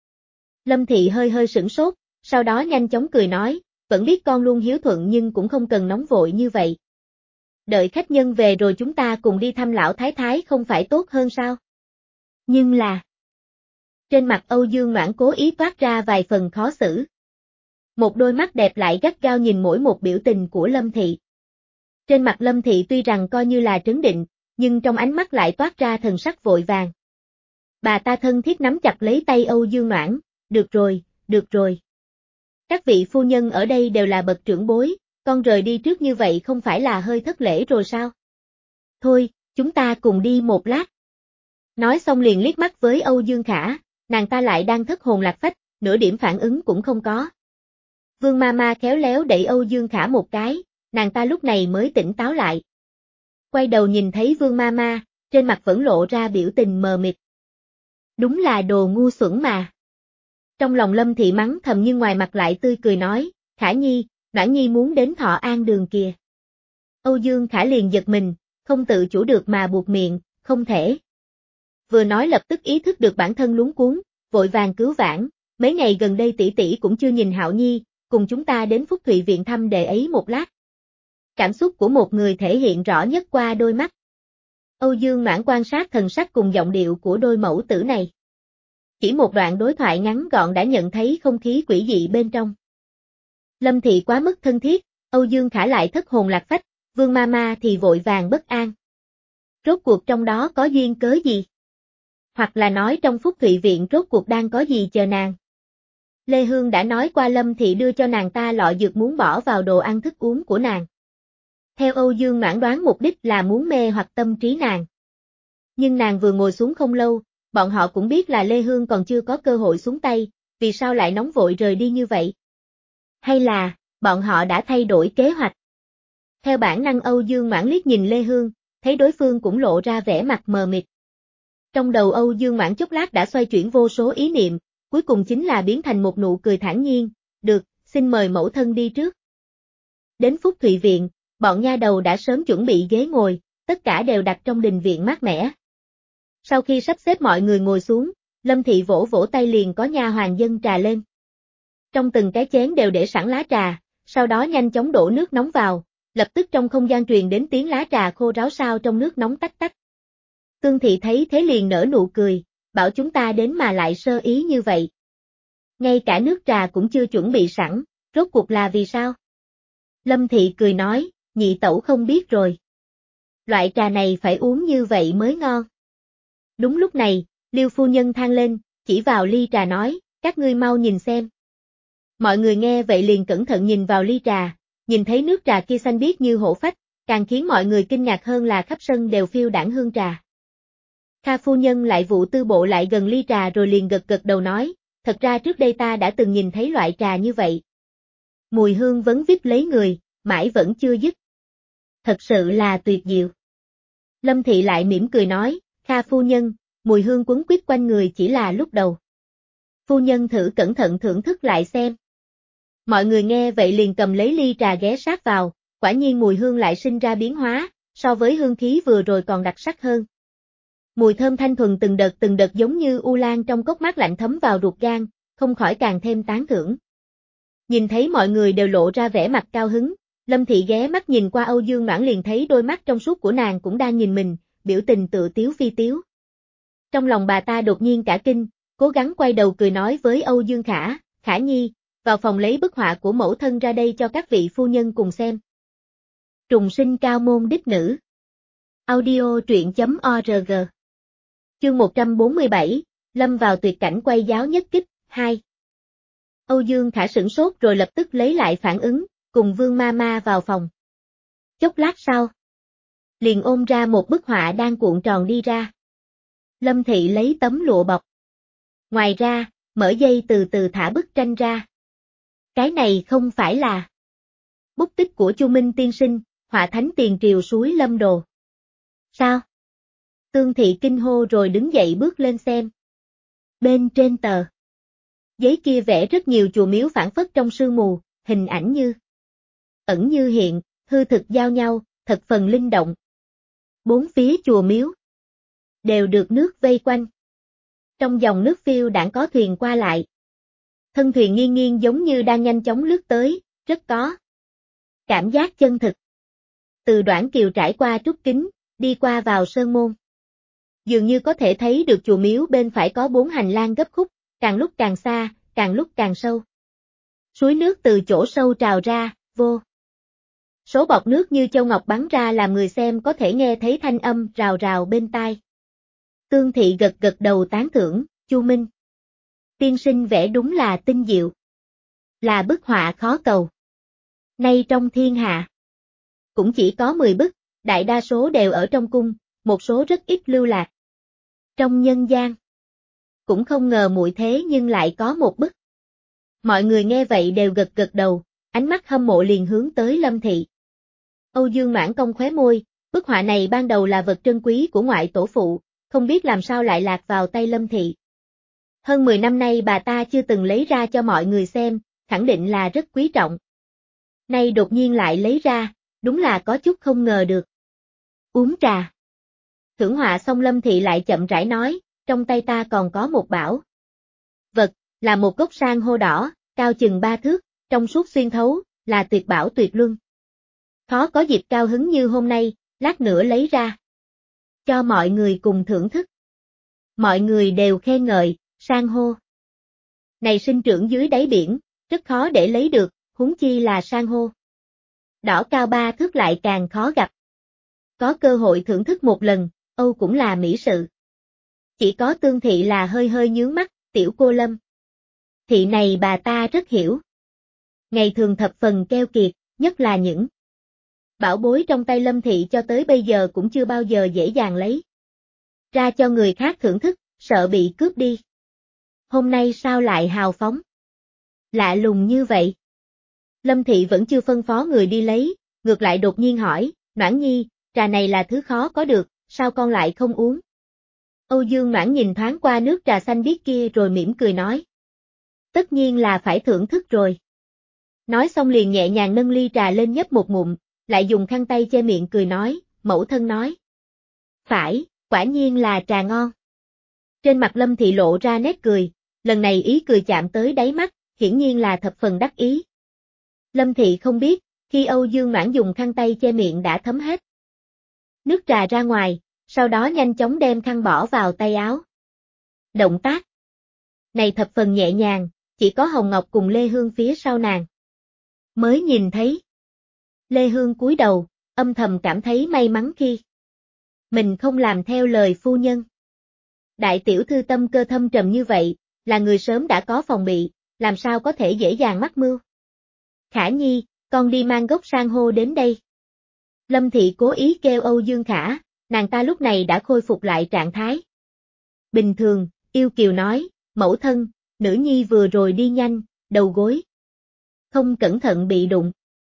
Lâm Thị hơi hơi sửng sốt, sau đó nhanh chóng cười nói, vẫn biết con luôn hiếu thuận nhưng cũng không cần nóng vội như vậy. Đợi khách nhân về rồi chúng ta cùng đi thăm lão thái thái không phải tốt hơn sao? Nhưng là... Trên mặt Âu Dương Noãn cố ý toát ra vài phần khó xử. Một đôi mắt đẹp lại gắt gao nhìn mỗi một biểu tình của Lâm Thị. Trên mặt Lâm Thị tuy rằng coi như là trấn định, nhưng trong ánh mắt lại toát ra thần sắc vội vàng. Bà ta thân thiết nắm chặt lấy tay Âu Dương Noãn, được rồi, được rồi. Các vị phu nhân ở đây đều là bậc trưởng bối, con rời đi trước như vậy không phải là hơi thất lễ rồi sao? Thôi, chúng ta cùng đi một lát. Nói xong liền liếc mắt với Âu Dương Khả, nàng ta lại đang thất hồn lạc phách, nửa điểm phản ứng cũng không có. Vương Mama khéo léo đẩy Âu Dương Khả một cái, nàng ta lúc này mới tỉnh táo lại. Quay đầu nhìn thấy Vương Mama, trên mặt vẫn lộ ra biểu tình mờ mịt. Đúng là đồ ngu xuẩn mà. Trong lòng Lâm Thị mắng thầm nhưng ngoài mặt lại tươi cười nói, Khả Nhi, Noãn Nhi muốn đến Thọ An đường kìa. Âu Dương Khả liền giật mình, không tự chủ được mà buột miệng, không thể. Vừa nói lập tức ý thức được bản thân luống cuống, vội vàng cứu vãn, mấy ngày gần đây tỷ tỷ cũng chưa nhìn Hạo Nhi, cùng chúng ta đến Phúc Thụy viện thăm đệ ấy một lát. Cảm xúc của một người thể hiện rõ nhất qua đôi mắt. Âu Dương Noãn quan sát thần sắc cùng giọng điệu của đôi mẫu tử này. Chỉ một đoạn đối thoại ngắn gọn đã nhận thấy không khí quỷ dị bên trong. Lâm Thị quá mức thân thiết, Âu Dương Khả lại thất hồn lạc phách, Vương Mama thì vội vàng bất an. Rốt cuộc trong đó có duyên cớ gì? Hoặc là nói trong Phúc Thụy viện rốt cuộc đang có gì chờ nàng? Lê Hương đã nói qua Lâm Thị đưa cho nàng ta lọ dược muốn bỏ vào đồ ăn thức uống của nàng. Theo Âu Dương Noãn đoán mục đích là muốn mê hoặc tâm trí nàng. Nhưng nàng vừa ngồi xuống không lâu, bọn họ cũng biết là Lê Hương còn chưa có cơ hội xuống tay, vì sao lại nóng vội rời đi như vậy? Hay là, bọn họ đã thay đổi kế hoạch. Theo bản năng Âu Dương Mãn liếc nhìn Lê Hương, thấy đối phương cũng lộ ra vẻ mặt mờ mịt. Trong đầu Âu Dương Mãn chốc lát đã xoay chuyển vô số ý niệm, cuối cùng chính là biến thành một nụ cười thản nhiên, được, xin mời mẫu thân đi trước. Đến Phúc Thụy Viện, bọn nha đầu đã sớm chuẩn bị ghế ngồi, tất cả đều đặt trong đình viện mát mẻ. Sau khi sắp xếp mọi người ngồi xuống, Lâm Thị vỗ vỗ tay liền có nha hoàn dâng trà lên. Trong từng cái chén đều để sẵn lá trà, sau đó nhanh chóng đổ nước nóng vào, lập tức trong không gian truyền đến tiếng lá trà khô ráo sao trong nước nóng tách tách. Tương Thị thấy thế liền nở nụ cười, bảo chúng ta đến mà lại sơ ý như vậy. Ngay cả nước trà cũng chưa chuẩn bị sẵn, rốt cuộc là vì sao? Lâm Thị cười nói, nhị tẩu không biết rồi. Loại trà này phải uống như vậy mới ngon. Đúng lúc này, Liêu phu nhân than lên, chỉ vào ly trà nói, các ngươi mau nhìn xem. Mọi người nghe vậy liền cẩn thận nhìn vào ly trà, nhìn thấy nước trà kia xanh biếc như hổ phách, càng khiến mọi người kinh ngạc hơn là khắp sân đều phiêu đãng hương trà. Kha phu nhân lại vụ tư bộ lại gần ly trà rồi liền gật gật đầu nói, thật ra trước đây ta đã từng nhìn thấy loại trà như vậy. Mùi hương vấn vít lấy người, mãi vẫn chưa dứt. Thật sự là tuyệt diệu. Lâm Thị lại mỉm cười nói, Kha phu nhân, mùi hương quấn quýt quanh người chỉ là lúc đầu. Phu nhân thử cẩn thận thưởng thức lại xem. Mọi người nghe vậy liền cầm lấy ly trà ghé sát vào, quả nhiên mùi hương lại sinh ra biến hóa, so với hương khí vừa rồi còn đặc sắc hơn. Mùi thơm thanh thuần từng đợt từng đợt giống như u lan trong cốc mát lạnh thấm vào ruột gan, không khỏi càng thêm tán thưởng. Nhìn thấy mọi người đều lộ ra vẻ mặt cao hứng, Lâm Thị ghé mắt nhìn qua Âu Dương Noãn liền thấy đôi mắt trong suốt của nàng cũng đang nhìn mình, biểu tình tự tiếu phi tiếu. Trong lòng bà ta đột nhiên cả kinh, cố gắng quay đầu cười nói với Âu Dương Khả, Khả Nhi, vào phòng lấy bức họa của mẫu thân ra đây cho các vị phu nhân cùng xem. Trùng sinh cao môn đích nữ. Audio truyện chấm org. Chương một trăm bốn mươi bảy, lâm vào tuyệt cảnh quay giáo nhất kích, hai. Âu Dương Khả sửng sốt rồi lập tức lấy lại phản ứng, cùng Vương Ma Ma vào phòng. Chốc lát sau, liền ôm ra một bức họa đang cuộn tròn đi ra. Lâm Thị lấy tấm lụa bọc. Ngoài ra, mở dây từ từ thả bức tranh ra. Cái này không phải là bút tích của Chu Minh tiên sinh, họa thánh tiền triều suối Lâm Đồ. Sao? Tương Thị kinh hô rồi đứng dậy bước lên xem. Bên trên tờ giấy kia vẽ rất nhiều chùa miếu phản phất trong sương mù, hình ảnh như ẩn như hiện, hư thực giao nhau, thật phần linh động. Bốn phía chùa miếu đều được nước vây quanh. Trong dòng nước phiêu đãng có thuyền qua lại. Thân thuyền nghiêng nghiêng giống như đang nhanh chóng lướt tới, rất có cảm giác chân thực. Từ Đoản Kiều trải qua Trúc Kính, đi qua vào Sơn Môn. Dường như có thể thấy được chùa miếu bên phải có bốn hành lang gấp khúc, càng lúc càng xa, càng lúc càng sâu. Suối nước từ chỗ sâu trào ra, vô số bọt nước như châu ngọc bắn ra làm người xem có thể nghe thấy thanh âm rào rào bên tai. Tương Thị gật gật đầu tán thưởng, Chu Minh tiên sinh vẽ đúng là tinh diệu. Là bức họa khó cầu. Nay trong thiên hạ, cũng chỉ có mười bức, đại đa số đều ở trong cung, một số rất ít lưu lạc. Trong nhân gian, cũng không ngờ muội thế nhưng lại có một bức. Mọi người nghe vậy đều gật gật đầu, ánh mắt hâm mộ liền hướng tới Lâm Thị. Âu Dương Noãn cong khóe môi, bức họa này ban đầu là vật trân quý của ngoại tổ phụ, không biết làm sao lại lạc vào tay Lâm Thị. Hơn mười năm nay bà ta chưa từng lấy ra cho mọi người xem, khẳng định là rất quý trọng. Nay đột nhiên lại lấy ra, đúng là có chút không ngờ được. Uống trà. Thưởng họa xong Lâm Thị lại chậm rãi nói, trong tay ta còn có một bảo vật, là một gốc san hô đỏ, cao chừng ba thước, trong suốt xuyên thấu, là tuyệt bảo tuyệt luân. Khó có dịp cao hứng như hôm nay, lát nữa lấy ra. Cho mọi người cùng thưởng thức. Mọi người đều khen ngợi, san hô này sinh trưởng dưới đáy biển, rất khó để lấy được, huống chi là san hô đỏ cao ba thước lại càng khó gặp. Có cơ hội thưởng thức một lần, Âu cũng là mỹ sự. Chỉ có Tương Thị là hơi hơi nhướng mắt, tiểu cô Lâm Thị này bà ta rất hiểu. Ngày thường thập phần keo kiệt, nhất là những bảo bối trong tay Lâm Thị cho tới bây giờ cũng chưa bao giờ dễ dàng lấy ra cho người khác thưởng thức, sợ bị cướp đi. Hôm nay sao lại hào phóng lạ lùng như vậy? Lâm Thị vẫn chưa phân phó người đi lấy, ngược lại đột nhiên hỏi, Noãn Nhi, trà này là thứ khó có được, sao con lại không uống? Âu Dương Noãn nhìn thoáng qua nước trà xanh biếc kia rồi mỉm cười nói. Tất nhiên là phải thưởng thức rồi. Nói xong liền nhẹ nhàng nâng ly trà lên nhấp một ngụm, lại dùng khăn tay che miệng cười nói, mẫu thân nói. Phải, quả nhiên là trà ngon. Trên mặt Lâm Thị lộ ra nét cười, lần này ý cười chạm tới đáy mắt, hiển nhiên là thập phần đắc ý. Lâm Thị không biết, khi Âu Dương Noãn dùng khăn tay che miệng đã thấm hết nước trà ra ngoài, sau đó nhanh chóng đem khăn bỏ vào tay áo. Động tác này thập phần nhẹ nhàng, chỉ có Hồng Ngọc cùng Lê Hương phía sau nàng mới nhìn thấy. Lê Hương cúi đầu, âm thầm cảm thấy may mắn khi mình không làm theo lời phu nhân. Đại tiểu thư tâm cơ thâm trầm như vậy, là người sớm đã có phòng bị, làm sao có thể dễ dàng mắc mưu. Khả Nhi, con đi mang gốc san hô đến đây. Lâm Thị cố ý kêu Âu Dương Khả, nàng ta lúc này đã khôi phục lại trạng thái bình thường, yêu kiều nói, mẫu thân, nữ nhi vừa rồi đi nhanh, đầu gối không cẩn thận bị đụng.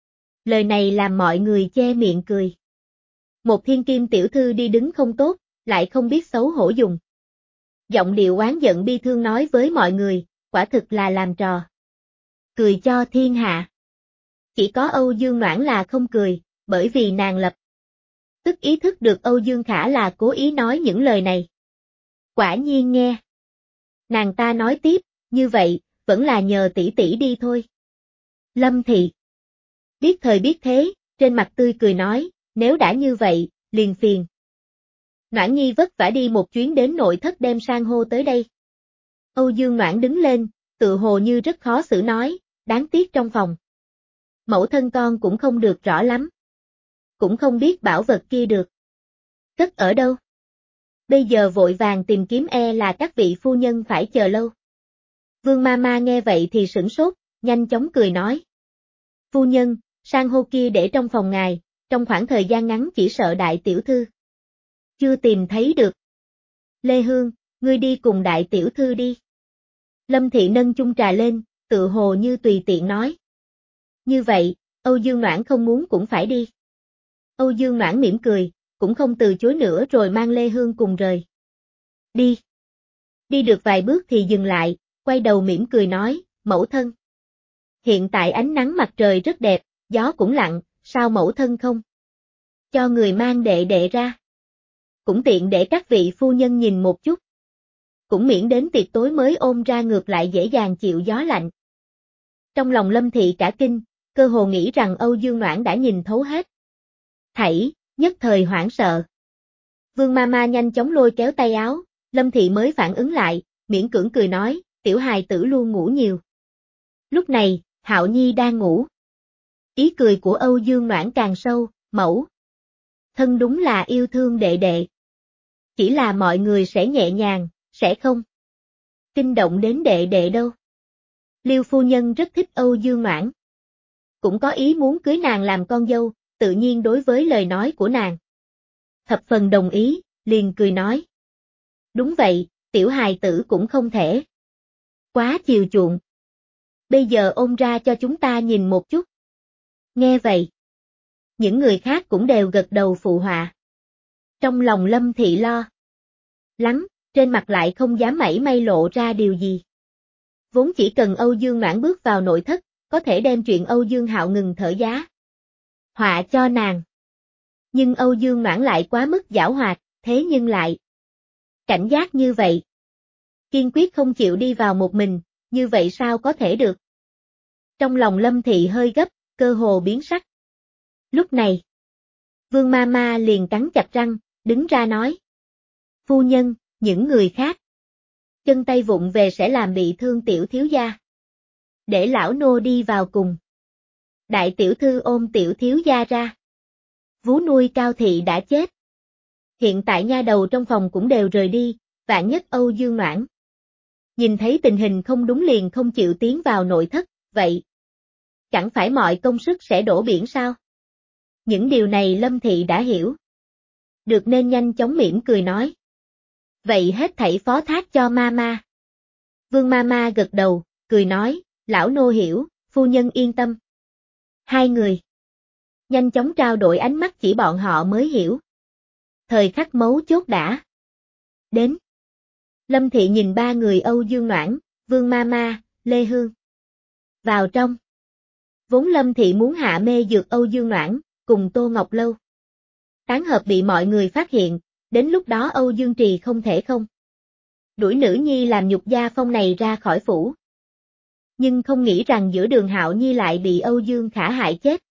Lời này làm mọi người che miệng cười. Một thiên kim tiểu thư đi đứng không tốt, lại không biết xấu hổ dùng giọng điệu oán giận bi thương nói với mọi người, quả thực là làm trò cười cho thiên hạ. Chỉ có Âu Dương Noãn là không cười, bởi vì nàng lập tức ý thức được Âu Dương Khả là cố ý nói những lời này. Quả nhiên nghe. Nàng ta nói tiếp, như vậy, vẫn là nhờ tỷ tỷ đi thôi. Lâm Thị biết thời biết thế, trên mặt tươi cười nói, nếu đã như vậy, liền phiền Noãn Nhi vất vả đi một chuyến đến nội thất đem san hô tới đây. Âu Dương Noãn đứng lên, tự hồ như rất khó xử nói, đáng tiếc trong phòng mẫu thân con cũng không được rõ lắm. Cũng không biết bảo vật kia được cất ở đâu. Bây giờ vội vàng tìm kiếm e là các vị phu nhân phải chờ lâu. Vương Mama nghe vậy thì sửng sốt, nhanh chóng cười nói. Phu nhân, san hô kia để trong phòng ngài, trong khoảng thời gian ngắn chỉ sợ đại tiểu thư chưa tìm thấy được. Lê Hương, ngươi đi cùng đại tiểu thư đi. Lâm Thị nâng chung trà lên, tự hồ như tùy tiện nói. Như vậy, Âu Dương Noãn không muốn cũng phải đi. Âu Dương Noãn mỉm cười, cũng không từ chối nữa rồi mang Lê Hương cùng rời. Đi. Đi được vài bước thì dừng lại, quay đầu mỉm cười nói, mẫu thân. Hiện tại ánh nắng mặt trời rất đẹp, gió cũng lặng, sao mẫu thân không cho người mang đệ đệ ra. Cũng tiện để các vị phu nhân nhìn một chút. Cũng miễn đến tiệc tối mới ôm ra ngược lại dễ dàng chịu gió lạnh. Trong lòng Lâm Thị cả kinh, cơ hồ nghĩ rằng Âu Dương Noãn đã nhìn thấu hết thảy, nhất thời hoảng sợ. Vương Mama nhanh chóng lôi kéo tay áo, Lâm Thị mới phản ứng lại, miễn cưỡng cười nói, tiểu hài tử luôn ngủ nhiều. Lúc này, Hạo Nhi đang ngủ. Ý cười của Âu Dương Noãn càng sâu, mẫu thân đúng là yêu thương đệ đệ. Chỉ là mọi người sẽ nhẹ nhàng, sẽ không kinh động đến đệ đệ đâu. Liêu phu nhân rất thích Âu Dương Noãn. Cũng có ý muốn cưới nàng làm con dâu, tự nhiên đối với lời nói của nàng thập phần đồng ý, liền cười nói. Đúng vậy, tiểu hài tử cũng không thể quá chiều chuộng. Bây giờ ôm ra cho chúng ta nhìn một chút. Nghe vậy, những người khác cũng đều gật đầu phụ họa. Trong lòng Lâm Thị lo lắng, trên mặt lại không dám mảy may lộ ra điều gì. Vốn chỉ cần Âu Dương Noãn bước vào nội thất, có thể đem chuyện Âu Dương Hạo ngừng thở giá họa cho nàng. Nhưng Âu Dương Noãn lại quá mức giảo hoạt, thế nhưng lại cảnh giác như vậy. Kiên quyết không chịu đi vào một mình, như vậy sao có thể được. Trong lòng Lâm Thị hơi gấp, cơ hồ biến sắc. Lúc này, Vương Mama liền cắn chặt răng, đứng ra nói. Phu nhân, những người khác chân tay vụng về sẽ làm bị thương tiểu thiếu gia. Để lão nô đi vào cùng. Đại tiểu thư ôm tiểu thiếu gia ra. Vú nuôi Cao Thị đã chết. Hiện tại nha đầu trong phòng cũng đều rời đi, vạn nhất Âu Dương Noãn nhìn thấy tình hình không đúng liền không chịu tiến vào nội thất, vậy chẳng phải mọi công sức sẽ đổ biển sao? Những điều này Lâm Thị đã hiểu. Được nên nhanh chóng mỉm cười nói. Vậy hết thảy phó thác cho Mama. Vương Mama gật đầu, cười nói, lão nô hiểu, phu nhân yên tâm. Hai người nhanh chóng trao đổi ánh mắt, chỉ bọn họ mới hiểu. Thời khắc mấu chốt đã đến. Lâm Thị nhìn ba người Âu Dương Noãn, Vương Mama, Lê Hương vào trong. Vốn Lâm Thị muốn hạ mê dược Âu Dương Noãn, cùng Tô Ngọc Lâu tán hợp bị mọi người phát hiện, đến lúc đó Âu Dương Trì không thể không đuổi nữ nhi làm nhục gia phong này ra khỏi phủ. Nhưng không nghĩ rằng giữa đường Hạo Nhi lại bị Âu Dương Khả hại chết.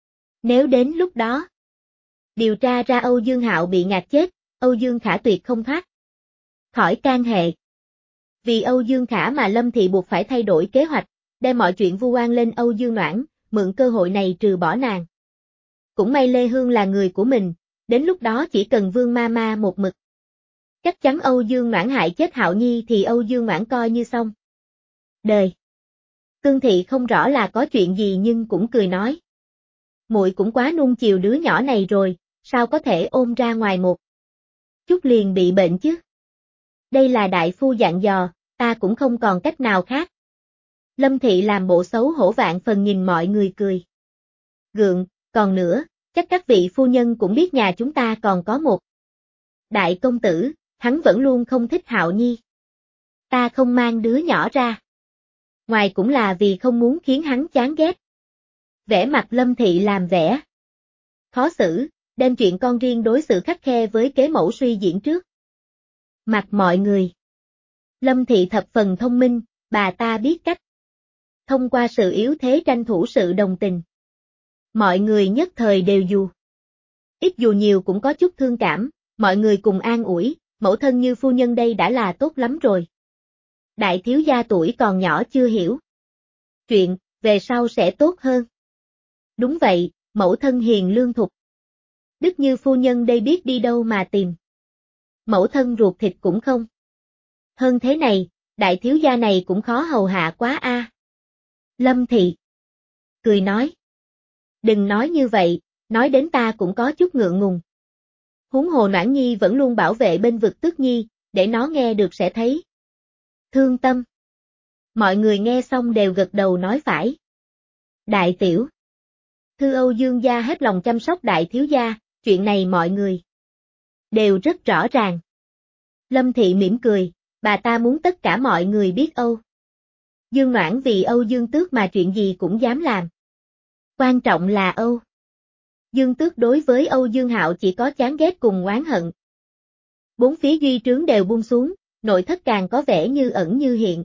Nếu đến lúc đó điều tra ra Âu Dương Hạo bị ngạt chết, Âu Dương Khả tuyệt không thoát khỏi can hệ. Vì Âu Dương Khả mà Lâm Thị buộc phải thay đổi kế hoạch, đem mọi chuyện vu oan lên Âu Dương Noãn, mượn cơ hội này trừ bỏ nàng. Cũng may Lê Hương là người của mình, đến lúc đó chỉ cần Vương Mama một mực chắc chắn Âu Dương Noãn hại chết Hạo Nhi thì Âu Dương Noãn coi như xong đời. Cương Thị không rõ là có chuyện gì nhưng cũng cười nói. Muội cũng quá nuông chiều đứa nhỏ này rồi, sao có thể ôm ra ngoài một chút liền bị bệnh chứ? Đây là đại phu dặn dò, ta cũng không còn cách nào khác. Lâm Thị làm bộ xấu hổ vạn phần nhìn mọi người cười gượng, còn nữa, chắc các vị phu nhân cũng biết nhà chúng ta còn có một đại công tử, hắn vẫn luôn không thích Hạo Nhi. Ta không mang đứa nhỏ ra ngoài cũng là vì không muốn khiến hắn chán ghét. Vẻ mặt Lâm Thị làm vẻ khó xử, đem chuyện con riêng đối xử khắt khe với kế mẫu suy diễn trước mặt mọi người. Lâm Thị thập phần thông minh, bà ta biết cách thông qua sự yếu thế tranh thủ sự đồng tình. Mọi người nhất thời đều dù ít dù nhiều cũng có chút thương cảm, mọi người cùng an ủi, mẫu thân như phu nhân đây đã là tốt lắm rồi. Đại thiếu gia tuổi còn nhỏ chưa hiểu chuyện, về sau sẽ tốt hơn. Đúng vậy, mẫu thân hiền lương thục đức như phu nhân đây biết đi đâu mà tìm. Mẫu thân ruột thịt cũng không hơn thế này, đại thiếu gia này cũng khó hầu hạ quá a. À. Lâm Thị cười nói. Đừng nói như vậy, nói đến ta cũng có chút ngượng ngùng. Huống hồ Noãn Nhi vẫn luôn bảo vệ bên vực Tước Nhi, để nó nghe được sẽ thấy thương tâm. Mọi người nghe xong đều gật đầu nói phải. Đại tiểu thư Âu Dương gia hết lòng chăm sóc đại thiếu gia, chuyện này mọi người đều rất rõ ràng. Lâm Thị mỉm cười, bà ta muốn tất cả mọi người biết Âu Dương Noãn vì Âu Dương Tước mà chuyện gì cũng dám làm. Quan trọng là Âu Dương Tước đối với Âu Dương Hạo chỉ có chán ghét cùng oán hận. Bốn phía duy trướng đều buông xuống, nội thất càng có vẻ như ẩn như hiện.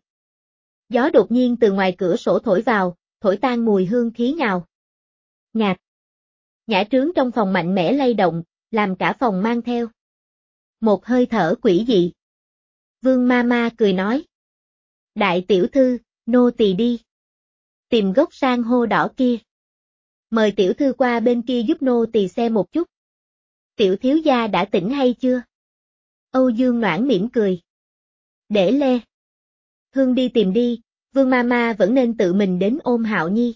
Gió đột nhiên từ ngoài cửa sổ thổi vào, thổi tan mùi hương khí ngào ngạt. Nhã trướng trong phòng mạnh mẽ lay động, làm cả phòng mang theo một hơi thở quỷ dị. Vương Mama cười nói. Đại tiểu thư, nô tỳ đi tìm gốc san hô đỏ kia. Mời tiểu thư qua bên kia giúp nô tỳ xem một chút. Tiểu thiếu gia đã tỉnh hay chưa? Âu Dương Noãn mỉm cười. Để Lê Hương đi tìm đi, Vương Mama vẫn nên tự mình đến ôm Hạo Nhi.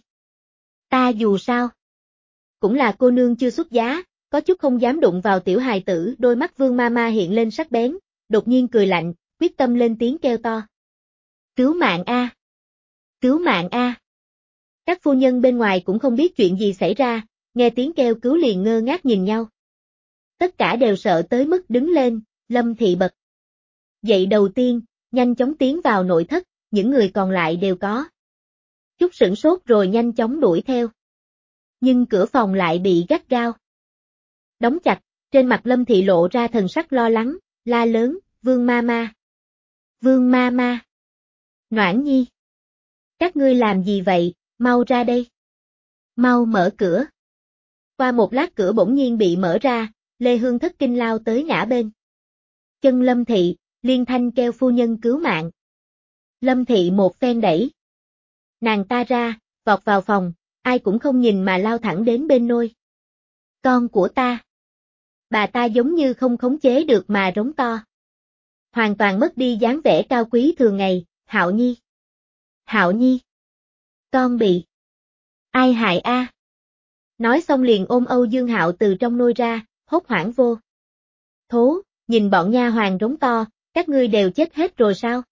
Ta dù sao cũng là cô nương chưa xuất giá, có chút không dám đụng vào tiểu hài tử. Đôi mắt Vương Mama hiện lên sắc bén, đột nhiên cười lạnh, quyết tâm lên tiếng kêu to. Cứu mạng a! Cứu mạng a! Các phu nhân bên ngoài cũng không biết chuyện gì xảy ra, nghe tiếng kêu cứu liền ngơ ngác nhìn nhau. Tất cả đều sợ tới mức đứng lên, Lâm Thị bật dậy đầu tiên, nhanh chóng tiến vào nội thất, những người còn lại đều có chút sửng sốt rồi nhanh chóng đuổi theo. Nhưng cửa phòng lại bị gắt gao đóng chặt, trên mặt Lâm Thị lộ ra thần sắc lo lắng, la lớn, Vương Mama! Vương Mama! Noãn Nhi! Các ngươi làm gì vậy, mau ra đây! Mau mở cửa! Qua một lát cửa bỗng nhiên bị mở ra, Lê Hương thất kinh lao tới ngã bên chân Lâm Thị, liên thanh kêu phu nhân cứu mạng. Lâm Thị một phen đẩy nàng ta ra, vọt vào phòng, ai cũng không nhìn mà lao thẳng đến bên nôi con của ta. Bà ta giống như không khống chế được mà rống to. Hoàn toàn mất đi dáng vẻ cao quý thường ngày. Hạo Nhi! Hạo Nhi! Con bị ai hại a? À? Nói xong liền ôm Âu Dương Hạo từ trong nôi ra, hốt hoảng vô thố, nhìn bọn nha hoàn rống to, các ngươi đều chết hết rồi sao?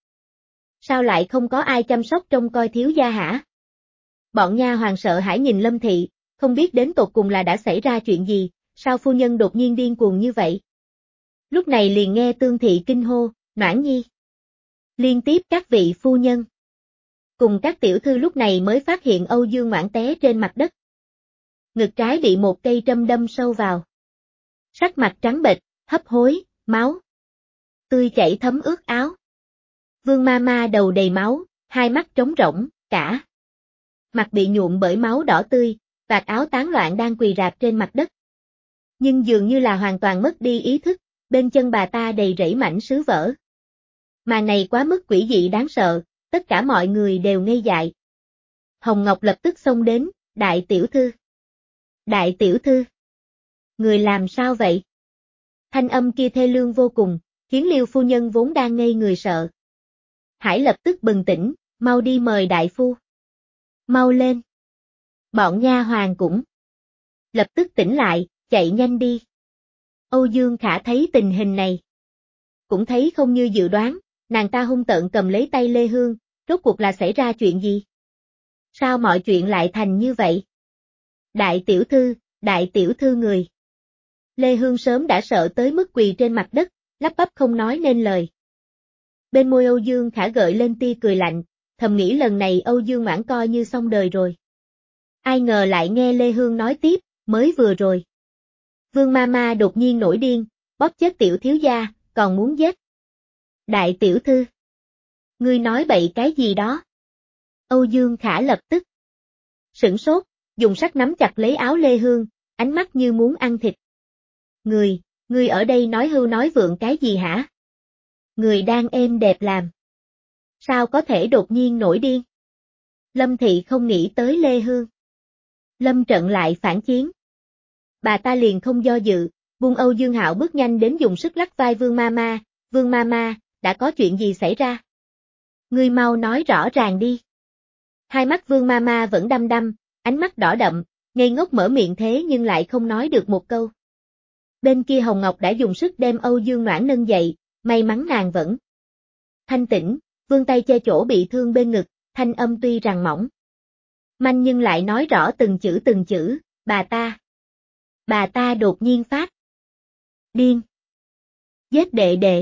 Sao lại không có ai chăm sóc trông coi thiếu gia hả? Bọn nha hoàn sợ hãi nhìn Lâm Thị, không biết đến tột cùng là đã xảy ra chuyện gì, sao phu nhân đột nhiên điên cuồng như vậy. Lúc này liền nghe Tương Thị kinh hô, Noãn Nhi. Liên tiếp các vị phu nhân. Cùng các tiểu thư lúc này mới phát hiện Âu Dương Ngoãn té trên mặt đất. Ngực trái bị một cây trâm đâm sâu vào. Sắc mặt trắng bệch, hấp hối, máu tươi chảy thấm ướt áo. Vương ma ma đầu đầy máu, hai mắt trống rỗng, cả mặt bị nhuộm bởi máu đỏ tươi, vạt áo tán loạn đang quỳ rạp trên mặt đất. Nhưng dường như là hoàn toàn mất đi ý thức, bên chân bà ta đầy rẫy mảnh sứ vỡ. Màn này quá mức quỷ dị đáng sợ, tất cả mọi người đều ngây dại. Hồng Ngọc lập tức xông đến, đại tiểu thư. Đại tiểu thư. Người làm sao vậy? Thanh âm kia thê lương vô cùng, khiến Liêu phu nhân vốn đang ngây người sợ. Hãy lập tức bừng tỉnh, mau đi mời đại phu. Mau lên. Bọn nha hoàn cũng lập tức tỉnh lại, chạy nhanh đi. Âu Dương Khả thấy tình hình này. Cũng thấy không như dự đoán, nàng ta hung tợn cầm lấy tay Lê Hương, rốt cuộc là xảy ra chuyện gì? Sao mọi chuyện lại thành như vậy? Đại tiểu thư, đại tiểu thư người. Lê Hương sớm đã sợ tới mức quỳ trên mặt đất, lắp bắp không nói nên lời. Bên môi Âu Dương Khả gợi lên tia cười lạnh, thầm nghĩ lần này Âu Dương Ngoãn coi như xong đời rồi. Ai ngờ lại nghe Lê Hương nói tiếp, mới vừa rồi. Vương ma ma đột nhiên nổi điên, bóp chết tiểu thiếu gia, còn muốn giết. Đại tiểu thư. Ngươi nói bậy cái gì đó? Âu Dương Khả lập tức sửng sốt, dùng sắt nắm chặt lấy áo Lê Hương, ánh mắt như muốn ăn thịt. Người, ngươi ở đây nói hưu nói vượng cái gì hả? Người đang êm đẹp làm. Sao có thể đột nhiên nổi điên? Lâm Thị không nghĩ tới Lê Hương. Lâm Trận lại phản chiến. Bà ta liền không do dự, buông Âu Dương Hạo bước nhanh đến dùng sức lắc vai Vương ma ma, Vương ma ma, đã có chuyện gì xảy ra? Ngươi mau nói rõ ràng đi. Hai mắt Vương ma ma vẫn đăm đăm, ánh mắt đỏ đậm, ngây ngốc mở miệng thế nhưng lại không nói được một câu. Bên kia Hồng Ngọc đã dùng sức đem Âu Dương Noãn nâng dậy, may mắn nàng vẫn thanh tĩnh, vươn tay che chỗ bị thương bên ngực, thanh âm tuy rằng mỏng manh nhưng lại nói rõ từng chữ từng chữ, bà ta. Bà ta đột nhiên phát điên. Giết đệ đệ.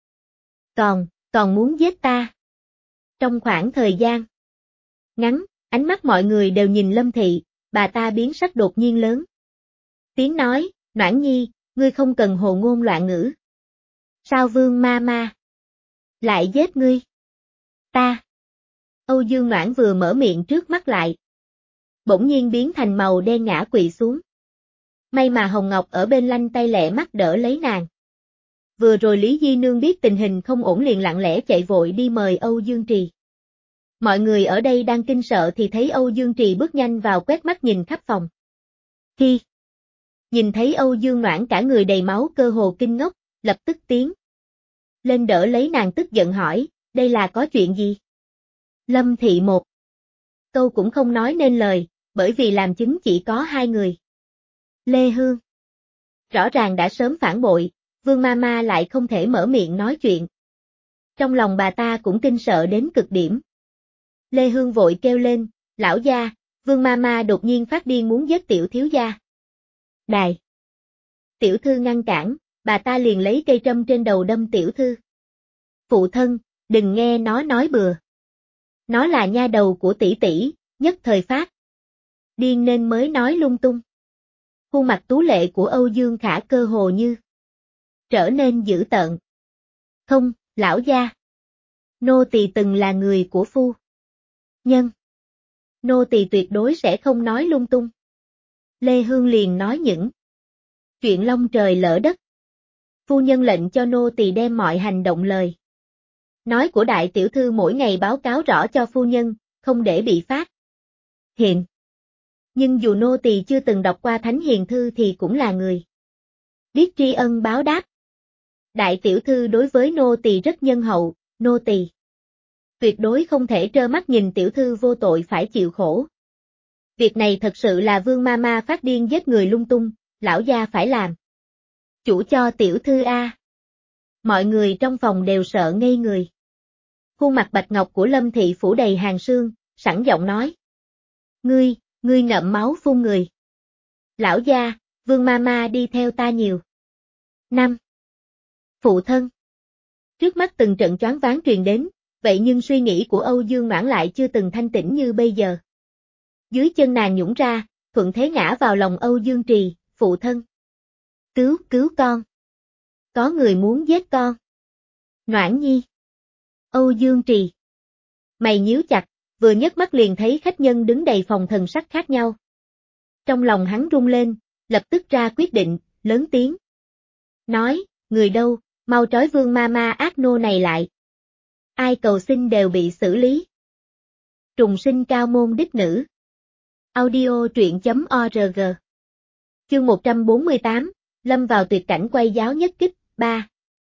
Còn, còn muốn giết ta. Trong khoảng thời gian ngắn, ánh mắt mọi người đều nhìn Lâm Thị, bà ta biến sắc đột nhiên lớn. Tiếng nói, Noãn Nhi, ngươi không cần hồ ngôn loạn ngữ. Sao Vương ma ma lại giết ngươi? Ta. Âu Dương Noãn vừa mở miệng trước mắt lại. Bỗng nhiên biến thành màu đen ngã quỵ xuống. May mà Hồng Ngọc ở bên lanh tay lẹ mắt đỡ lấy nàng. Vừa rồi Lý Di Nương biết tình hình không ổn liền lặng lẽ chạy vội đi mời Âu Dương Trì. Mọi người ở đây đang kinh sợ thì thấy Âu Dương Trì bước nhanh vào quét mắt nhìn khắp phòng. Khi nhìn thấy Âu Dương Noãn cả người đầy máu cơ hồ kinh ngốc, lập tức tiến lên đỡ lấy nàng tức giận hỏi, đây là có chuyện gì? Lâm Thị một câu cũng không nói nên lời, bởi vì làm chứng chỉ có hai người. Lê Hương rõ ràng đã sớm phản bội, Vương ma ma lại không thể mở miệng nói chuyện. Trong lòng bà ta cũng kinh sợ đến cực điểm. Lê Hương vội kêu lên, lão gia, Vương ma ma đột nhiên phát điên muốn giết tiểu thiếu gia. Đài tiểu thư ngăn cản, bà ta liền lấy cây trâm trên đầu đâm tiểu thư. Phụ thân, đừng nghe nó nói bừa. Nó là nha đầu của tỷ tỷ, nhất thời phát điên nên mới nói lung tung. Khuôn mặt tú lệ của Âu Dương Khả cơ hồ như trở nên dữ tợn. Không, lão gia. Nô tỳ từng là người của phu nhân. Nô tỳ tuyệt đối sẽ không nói lung tung. Lê Hương liền nói những chuyện long trời lỡ đất. Phu nhân lệnh cho nô tỳ đem mọi hành động lời nói của đại tiểu thư mỗi ngày báo cáo rõ cho phu nhân, không để bị phát hiện. Nhưng dù nô tỳ chưa từng đọc qua Thánh Hiền Thư thì cũng là người biết tri ân báo đáp. Đại tiểu thư đối với nô tỳ rất nhân hậu, nô tỳ tuyệt đối không thể trơ mắt nhìn tiểu thư vô tội phải chịu khổ. Việc này thật sự là Vương ma ma phát điên giết người lung tung, lão gia phải làm chủ cho tiểu thư a. Mọi người trong phòng đều sợ ngây người. Khuôn mặt bạch ngọc của Lâm Thị phủ đầy hàn sương, sẵn giọng nói. Ngươi, ngươi ngậm máu phun người. Lão gia, Vương Mama đi theo ta nhiều năm. Phụ thân. Trước mắt từng trận choáng váng truyền đến, vậy nhưng suy nghĩ của Âu Dương Noãn lại chưa từng thanh tĩnh như bây giờ. Dưới chân nàng nhũn ra, thuận thế ngã vào lòng Âu Dương Trì, phụ thân. Cứu, cứu con. Có người muốn giết con. Noãn nhi. Âu Dương Trì. Mày nhíu chặt, vừa nhấc mắt liền thấy khách nhân đứng đầy phòng thần sắc khác nhau. Trong lòng hắn rung lên, lập tức ra quyết định, lớn tiếng. Nói, người đâu, mau trói Vương Mama ác nô này lại. Ai cầu xin đều bị xử lý. Trùng sinh cao môn đích nữ. Audio truyện chấm org. Chương một trăm bốn mươi tám, lâm vào tuyệt cảnh quay giáo nhất kích, ba.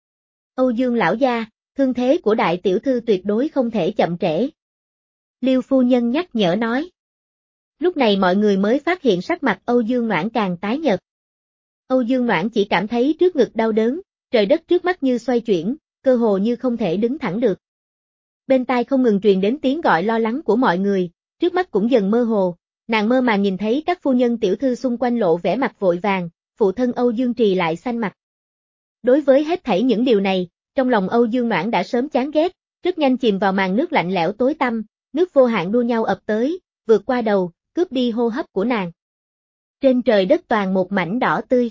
Âu Dương lão gia, thương thế của đại tiểu thư tuyệt đối không thể chậm trễ. Liêu phu nhân nhắc nhở nói. Lúc này mọi người mới phát hiện sắc mặt Âu Dương Noãn càng tái nhợt. Âu Dương Noãn chỉ cảm thấy trước ngực đau đớn, trời đất trước mắt như xoay chuyển, cơ hồ như không thể đứng thẳng được. Bên tai không ngừng truyền đến tiếng gọi lo lắng của mọi người, trước mắt cũng dần mơ hồ, nàng mơ màng nhìn thấy các phu nhân tiểu thư xung quanh lộ vẻ mặt vội vàng, phụ thân Âu Dương Trì lại xanh mặt. Đối với hết thảy những điều này, trong lòng Âu Dương Noãn đã sớm chán ghét, rất nhanh chìm vào màn nước lạnh lẽo tối tăm, nước vô hạn đua nhau ập tới, vượt qua đầu, cướp đi hô hấp của nàng. Trên trời đất toàn một mảnh đỏ tươi.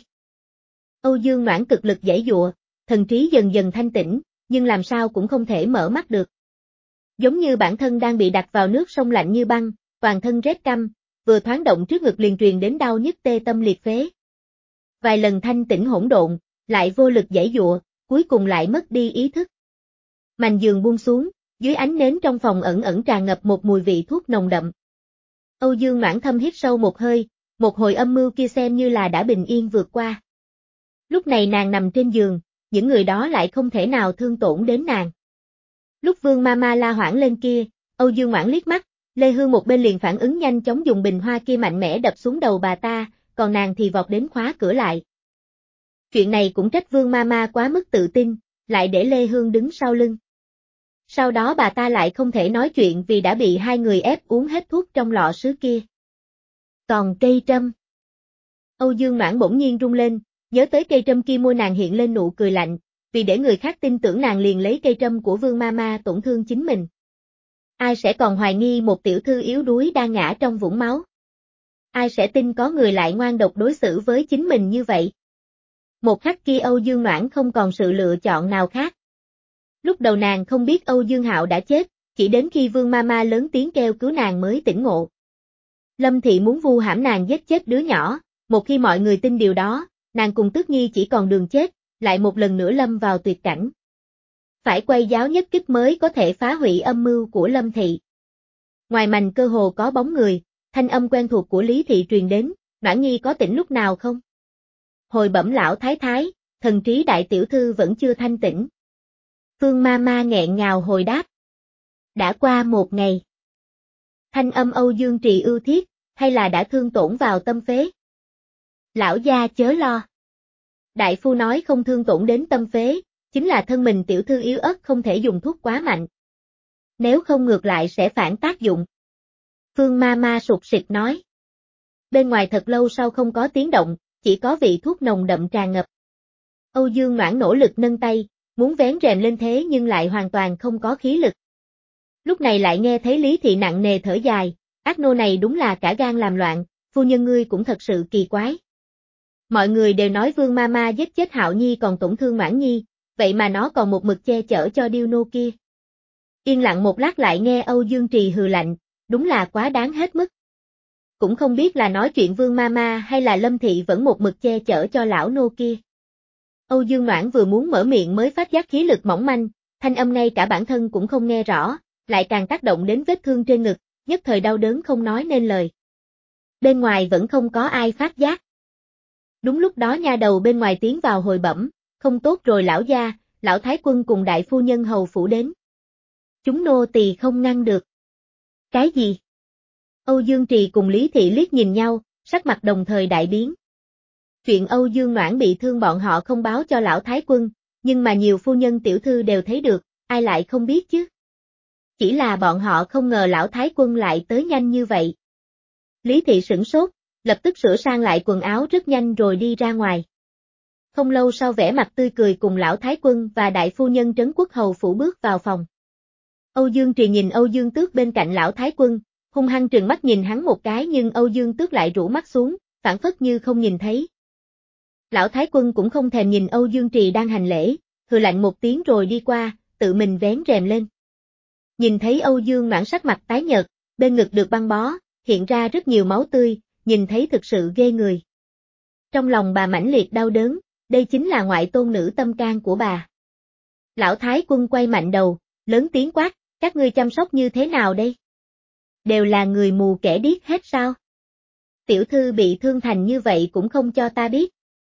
Âu Dương Noãn cực lực giãy giụa, thần trí dần dần thanh tĩnh, nhưng làm sao cũng không thể mở mắt được. Giống như bản thân đang bị đặt vào nước sông lạnh như băng, toàn thân rét căm, vừa thoáng động trước ngực liền truyền đến đau nhức tê tâm liệt phế. Vài lần thanh tĩnh hỗn độn, lại vô lực giãy giụa, cuối cùng lại mất đi ý thức. Mành giường buông xuống, dưới ánh nến trong phòng ẩn ẩn tràn ngập một mùi vị thuốc nồng đậm. Âu Dương Noãn thâm hít sâu một hơi, một hồi âm mưu kia xem như là đã bình yên vượt qua. Lúc này nàng nằm trên giường, những người đó lại không thể nào thương tổn đến nàng. Lúc Vương Mama la hoảng lên kia, Âu Dương Noãn liếc mắt, Lê Hương một bên liền phản ứng nhanh chóng dùng bình hoa kia mạnh mẽ đập xuống đầu bà ta, còn nàng thì vọt đến khóa cửa lại. Chuyện này cũng trách Vương Mama quá mức tự tin, lại để Lê Hương đứng sau lưng. Sau đó bà ta lại không thể nói chuyện vì đã bị hai người ép uống hết thuốc trong lọ sứ kia. Còn cây trâm. Âu Dương Noãn bỗng nhiên rung lên, nhớ tới cây trâm kia môi nàng hiện lên nụ cười lạnh, vì để người khác tin tưởng nàng liền lấy cây trâm của Vương Mama tổn thương chính mình. Ai sẽ còn hoài nghi một tiểu thư yếu đuối đang ngã trong vũng máu? Ai sẽ tin có người lại ngoan độc đối xử với chính mình như vậy? Một khắc kia Âu Dương Noãn không còn sự lựa chọn nào khác. Lúc đầu nàng không biết Âu Dương Hạo đã chết, chỉ đến khi Vương Mama lớn tiếng kêu cứu nàng mới tỉnh ngộ. Lâm Thị muốn vu hãm nàng giết chết đứa nhỏ, một khi mọi người tin điều đó, nàng cùng Tước Nhi chỉ còn đường chết, lại một lần nữa lâm vào tuyệt cảnh. Phải quay giáo nhất kích mới có thể phá hủy âm mưu của Lâm Thị. Ngoài mành cơ hồ có bóng người, thanh âm quen thuộc của Lý Thị truyền đến, Noãn Nhi có tỉnh lúc nào không? Hồi bẩm lão thái thái, thần trí đại tiểu thư vẫn chưa thanh tỉnh. Vương Mama nghẹn ngào hồi đáp. Đã qua một ngày. Thanh âm Âu Dương Trì ưu thiết, hay là đã thương tổn vào tâm phế? Lão gia chớ lo. Đại phu nói không thương tổn đến tâm phế, chính là thân mình tiểu thư yếu ớt không thể dùng thuốc quá mạnh. Nếu không ngược lại sẽ phản tác dụng. Vương Mama sụt sịt nói. Bên ngoài thật lâu sau không có tiếng động, chỉ có vị thuốc nồng đậm tràn ngập. Âu Dương Noãn nỗ lực nâng tay, muốn vén rèm lên thế nhưng lại hoàn toàn không có khí lực. Lúc này lại nghe thấy Lý Thị nặng nề thở dài, ác nô này đúng là cả gan làm loạn, phu nhân ngươi cũng thật sự kỳ quái. Mọi người đều nói Vương Mama giết chết Hạo Nhi còn tổn thương Noãn Nhi, vậy mà nó còn một mực che chở cho điêu nô kia. Yên lặng một lát lại nghe Âu Dương Trì hừ lạnh, đúng là quá đáng hết mức. Cũng không biết là nói chuyện Vương Mama hay là Lâm Thị vẫn một mực che chở cho lão nô kia. Âu Dương Noãn vừa muốn mở miệng mới phát giác khí lực mỏng manh, thanh âm ngay cả bản thân cũng không nghe rõ, lại càng tác động đến vết thương trên ngực, nhất thời đau đớn không nói nên lời. Bên ngoài vẫn không có ai phát giác. Đúng lúc đó nha đầu bên ngoài tiến vào hồi bẩm, không tốt rồi lão gia, lão thái quân cùng đại phu nhân hầu phủ đến. Chúng nô tỳ không ngăn được. Cái gì? Âu Dương Trì cùng Lý Thị liếc nhìn nhau, sắc mặt đồng thời đại biến. Chuyện Âu Dương Noãn bị thương bọn họ không báo cho lão thái quân, nhưng mà nhiều phu nhân tiểu thư đều thấy được, ai lại không biết chứ? Chỉ là bọn họ không ngờ lão thái quân lại tới nhanh như vậy. Lý Thị sửng sốt, lập tức sửa sang lại quần áo rất nhanh rồi đi ra ngoài. Không lâu sau vẻ mặt tươi cười cùng lão thái quân và đại phu nhân trấn quốc hầu phủ bước vào phòng. Âu Dương Trì nhìn Âu Dương Tước bên cạnh lão thái quân, hung hăng trừng mắt nhìn hắn một cái nhưng Âu Dương Tước lại rũ mắt xuống, phảng phất như không nhìn thấy. Lão thái quân cũng không thèm nhìn Âu Dương Trì đang hành lễ, hừ lạnh một tiếng rồi đi qua, tự mình vén rèm lên. Nhìn thấy Âu Dương Noãn sắc mặt tái nhợt, bên ngực được băng bó, hiện ra rất nhiều máu tươi, nhìn thấy thực sự ghê người. Trong lòng bà mãnh liệt đau đớn, đây chính là ngoại tôn nữ tâm can của bà. Lão thái quân quay mạnh đầu, lớn tiếng quát, các ngươi chăm sóc như thế nào đây? Đều là người mù kẻ điếc hết sao? Tiểu thư bị thương thành như vậy cũng không cho ta biết.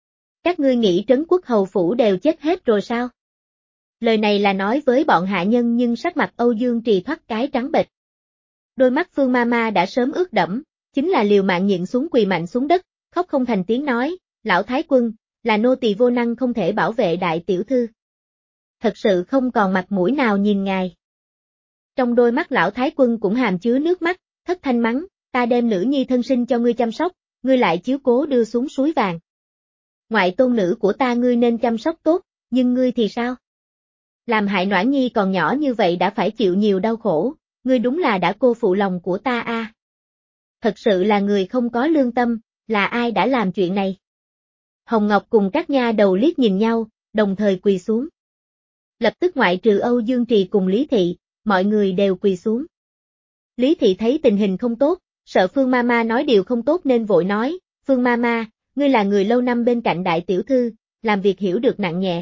Các ngươi nghĩ trấn quốc hầu phủ đều chết hết rồi sao? Lời này là nói với bọn hạ nhân nhưng sắc mặt Âu Dương Trì thoát cái trắng bệch. Đôi mắt Phương Mama đã sớm ướt đẫm, chính là liều mạng nhịn xuống quỳ mạnh xuống đất, khóc không thành tiếng nói, lão thái quân, là nô tỳ vô năng không thể bảo vệ đại tiểu thư. Thật sự không còn mặt mũi nào nhìn ngài. Trong đôi mắt lão thái quân cũng hàm chứa nước mắt, thất thanh mắng, ta đem nữ nhi thân sinh cho ngươi chăm sóc, ngươi lại chiếu cố đưa xuống suối vàng. Ngoại tôn nữ của ta ngươi nên chăm sóc tốt, nhưng ngươi thì sao? Làm hại Noãn Nhi còn nhỏ như vậy đã phải chịu nhiều đau khổ, ngươi đúng là đã cô phụ lòng của ta a. À. Thật sự là người không có lương tâm, là ai đã làm chuyện này? Hồng Ngọc cùng các nha đầu liếc nhìn nhau, đồng thời quỳ xuống. Lập tức ngoại trừ Âu Dương Trì cùng Lý Thị, mọi người đều quỳ xuống. Lý Thị thấy tình hình không tốt, sợ Phương Mama nói điều không tốt nên vội nói, Phương Mama, ngươi là người lâu năm bên cạnh đại tiểu thư, làm việc hiểu được nặng nhẹ.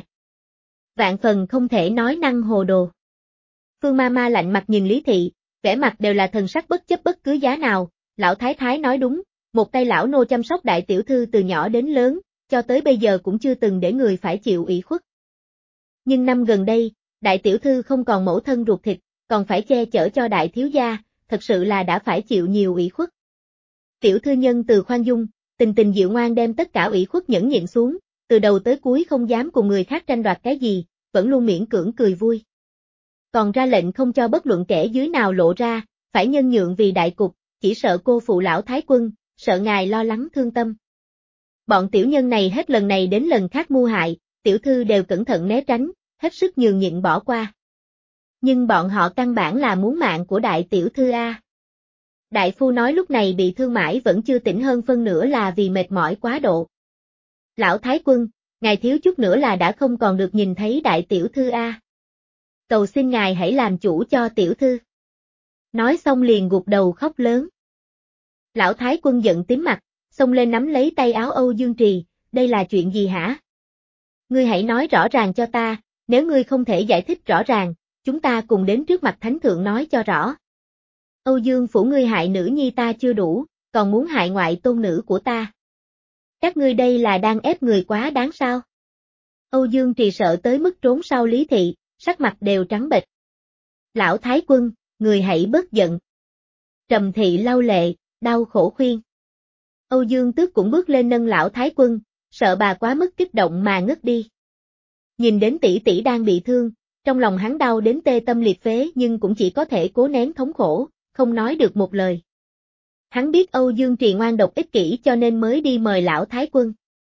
Vạn phần không thể nói năng hồ đồ. Phương Mama lạnh mặt nhìn Lý Thị, vẻ mặt đều là thần sắc bất chấp bất cứ giá nào, lão thái thái nói đúng, một tay lão nô chăm sóc đại tiểu thư từ nhỏ đến lớn, cho tới bây giờ cũng chưa từng để người phải chịu ủy khuất. Nhưng năm gần đây, đại tiểu thư không còn mẫu thân ruột thịt, còn phải che chở cho đại thiếu gia, thật sự là đã phải chịu nhiều ủy khuất. Tiểu thư nhân từ khoan dung, tình tình dịu ngoan đem tất cả ủy khuất nhẫn nhịn xuống, từ đầu tới cuối không dám cùng người khác tranh đoạt cái gì, vẫn luôn miễn cưỡng cười vui. Còn ra lệnh không cho bất luận kẻ dưới nào lộ ra, phải nhân nhượng vì đại cục, chỉ sợ cô phụ lão thái quân, sợ ngài lo lắng thương tâm. Bọn tiểu nhân này hết lần này đến lần khác mưu hại, tiểu thư đều cẩn thận né tránh, hết sức nhường nhịn bỏ qua. Nhưng bọn họ căn bản là muốn mạng của đại tiểu thư a. Đại phu nói lúc này bị thương mãi vẫn chưa tỉnh hơn phân nửa là vì mệt mỏi quá độ. Lão thái quân, ngài thiếu chút nữa là đã không còn được nhìn thấy đại tiểu thư a. Cầu xin ngài hãy làm chủ cho tiểu thư. Nói xong liền gục đầu khóc lớn. Lão thái quân giận tím mặt, xông lên nắm lấy tay áo Âu Dương Trì, đây là chuyện gì hả? Ngươi hãy nói rõ ràng cho ta, nếu ngươi không thể giải thích rõ ràng, chúng ta cùng đến trước mặt thánh thượng nói cho rõ. Âu Dương phủ ngươi hại nữ nhi ta chưa đủ, còn muốn hại ngoại tôn nữ của ta. Các ngươi đây là đang ép người quá đáng sao? Âu Dương Trì sợ tới mức trốn sau Lý Thị, sắc mặt đều trắng bệch. Lão thái quân, người hãy bớt giận. Trầm Thị lau lệ, đau khổ khuyên. Âu Dương Tước cũng bước lên nâng lão thái quân, sợ bà quá mức kích động mà ngất đi. Nhìn đến tỷ tỷ đang bị thương, trong lòng hắn đau đến tê tâm liệt phế nhưng cũng chỉ có thể cố nén thống khổ, không nói được một lời. Hắn biết Âu Dương Trì ngoan độc ích kỷ cho nên mới đi mời lão thái quân.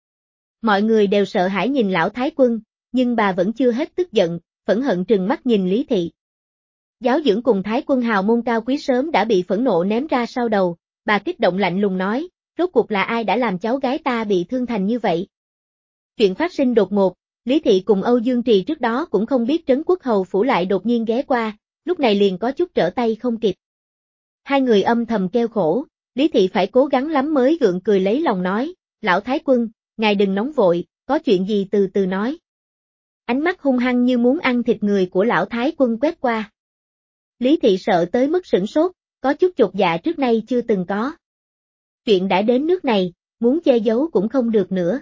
Mọi người đều sợ hãi nhìn lão thái quân, nhưng bà vẫn chưa hết tức giận, phẫn hận trừng mắt nhìn Lý Thị. Giáo dưỡng cùng thái quân hào môn cao quý sớm đã bị phẫn nộ ném ra sau đầu, bà kích động lạnh lùng nói, rốt cuộc là ai đã làm cháu gái ta bị thương thành như vậy? Chuyện phát sinh đột ngột, Lý Thị cùng Âu Dương Trì trước đó cũng không biết trấn quốc hầu phủ lại đột nhiên ghé qua, lúc này liền có chút trở tay không kịp. Hai người âm thầm kêu khổ, Lý Thị phải cố gắng lắm mới gượng cười lấy lòng nói, lão thái quân, ngài đừng nóng vội, có chuyện gì từ từ nói. Ánh mắt hung hăng như muốn ăn thịt người của lão thái quân quét qua. Lý Thị sợ tới mức sửng sốt, có chút chột dạ trước nay chưa từng có. Chuyện đã đến nước này, muốn che giấu cũng không được nữa.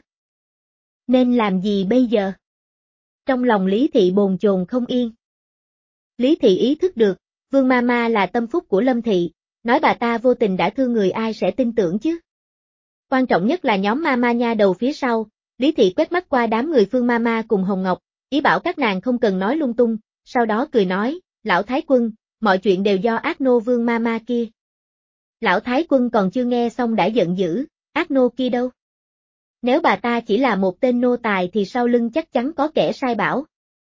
Nên làm gì bây giờ? Trong lòng Lý Thị bồn chồn không yên. Lý Thị ý thức được, Vương Mama là tâm phúc của Lâm Thị, nói bà ta vô tình đã thương người ai sẽ tin tưởng chứ. Quan trọng nhất là nhóm Mama nha đầu phía sau, Lý Thị quét mắt qua đám người Phương Mama cùng Hồng Ngọc, ý bảo các nàng không cần nói lung tung, sau đó cười nói, lão thái quân, mọi chuyện đều do ác nô Vương Mama kia. Lão thái quân còn chưa nghe xong đã giận dữ, ác nô kia đâu? Nếu bà ta chỉ là một tên nô tài thì sau lưng chắc chắn có kẻ sai bảo.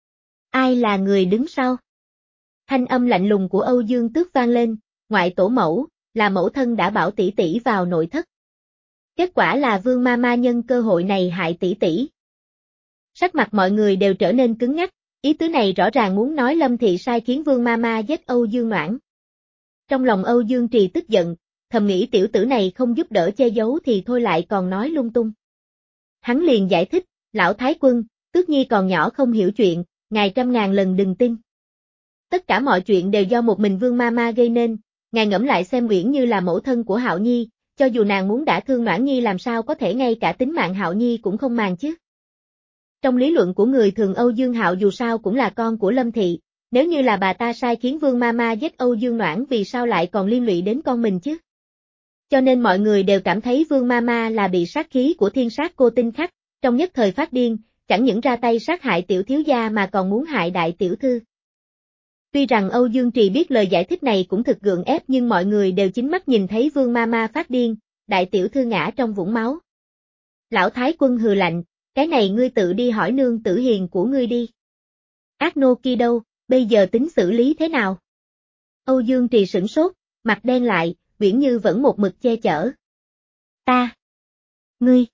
Ai là người đứng sau? Thanh âm lạnh lùng của Âu Dương Tước vang lên, ngoại tổ mẫu, là mẫu thân đã bảo tỷ tỷ vào nội thất. Kết quả là Vương Mama nhân cơ hội này hại tỷ tỷ. Sắc mặt mọi người đều trở nên cứng ngắc, ý tứ này rõ ràng muốn nói Lâm Thị sai khiến Vương Mama giết Âu Dương Noãn. Trong lòng Âu Dương Trì tức giận, thầm nghĩ tiểu tử này không giúp đỡ che giấu thì thôi lại còn nói lung tung. Hắn liền giải thích, lão thái quân, Tước Nhi còn nhỏ không hiểu chuyện, ngài trăm ngàn lần đừng tin. Tất cả mọi chuyện đều do một mình Vương Mama gây nên, ngài ngẫm lại xem Uyển Như là mẫu thân của Hạo Nhi, cho dù nàng muốn đả thương Noãn Nhi làm sao có thể ngay cả tính mạng Hạo Nhi cũng không màng chứ. Trong lý luận của người thường Âu Dương Hạo dù sao cũng là con của Lâm Thị, nếu như là bà ta sai khiến Vương Mama giết Âu Dương Noãn vì sao lại còn liên lụy đến con mình chứ? Cho nên mọi người đều cảm thấy Vương Mama là bị sát khí của thiên sát cô tinh khắc, trong nhất thời phát điên, chẳng những ra tay sát hại tiểu thiếu gia mà còn muốn hại đại tiểu thư. Tuy rằng Âu Dương Trì biết lời giải thích này cũng thực gượng ép nhưng mọi người đều chính mắt nhìn thấy Vương Mama phát điên, đại tiểu thư ngã trong vũng máu. Lão Thái Quân hừ lạnh, cái này ngươi tự đi hỏi nương tử hiền của ngươi đi. Ác nô kia đâu, bây giờ tính xử lý thế nào? Âu Dương Trì sửng sốt, mặt đen lại, Uyển Như vẫn một mực che chở. Ta! Ngươi!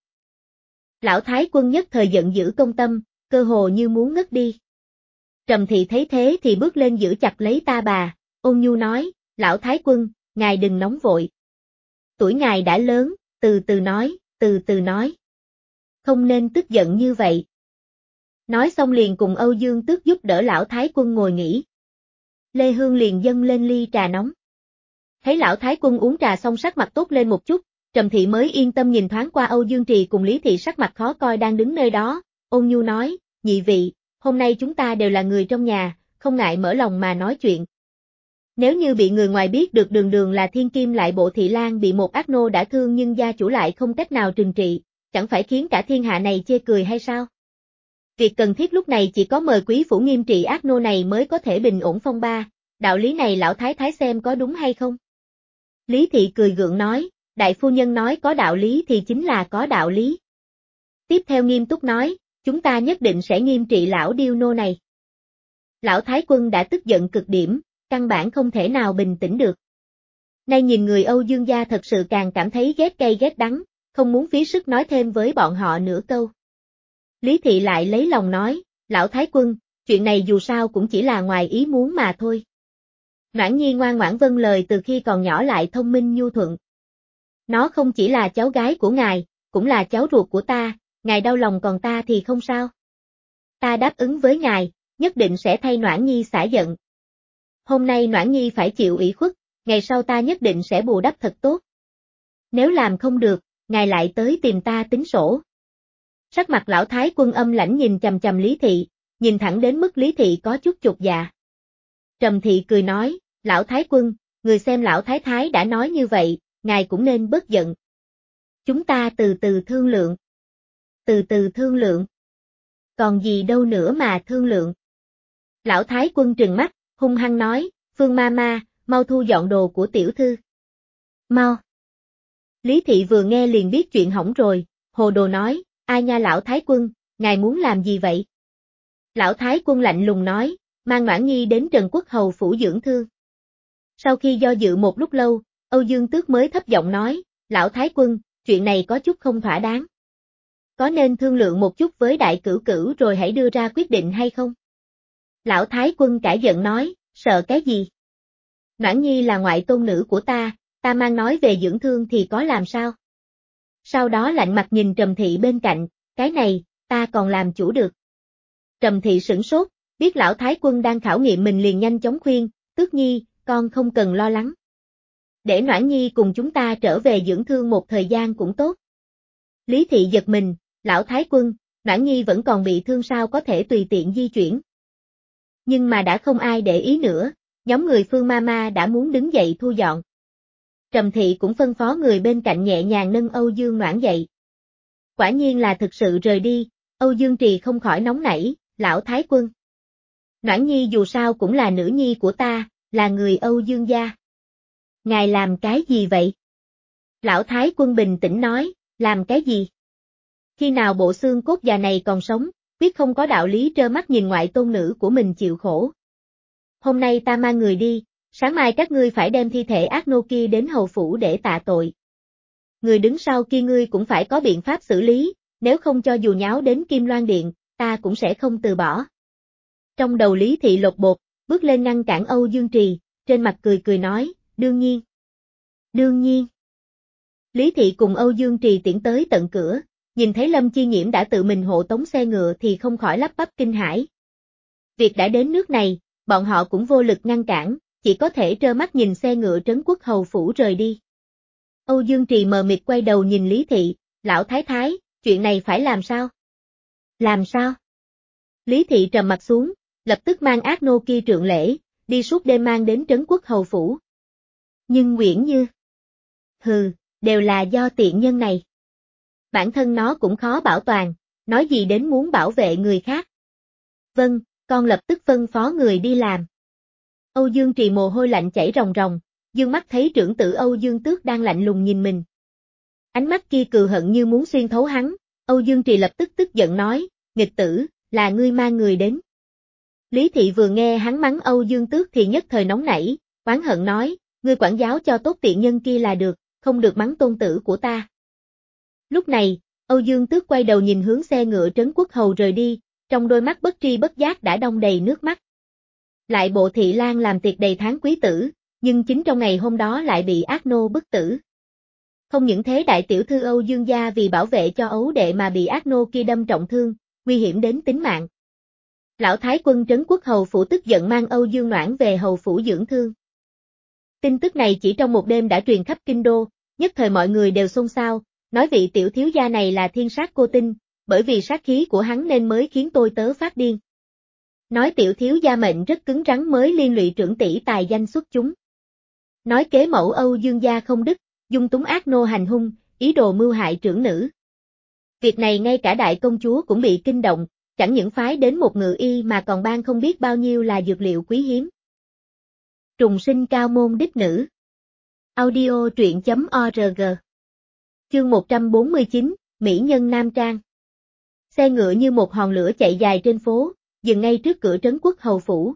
Lão Thái Quân nhất thời giận dữ công tâm, cơ hồ như muốn ngất đi. Trầm Thị thấy thế thì bước lên giữ chặt lấy ta bà, ôn nhu nói, lão Thái Quân, ngài đừng nóng vội. Tuổi ngài đã lớn, từ từ nói, từ từ nói. Không nên tức giận như vậy. Nói xong liền cùng Âu Dương Tước giúp đỡ lão Thái Quân ngồi nghỉ. Lê Hương liền dâng lên ly trà nóng. Thấy lão Thái Quân uống trà xong sắc mặt tốt lên một chút, Trầm Thị mới yên tâm nhìn thoáng qua Âu Dương Trì cùng Lý Thị sắc mặt khó coi đang đứng nơi đó, ôn nhu nói, nhị vị, hôm nay chúng ta đều là người trong nhà, không ngại mở lòng mà nói chuyện. Nếu như bị người ngoài biết được đường đường là thiên kim lại bộ thị lang bị một ác nô đã thương nhưng gia chủ lại không cách nào trừng trị, chẳng phải khiến cả thiên hạ này chê cười hay sao? Việc cần thiết lúc này chỉ có mời quý phủ nghiêm trị ác nô này mới có thể bình ổn phong ba, đạo lý này lão thái thái xem có đúng hay không? Lý Thị cười gượng nói, đại phu nhân nói có đạo lý thì chính là có đạo lý. Tiếp theo nghiêm túc nói, chúng ta nhất định sẽ nghiêm trị lão điêu nô này. Lão Thái Quân đã tức giận cực điểm, căn bản không thể nào bình tĩnh được. Nay nhìn người Âu Dương gia thật sự càng cảm thấy ghét cay ghét đắng, không muốn phí sức nói thêm với bọn họ nửa câu. Lý Thị lại lấy lòng nói, lão Thái Quân, chuyện này dù sao cũng chỉ là ngoài ý muốn mà thôi. Noãn Nhi ngoan ngoãn vâng lời từ khi còn nhỏ lại thông minh nhu thuận. Nó không chỉ là cháu gái của ngài, cũng là cháu ruột của ta, ngài đau lòng còn ta thì không sao. Ta đáp ứng với ngài, nhất định sẽ thay Noãn Nhi xả giận. Hôm nay Noãn Nhi phải chịu ủy khuất, ngày sau ta nhất định sẽ bù đắp thật tốt. Nếu làm không được, ngài lại tới tìm ta tính sổ. Sắc mặt lão Thái Quân âm lãnh nhìn chằm chằm Lý Thị, nhìn thẳng đến mức Lý Thị có chút chột dạ. Trầm Thị cười nói, lão Thái Quân, người xem lão Thái Thái đã nói như vậy, ngài cũng nên bớt giận. Chúng ta từ từ thương lượng. Từ từ thương lượng. Còn gì đâu nữa mà thương lượng. Lão Thái Quân trừng mắt, hung hăng nói, Phương Mama, mau thu dọn đồ của tiểu thư. Mau. Lý Thị vừa nghe liền biết chuyện hỏng rồi, hồ đồ nói, ai nha lão Thái Quân, ngài muốn làm gì vậy? Lão Thái Quân lạnh lùng nói, mang Noãn Nhi đến Trần Quốc Hầu phủ dưỡng thương. Sau khi do dự một lúc lâu, Âu Dương Tước mới thấp giọng nói, lão Thái Quân, chuyện này có chút không thỏa đáng. Có nên thương lượng một chút với đại cửu cửu rồi hãy đưa ra quyết định hay không? Lão Thái Quân cãi giận nói, sợ cái gì? Noãn Nhi là ngoại tôn nữ của ta, ta mang nói về dưỡng thương thì có làm sao? Sau đó lạnh mặt nhìn Trầm Thị bên cạnh, cái này, ta còn làm chủ được. Trầm Thị sửng sốt, biết lão Thái Quân đang khảo nghiệm mình liền nhanh chóng khuyên, Tước Nhi, con không cần lo lắng. Để Noãn Nhi cùng chúng ta trở về dưỡng thương một thời gian cũng tốt. Lý Thị giật mình, lão Thái Quân, Noãn Nhi vẫn còn bị thương sao có thể tùy tiện di chuyển. Nhưng mà đã không ai để ý nữa, nhóm người Phương Mama đã muốn đứng dậy thu dọn. Trầm Thị cũng phân phó người bên cạnh nhẹ nhàng nâng Âu Dương Noãn dậy. Quả nhiên là thực sự rời đi, Âu Dương Trì không khỏi nóng nảy, lão Thái Quân. Noãn Nhi dù sao cũng là nữ nhi của ta, là người Âu Dương gia. Ngài làm cái gì vậy? Lão Thái Quân bình tĩnh nói, Làm cái gì? Khi nào bộ xương cốt già này còn sống, biết không có đạo lý trơ mắt nhìn ngoại tôn nữ của mình chịu khổ. Hôm nay ta mang người đi, sáng mai các ngươi phải đem thi thể ác nô kia đến hầu phủ để tạ tội. Người đứng sau kia ngươi cũng phải có biện pháp xử lý, nếu không cho dù nháo đến Kim Loan Điện, ta cũng sẽ không từ bỏ. Trong đầu Lý Thị lột bột, bước lên ngăn cản Âu Dương Trì, trên mặt cười cười nói, đương nhiên. Đương nhiên. Lý Thị cùng Âu Dương Trì tiễn tới tận cửa, nhìn thấy Lâm Chi Nhiễm đã tự mình hộ tống xe ngựa thì không khỏi lắp bắp kinh hãi. Việc đã đến nước này, bọn họ cũng vô lực ngăn cản, chỉ có thể trơ mắt nhìn xe ngựa trấn quốc hầu phủ rời đi. Âu Dương Trì mờ mịt quay đầu nhìn Lý Thị, lão thái thái, chuyện này phải làm sao? Làm sao? Lý Thị trầm mặt xuống, lập tức mang ác nô kia trượng lễ, đi suốt đêm mang đến trấn quốc hầu phủ. Nhưng Nguyễn Như... Hừ, đều là do tiện nhân này. Bản thân nó cũng khó bảo toàn, nói gì đến muốn bảo vệ người khác. Vâng, con lập tức phân phó người đi làm. Âu Dương Trì mồ hôi lạnh chảy ròng ròng, dương mắt thấy trưởng tử Âu Dương Tước đang lạnh lùng nhìn mình. Ánh mắt kia cừu hận như muốn xuyên thấu hắn, Âu Dương Trì lập tức tức giận nói, nghịch tử, là ngươi mang người đến. Lý Thị vừa nghe hắn mắng Âu Dương Tước thì nhất thời nóng nảy, oán hận nói, ngươi quản giáo cho tốt tiện nhân kia là được, không được mắng tôn tử của ta. Lúc này, Âu Dương Tước quay đầu nhìn hướng xe ngựa trấn quốc hầu rời đi, trong đôi mắt bất tri bất giác đã đong đầy nước mắt. Lại bộ thị lang làm tiệc đầy tháng quý tử, nhưng chính trong ngày hôm đó lại bị ác nô bức tử. Không những thế đại tiểu thư Âu Dương gia vì bảo vệ cho ấu đệ mà bị ác nô kia đâm trọng thương, nguy hiểm đến tính mạng. Lão thái quân trấn quốc hầu phủ tức giận mang Âu Dương Noãn về hầu phủ dưỡng thương. Tin tức này chỉ trong một đêm đã truyền khắp kinh đô, nhất thời mọi người đều xôn xao, nói vị tiểu thiếu gia này là thiên sát cô tinh, bởi vì sát khí của hắn nên mới khiến tôi tớ phát điên. Nói tiểu thiếu gia mệnh rất cứng rắn mới liên lụy trưởng tỷ tài danh xuất chúng. Nói kế mẫu Âu Dương gia không đức, dung túng ác nô hành hung, ý đồ mưu hại trưởng nữ. Việc này ngay cả đại công chúa cũng bị kinh động, chẳng những phái đến một ngự y mà còn ban không biết bao nhiêu là dược liệu quý hiếm. Trùng sinh cao môn đích nữ. Audio truyện chấm org. Chương một trăm bốn mươi chín, Mỹ nhân Nam Trang. Xe ngựa như một hòn lửa chạy dài trên phố, dừng ngay trước cửa trấn quốc hầu phủ.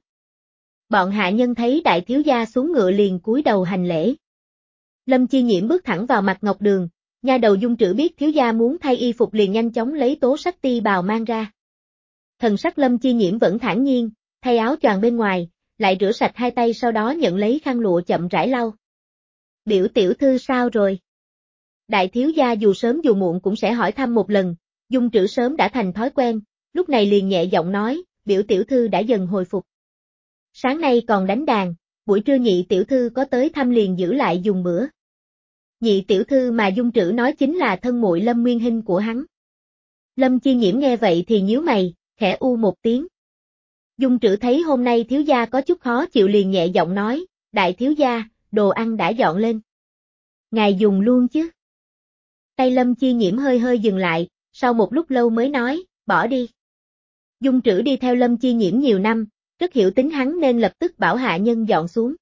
Bọn hạ nhân thấy đại thiếu gia xuống ngựa liền cúi đầu hành lễ. Lâm Chi Nhiễm bước thẳng vào mặt Ngọc Đường, nha đầu Dung Trữ biết thiếu gia muốn thay y phục liền nhanh chóng lấy tố sắc ti bào mang ra. Thần sắc Lâm Chi Nhiễm vẫn thản nhiên, thay áo choàng bên ngoài, lại rửa sạch hai tay sau đó nhận lấy khăn lụa chậm rãi lau. Biểu tiểu thư sao rồi? Đại thiếu gia dù sớm dù muộn cũng sẽ hỏi thăm một lần, Dung Trữ sớm đã thành thói quen, lúc này liền nhẹ giọng nói, biểu tiểu thư đã dần hồi phục. Sáng nay còn đánh đàn, buổi trưa nhị tiểu thư có tới thăm liền giữ lại dùng bữa. Nhị tiểu thư mà Dung Trữ nói chính là thân muội Lâm Nguyên Hinh của hắn. Lâm Chi Nhiễm nghe vậy thì nhíu mày, khẽ u một tiếng. Dung Trữ thấy hôm nay thiếu gia có chút khó chịu liền nhẹ giọng nói, đại thiếu gia, đồ ăn đã dọn lên. Ngài dùng luôn chứ. Tay Lâm Chi Nhiễm hơi hơi dừng lại, sau một lúc lâu mới nói, bỏ đi. Dung Trữ đi theo Lâm Chi Nhiễm nhiều năm, rất hiểu tính hắn nên lập tức bảo hạ nhân dọn xuống.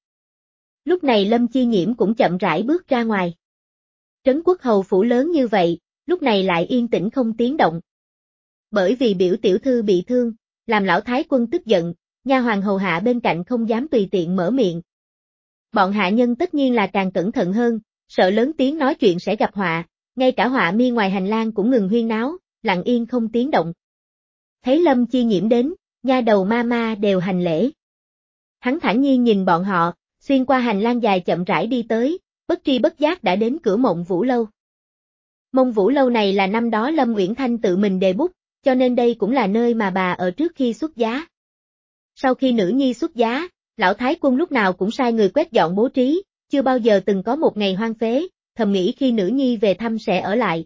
Lúc này Lâm Chi Nhiễm cũng chậm rãi bước ra ngoài. Trấn quốc hầu phủ lớn như vậy, lúc này lại yên tĩnh không tiếng động. Bởi vì biểu tiểu thư bị thương, làm lão thái quân tức giận, nha hoàng hầu hạ bên cạnh không dám tùy tiện mở miệng. Bọn hạ nhân tất nhiên là càng cẩn thận hơn, sợ lớn tiếng nói chuyện sẽ gặp họa, ngay cả họa mi ngoài hành lang cũng ngừng huyên náo, lặng yên không tiếng động. Thấy Lâm Chi Nhiễm đến, nha đầu ma ma đều hành lễ. Hắn thản nhiên nhìn bọn họ, xuyên qua hành lang dài chậm rãi đi tới, bất tri bất giác đã đến cửa Mộng Vũ Lâu. Mộng Vũ Lâu này là năm đó Lâm Uyển Thanh tự mình đề bút, cho nên đây cũng là nơi mà bà ở trước khi xuất giá. Sau khi nữ nhi xuất giá, lão thái quân lúc nào cũng sai người quét dọn bố trí, chưa bao giờ từng có một ngày hoang phế, thầm nghĩ khi nữ nhi về thăm sẽ ở lại.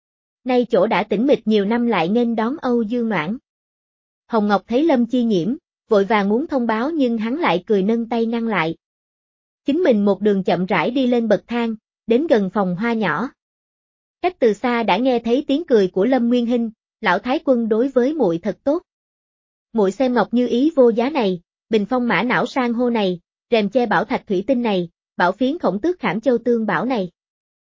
Nay chỗ đã tĩnh mịch nhiều năm lại nghênh đón Âu Dương Noãn. Hồng Ngọc thấy Lâm Chi Nhiễm, vội vàng muốn thông báo nhưng hắn lại cười nâng tay ngăn lại. Chính mình một đường chậm rãi đi lên bậc thang, đến gần phòng hoa nhỏ. Cách từ xa đã nghe thấy tiếng cười của Lâm Nguyên Hinh, lão thái quân đối với muội thật tốt. Muội xem ngọc như ý vô giá này, bình phong mã não sang hô này, rèm che bảo thạch thủy tinh này, bảo phiến khổng tước khảm châu tương bảo này.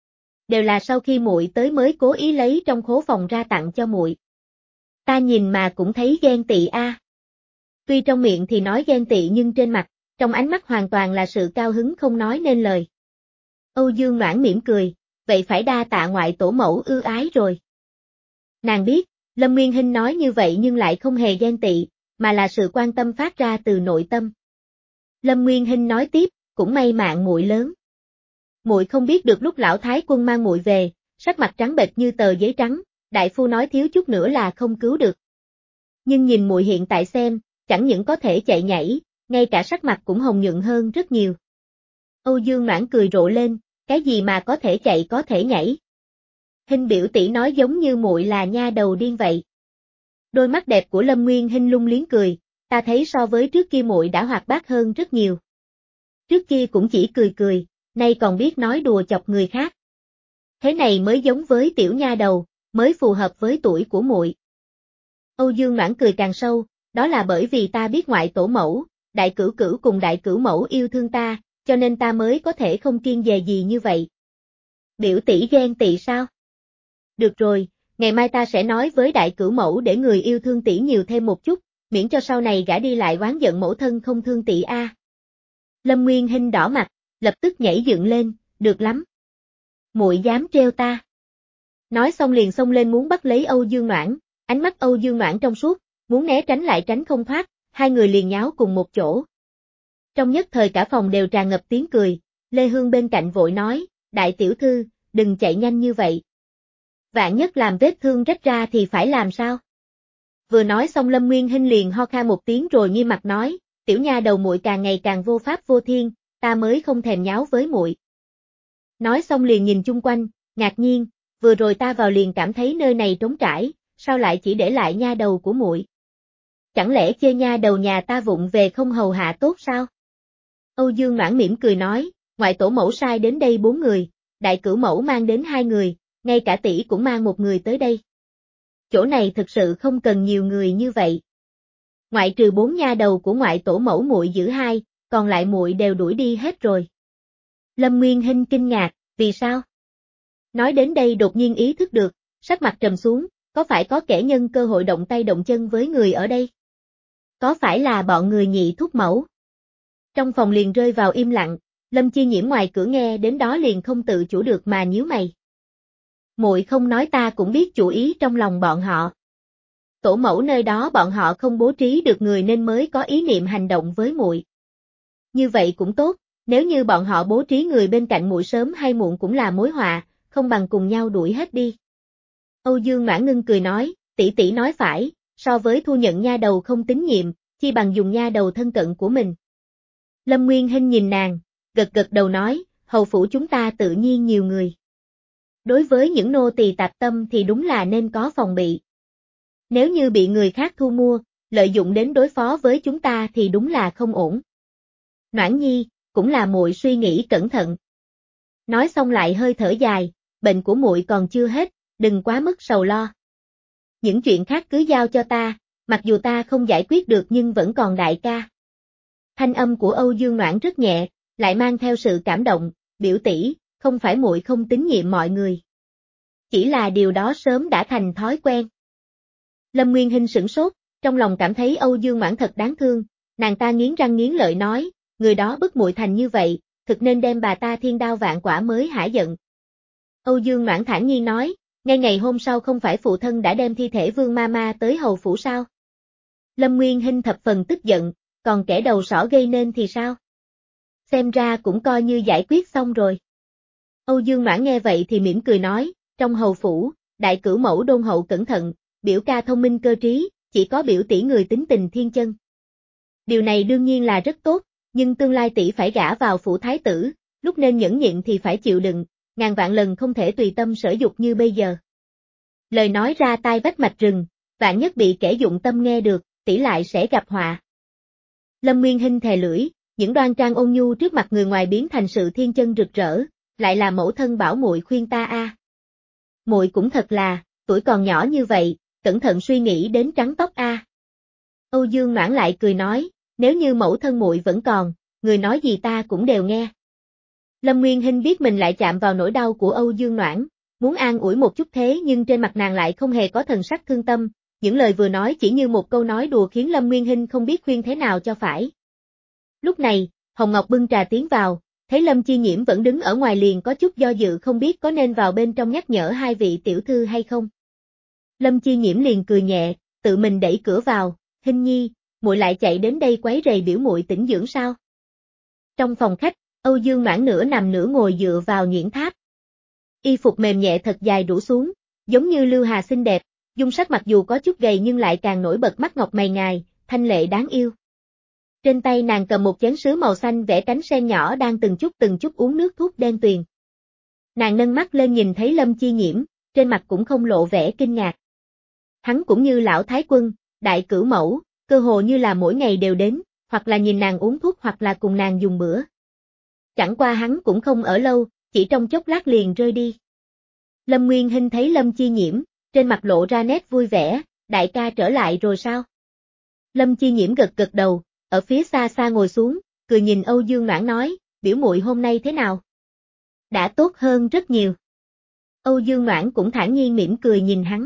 đều là sau khi muội tới mới cố ý lấy trong khố phòng ra tặng cho muội. Ta nhìn mà cũng thấy ghen tị a. Tuy trong miệng thì nói ghen tị nhưng trên mặt, trong ánh mắt hoàn toàn là sự cao hứng không nói nên lời. Âu Dương Noãn mỉm cười, vậy phải đa tạ ngoại tổ mẫu ưu ái rồi. Nàng biết, Lâm Nguyên Hinh nói như vậy nhưng lại không hề ghen tị, mà là sự quan tâm phát ra từ nội tâm. Lâm Nguyên Hinh nói tiếp, cũng may mạng muội lớn. Muội không biết được lúc lão thái quân mang muội về, sắc mặt trắng bệch như tờ giấy trắng, đại phu nói thiếu chút nữa là không cứu được. Nhưng nhìn muội hiện tại xem, chẳng những có thể chạy nhảy, ngay cả sắc mặt cũng hồng nhuận hơn rất nhiều. Âu Dương Noãn cười rộ lên, cái gì mà có thể chạy có thể nhảy. Hinh biểu tỷ nói giống như muội là nha đầu điên vậy. Đôi mắt đẹp của Lâm Nguyên Hinh lung liếng cười, ta thấy so với trước kia muội đã hoạt bát hơn rất nhiều. Trước kia cũng chỉ cười cười, nay còn biết nói đùa chọc người khác. Thế này mới giống với tiểu nha đầu, mới phù hợp với tuổi của muội. Âu Dương Noãn cười càng sâu, đó là bởi vì ta biết ngoại tổ mẫu, đại cửu cửu cùng đại cửu mẫu yêu thương ta, cho nên ta mới có thể không kiêng dè gì như vậy. Biểu tỷ ghen tị sao? Được rồi, ngày mai ta sẽ nói với đại cửu mẫu để người yêu thương tỷ nhiều thêm một chút, miễn cho sau này gả đi lại oán giận mẫu thân không thương tỷ a. Lâm Nguyên Hinh đỏ mặt, lập tức nhảy dựng lên, được lắm. Muội dám trêu ta. Nói xong liền xông lên muốn bắt lấy Âu Dương Noãn, ánh mắt Âu Dương Noãn trong suốt, muốn né tránh lại tránh không thoát, hai người liền nháo cùng một chỗ. Trong nhất thời cả phòng đều tràn ngập tiếng cười, Lê Hương bên cạnh vội nói, đại tiểu thư, đừng chạy nhanh như vậy. Vạn nhất làm vết thương rách ra thì phải làm sao? Vừa nói xong Lâm Nguyên Hinh liền ho khan một tiếng rồi nghiêm mặt nói, tiểu nha đầu muội càng ngày càng vô pháp vô thiên, ta mới không thèm nháo với muội. Nói xong liền nhìn chung quanh, ngạc nhiên, vừa rồi ta vào liền cảm thấy nơi này trống trải, sao lại chỉ để lại nha đầu của muội? Chẳng lẽ chê nha đầu nhà ta vụng về không hầu hạ tốt sao? Âu Dương Noãn mỉm cười nói, ngoại tổ mẫu sai đến đây bốn người, đại cửu mẫu mang đến hai người, ngay cả tỷ cũng mang một người tới đây. Chỗ này thực sự không cần nhiều người như vậy. Ngoại trừ bốn nha đầu của ngoại tổ mẫu muội giữ hai, còn lại muội đều đuổi đi hết rồi. Lâm Nguyên Hinh kinh ngạc, vì sao? Nói đến đây đột nhiên ý thức được, sắc mặt trầm xuống, có phải có kẻ nhân cơ hội động tay động chân với người ở đây? Có phải là bọn người nhị thúc mẫu? Trong phòng liền rơi vào im lặng, Lâm Chi Nhiễm ngoài cửa nghe đến đó liền không tự chủ được mà nhíu mày. Muội không nói ta cũng biết chủ ý trong lòng bọn họ. Tổ mẫu nơi đó bọn họ không bố trí được người nên mới có ý niệm hành động với muội. Như vậy cũng tốt, nếu như bọn họ bố trí người bên cạnh muội sớm hay muộn cũng là mối họa, không bằng cùng nhau đuổi hết đi. Âu Dương Noãn ngưng cười nói, tỷ tỷ nói phải, so với thu nhận nha đầu không tín nhiệm, chi bằng dùng nha đầu thân cận của mình. Lâm Nguyên Hinh nhìn nàng, gật gật đầu nói, hầu phủ chúng ta tự nhiên nhiều người. Đối với những nô tỳ tạp tâm thì đúng là nên có phòng bị. Nếu như bị người khác thu mua, lợi dụng đến đối phó với chúng ta thì đúng là không ổn. Noãn nhi, cũng là muội suy nghĩ cẩn thận. Nói xong lại hơi thở dài, bệnh của muội còn chưa hết, đừng quá mức sầu lo. Những chuyện khác cứ giao cho ta, mặc dù ta không giải quyết được nhưng vẫn còn đại ca. Thanh âm của Âu Dương Noãn rất nhẹ, lại mang theo sự cảm động, biểu tỷ, không phải muội không tín nhiệm mọi người. Chỉ là điều đó sớm đã thành thói quen. Lâm Nguyên Hinh sửng sốt, trong lòng cảm thấy Âu Dương Noãn thật đáng thương, nàng ta nghiến răng nghiến lợi nói, người đó bức muội thành như vậy, thực nên đem bà ta thiên đao vạn quả mới hả giận. Âu Dương Noãn thản nhiên nói, ngay ngày hôm sau không phải phụ thân đã đem thi thể Vương Mama tới hầu phủ sao? Lâm Nguyên Hinh thập phần tức giận, còn kẻ đầu sỏ gây nên thì sao? Xem ra cũng coi như giải quyết xong rồi. Âu Dương Noãn nghe vậy thì mỉm cười nói, trong hầu phủ, đại cửu mẫu đôn hậu cẩn thận, biểu ca thông minh cơ trí, chỉ có biểu tỷ người tính tình thiên chân. Điều này đương nhiên là rất tốt, nhưng tương lai tỷ phải gả vào phủ thái tử, lúc nên nhẫn nhịn thì phải chịu đựng, ngàn vạn lần không thể tùy tâm sở dục như bây giờ. Lời nói ra tai vách mạch rừng, vạn nhất bị kẻ dụng tâm nghe được, tỷ lại sẽ gặp họa. Lâm Nguyên Hinh thè lưỡi, những đoan trang ôn nhu trước mặt người ngoài biến thành sự thiên chân rực rỡ, lại là mẫu thân bảo muội khuyên ta a. À. Muội cũng thật là, tuổi còn nhỏ như vậy, cẩn thận suy nghĩ đến trắng tóc a. À. Âu Dương Noãn lại cười nói, nếu như mẫu thân muội vẫn còn, người nói gì ta cũng đều nghe. Lâm Nguyên Hinh biết mình lại chạm vào nỗi đau của Âu Dương Noãn, muốn an ủi một chút thế nhưng trên mặt nàng lại không hề có thần sắc thương tâm, những lời vừa nói chỉ như một câu nói đùa khiến Lâm Nguyên Hinh không biết khuyên thế nào cho phải. Lúc này, Hồng Ngọc bưng trà tiến vào, thấy Lâm Chi Nhiễm vẫn đứng ở ngoài liền có chút do dự không biết có nên vào bên trong nhắc nhở hai vị tiểu thư hay không. Lâm Chi Nhiễm liền cười nhẹ, tự mình đẩy cửa vào, Hinh nhi, muội lại chạy đến đây quấy rầy biểu muội tĩnh dưỡng sao? Trong phòng khách, Âu Dương Noãn nửa nằm nửa ngồi dựa vào nhuyễn tháp. Y phục mềm nhẹ thật dài rủ xuống, giống như Lưu Hà xinh đẹp, dung sắc mặc dù có chút gầy nhưng lại càng nổi bật mắt ngọc mày ngài, thanh lệ đáng yêu. Trên tay nàng cầm một chén sứ màu xanh vẽ cánh sen nhỏ đang từng chút từng chút uống nước thuốc đen tuyền. Nàng nâng mắt lên nhìn thấy Lâm Chi Nhiễm, trên mặt cũng không lộ vẻ kinh ngạc. Hắn cũng như lão thái quân, đại cửu mẫu, cơ hồ như là mỗi ngày đều đến, hoặc là nhìn nàng uống thuốc hoặc là cùng nàng dùng bữa. Chẳng qua hắn cũng không ở lâu, chỉ trong chốc lát liền rơi đi. Lâm Nguyên Hinh thấy Lâm Chi Nhiễm, trên mặt lộ ra nét vui vẻ, đại ca trở lại rồi sao? Lâm Chi Nhiễm gật gật đầu, ở phía xa xa ngồi xuống, cười nhìn Âu Dương Noãn nói, biểu muội hôm nay thế nào? Đã tốt hơn rất nhiều. Âu Dương Noãn cũng thản nhiên mỉm cười nhìn hắn.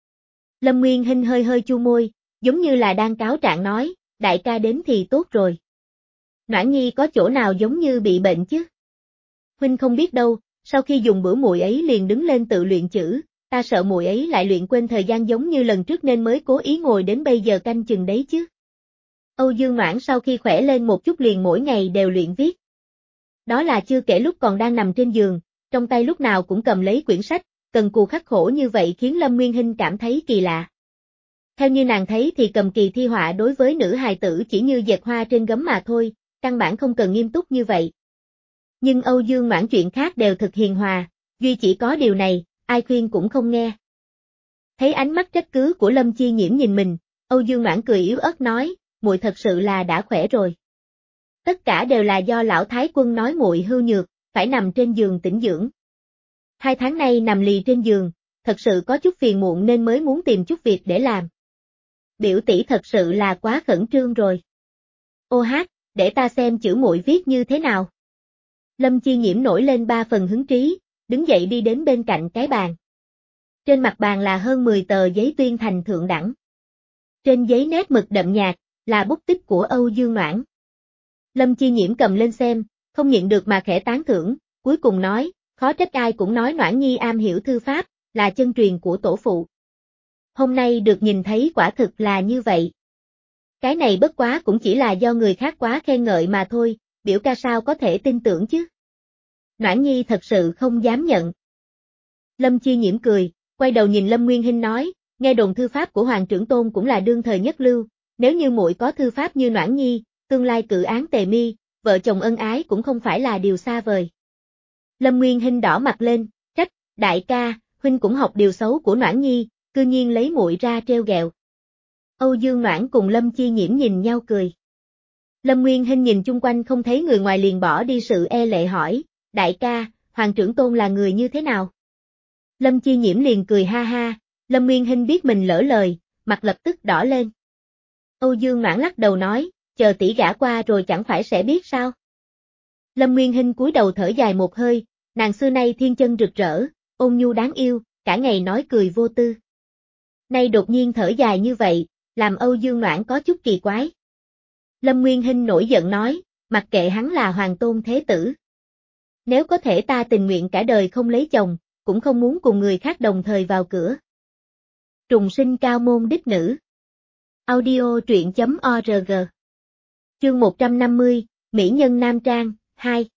Lâm Nguyên Hinh hơi hơi chu môi, giống như là đang cáo trạng nói, đại ca đến thì tốt rồi. Noãn nhi có chỗ nào giống như bị bệnh chứ? Huynh không biết đâu, sau khi dùng bữa muội ấy liền đứng lên tự luyện chữ, ta sợ muội ấy lại luyện quên thời gian giống như lần trước nên mới cố ý ngồi đến bây giờ canh chừng đấy chứ. Âu Dương Noãn sau khi khỏe lên một chút liền mỗi ngày đều luyện viết. Đó là chưa kể lúc còn đang nằm trên giường, trong tay lúc nào cũng cầm lấy quyển sách, cần cù khắc khổ như vậy khiến Lâm Nguyên Hinh cảm thấy kỳ lạ. Theo như nàng thấy thì cầm kỳ thi họa đối với nữ hài tử chỉ như dệt hoa trên gấm mà thôi, căn bản không cần nghiêm túc như vậy. Nhưng Âu Dương Noãn chuyện khác đều thực hiền hòa, duy chỉ có điều này, ai khuyên cũng không nghe. Thấy ánh mắt trách cứ của Lâm Chi Nhiễm nhìn mình, Âu Dương Noãn cười yếu ớt nói, muội thật sự là đã khỏe rồi. Tất cả đều là do lão thái quân nói muội hư nhược, phải nằm trên giường tĩnh dưỡng. Hai tháng nay nằm lì trên giường, thật sự có chút phiền muộn nên mới muốn tìm chút việc để làm. Biểu tỷ thật sự là quá khẩn trương rồi. Ô hát, để ta xem chữ muội viết như thế nào. Lâm Chi Nhiễm nổi lên ba phần hứng trí, đứng dậy đi đến bên cạnh cái bàn. Trên mặt bàn là hơn mười tờ giấy tuyên thành thượng đẳng. Trên giấy nét mực đậm nhạt, là bút tích của Âu Dương Noãn. Lâm Chi Nhiễm cầm lên xem, không nhịn được mà khẽ tán thưởng, cuối cùng nói, khó trách ai cũng nói Noãn nhi am hiểu thư pháp, là chân truyền của tổ phụ. Hôm nay được nhìn thấy quả thực là như vậy. Cái này bất quá cũng chỉ là do người khác quá khen ngợi mà thôi, biểu ca sao có thể tin tưởng chứ. Noãn nhi thật sự không dám nhận. Lâm Chi Nhiễm cười, quay đầu nhìn Lâm Nguyên Hinh nói, nghe đồn thư pháp của Hoàng trưởng tôn cũng là đương thời nhất lưu, nếu như muội có thư pháp như Noãn nhi, tương lai cự án tề mi, vợ chồng ân ái cũng không phải là điều xa vời. Lâm Nguyên Hinh đỏ mặt lên, trách, đại ca, huynh cũng học điều xấu của Noãn nhi, cư nhiên lấy muội ra treo gẹo. Âu Dương Noãn cùng Lâm Chi Nhiễm nhìn nhau cười. Lâm Nguyên Hinh nhìn chung quanh không thấy người ngoài liền bỏ đi sự e lệ hỏi, đại ca, Hoàng trưởng tôn là người như thế nào? Lâm Chi Nhiễm liền cười ha ha, Lâm Nguyên Hinh biết mình lỡ lời, mặt lập tức đỏ lên. Âu Dương Noãn lắc đầu nói, chờ tỷ gả qua rồi chẳng phải sẽ biết sao? Lâm Nguyên Hinh cúi đầu thở dài một hơi, nàng xưa nay thiên chân rực rỡ, ôn nhu đáng yêu, cả ngày nói cười vô tư. Nay đột nhiên thở dài như vậy, làm Âu Dương Noãn có chút kỳ quái. Lâm Nguyên Hinh nổi giận nói, mặc kệ hắn là hoàng tôn thế tử. Nếu có thể ta tình nguyện cả đời không lấy chồng, cũng không muốn cùng người khác đồng thời vào cửa. Trùng sinh cao môn đích nữ. Audio truyện chấm org. Chương một trăm năm mươi, Mỹ nhân Nam Trang, hai.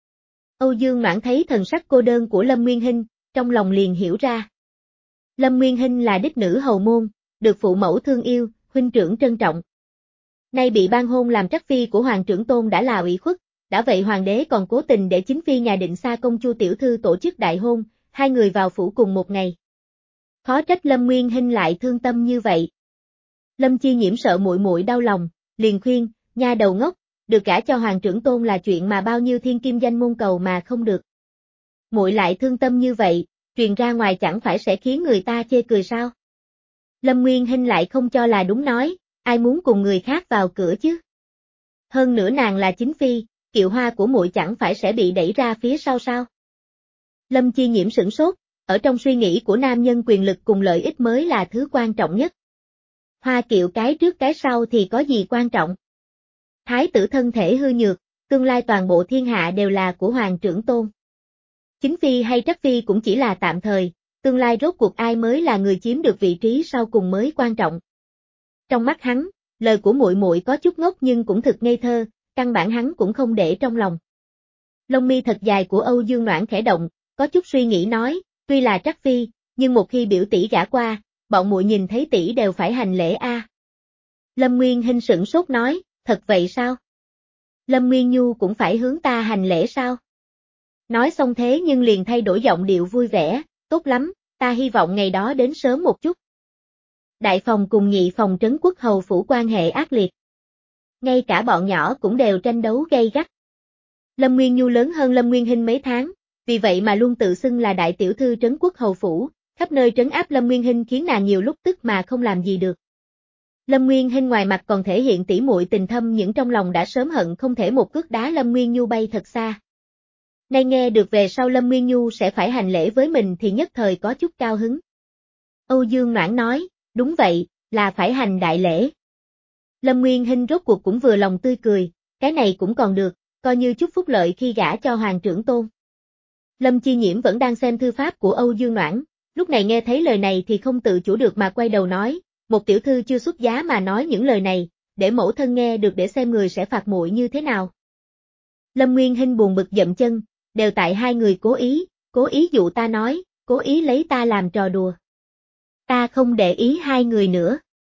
Âu Dương Noãn thấy thần sắc cô đơn của Lâm Nguyên Hinh, trong lòng liền hiểu ra. Lâm Nguyên Hinh là đích nữ hầu môn, được phụ mẫu thương yêu, huynh trưởng trân trọng. Nay bị ban hôn làm trắc phi của Hoàng trưởng tôn đã là ủy khuất, đã vậy hoàng đế còn cố tình để chính phi nhà Định Xa công Chu tiểu thư tổ chức đại hôn, hai người vào phủ cùng một ngày. Khó trách Lâm Nguyên Hinh lại thương tâm như vậy. Lâm Chi Nhiễm sợ muội muội đau lòng, liền khuyên, nha đầu ngốc, được gả cho Hoàng trưởng tôn là chuyện mà bao nhiêu thiên kim danh môn cầu mà không được. Muội lại thương tâm như vậy, truyền ra ngoài chẳng phải sẽ khiến người ta chê cười sao? Lâm Nguyên Hinh lại không cho là đúng nói, ai muốn cùng người khác vào cửa chứ? Hơn nữa nàng là chính phi, kiệu hoa của muội chẳng phải sẽ bị đẩy ra phía sau sao? Lâm Chi Nhiễm sửng sốt, ở trong suy nghĩ của nam nhân quyền lực cùng lợi ích mới là thứ quan trọng nhất. Hoa kiệu cái trước cái sau thì có gì quan trọng? Thái tử thân thể hư nhược, tương lai toàn bộ thiên hạ đều là của hoàng trưởng tôn. Chính phi hay trắc phi cũng chỉ là tạm thời, tương lai rốt cuộc ai mới là người chiếm được vị trí sau cùng mới quan trọng. Trong mắt hắn, lời của muội muội có chút ngốc nhưng cũng thực ngây thơ, căn bản hắn cũng không để trong lòng. Lông mi thật dài của Âu Dương Noãn khẽ động, có chút suy nghĩ nói, tuy là trắc phi, nhưng một khi biểu tỷ gả qua, bọn muội nhìn thấy tỷ đều phải hành lễ a. À. Lâm Nguyên Hinh sửng sốt nói, thật vậy sao? Lâm Nguyên Nhu cũng phải hướng ta hành lễ sao? Nói xong thế nhưng liền thay đổi giọng điệu vui vẻ, tốt lắm, ta hy vọng ngày đó đến sớm một chút. Đại phòng cùng nhị phòng trấn quốc hầu phủ quan hệ ác liệt. Ngay cả bọn nhỏ cũng đều tranh đấu gay gắt. Lâm Nguyên Nhu lớn hơn Lâm Nguyên Hinh mấy tháng, vì vậy mà luôn tự xưng là đại tiểu thư trấn quốc hầu phủ, khắp nơi trấn áp Lâm Nguyên Hinh khiến nàng nhiều lúc tức mà không làm gì được. Lâm Nguyên Hinh ngoài mặt còn thể hiện tỉ muội tình thâm nhưng trong lòng đã sớm hận không thể một cước đá Lâm Nguyên Nhu bay thật xa. Nay nghe được về sau Lâm Nguyên Nhu sẽ phải hành lễ với mình thì nhất thời có chút cao hứng. Âu Dương Noãn nói, đúng vậy, là phải hành đại lễ. Lâm Nguyên Hinh rốt cuộc cũng vừa lòng tươi cười, cái này cũng còn được, coi như chút phúc lợi khi gả cho hoàng trưởng tôn. Lâm Chi Nhiễm vẫn đang xem thư pháp của Âu Dương Noãn, lúc này nghe thấy lời này thì không tự chủ được mà quay đầu nói, một tiểu thư chưa xuất giá mà nói những lời này, để mẫu thân nghe được để xem người sẽ phạt muội như thế nào. Lâm Nguyên Hinh buồn bực dậm chân, đều tại hai người cố ý, cố ý dụ ta nói, cố ý lấy ta làm trò đùa. Ta không để ý hai người nữa.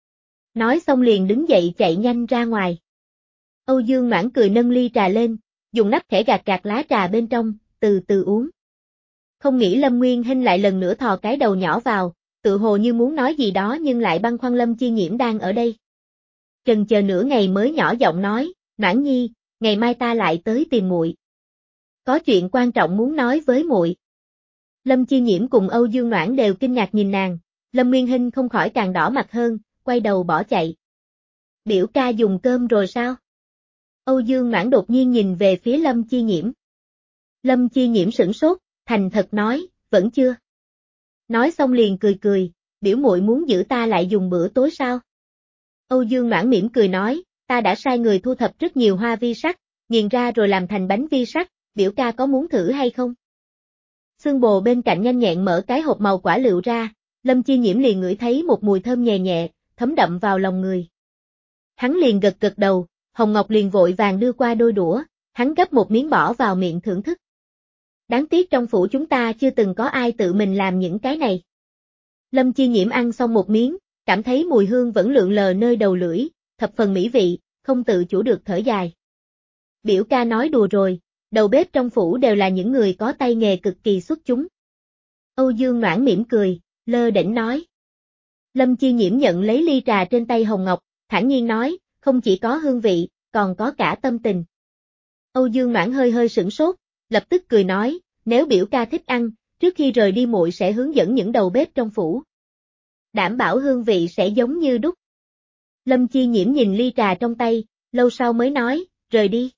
Nói xong liền đứng dậy chạy nhanh ra ngoài. Âu Dương Noãn cười nâng ly trà lên, dùng nắp khẽ gạt gạt lá trà bên trong, từ từ uống. Không nghĩ Lâm Nguyên Hinh lại lần nữa thò cái đầu nhỏ vào, tự hồ như muốn nói gì đó nhưng lại băn khoăn Lâm Chi Nhiễm đang ở đây. Chần chờ nửa ngày mới nhỏ giọng nói, Noãn Nhi, ngày mai ta lại tới tìm muội. Có chuyện quan trọng muốn nói với muội. Lâm Chi Nhiễm cùng Âu Dương Noãn đều kinh ngạc nhìn nàng, Lâm Nguyên Hinh không khỏi càng đỏ mặt hơn, quay đầu bỏ chạy. Biểu ca dùng cơm rồi sao? Âu Dương Noãn đột nhiên nhìn về phía Lâm Chi Nhiễm. Lâm Chi Nhiễm sửng sốt, thành thật nói, vẫn chưa. Nói xong liền cười cười, biểu muội muốn giữ ta lại dùng bữa tối sao? Âu Dương Noãn mỉm cười nói, ta đã sai người thu thập rất nhiều hoa vi sắc, nghiền ra rồi làm thành bánh vi sắc, biểu ca có muốn thử hay không? Xương bồ bên cạnh nhanh nhẹn mở cái hộp màu quả lựu ra, Lâm Chi Nhiễm liền ngửi thấy một mùi thơm nhẹ nhẹ, thấm đậm vào lòng người. Hắn liền gật gật đầu, Hồng Ngọc liền vội vàng đưa qua đôi đũa, hắn gấp một miếng bỏ vào miệng thưởng thức. Đáng tiếc trong phủ chúng ta chưa từng có ai tự mình làm những cái này. Lâm Chi Nhiễm ăn xong một miếng, cảm thấy mùi hương vẫn lượn lờ nơi đầu lưỡi, thập phần mỹ vị, không tự chủ được thở dài. Biểu ca nói đùa rồi, đầu bếp trong phủ đều là những người có tay nghề cực kỳ xuất chúng. Âu Dương Noãn mỉm cười, lơ đễnh nói. Lâm Chi Nhiễm nhận lấy ly trà trên tay Hồng Ngọc, thản nhiên nói, không chỉ có hương vị, còn có cả tâm tình. Âu Dương Noãn hơi hơi sửng sốt, lập tức cười nói, nếu biểu ca thích ăn, trước khi rời đi muội sẽ hướng dẫn những đầu bếp trong phủ. Đảm bảo hương vị sẽ giống như đúc. Lâm Chi Nhiễm nhìn ly trà trong tay, lâu sau mới nói, rời đi.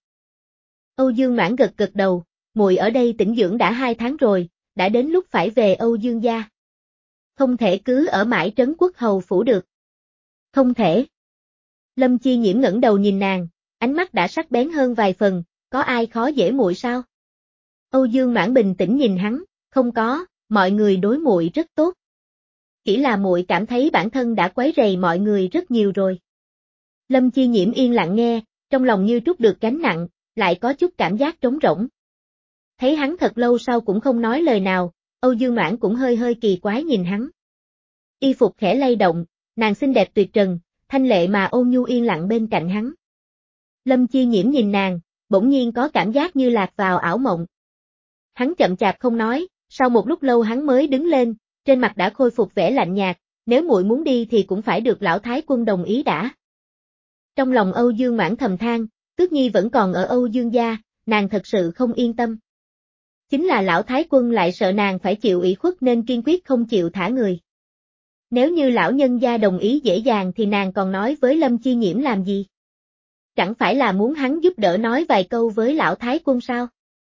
Âu Dương Noãn gật gật đầu, muội ở đây tĩnh dưỡng đã hai tháng rồi, đã đến lúc phải về Âu Dương gia. Không thể cứ ở mãi trấn quốc hầu phủ được. Không thể. Lâm Chi Nhiễm ngẩng đầu nhìn nàng, ánh mắt đã sắc bén hơn vài phần, có ai khó dễ muội sao? Âu Dương Noãn bình tĩnh nhìn hắn, không có, mọi người đối muội rất tốt. Chỉ là muội cảm thấy bản thân đã quấy rầy mọi người rất nhiều rồi. Lâm Chi Nhiễm yên lặng nghe, trong lòng như trút được gánh nặng, lại có chút cảm giác trống rỗng. Thấy hắn thật lâu sau cũng không nói lời nào, Âu Dương Noãn cũng hơi hơi kỳ quái nhìn hắn. Y phục khẽ lay động, nàng xinh đẹp tuyệt trần, thanh lệ mà ôn nhu yên lặng bên cạnh hắn. Lâm Chi Nhiễm nhìn nàng, bỗng nhiên có cảm giác như lạc vào ảo mộng. Hắn chậm chạp không nói, sau một lúc lâu hắn mới đứng lên, trên mặt đã khôi phục vẻ lạnh nhạt, nếu muội muốn đi thì cũng phải được lão thái quân đồng ý đã. Trong lòng Âu Dương Noãn thầm than, Tước Nhi vẫn còn ở Âu Dương gia, nàng thật sự không yên tâm. Chính là lão thái quân lại sợ nàng phải chịu ủy khuất nên kiên quyết không chịu thả người. Nếu như lão nhân gia đồng ý dễ dàng thì nàng còn nói với Lâm Chi Nhiễm làm gì? chẳng phải là muốn hắn giúp đỡ nói vài câu với lão thái quân sao?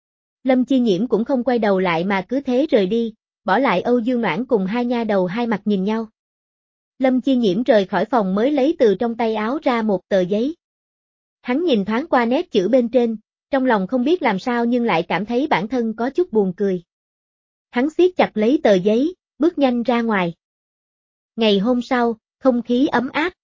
Lâm Chi Nhiễm cũng không quay đầu lại mà cứ thế rời đi, bỏ lại Âu Dương Noãn cùng hai nha đầu hai mặt nhìn nhau. Lâm Chi Nhiễm rời khỏi phòng mới lấy từ trong tay áo ra một tờ giấy. Hắn nhìn thoáng qua nét chữ bên trên, trong lòng không biết làm sao nhưng lại cảm thấy bản thân có chút buồn cười. Hắn siết chặt lấy tờ giấy, bước nhanh ra ngoài. Ngày hôm sau, không khí ấm áp.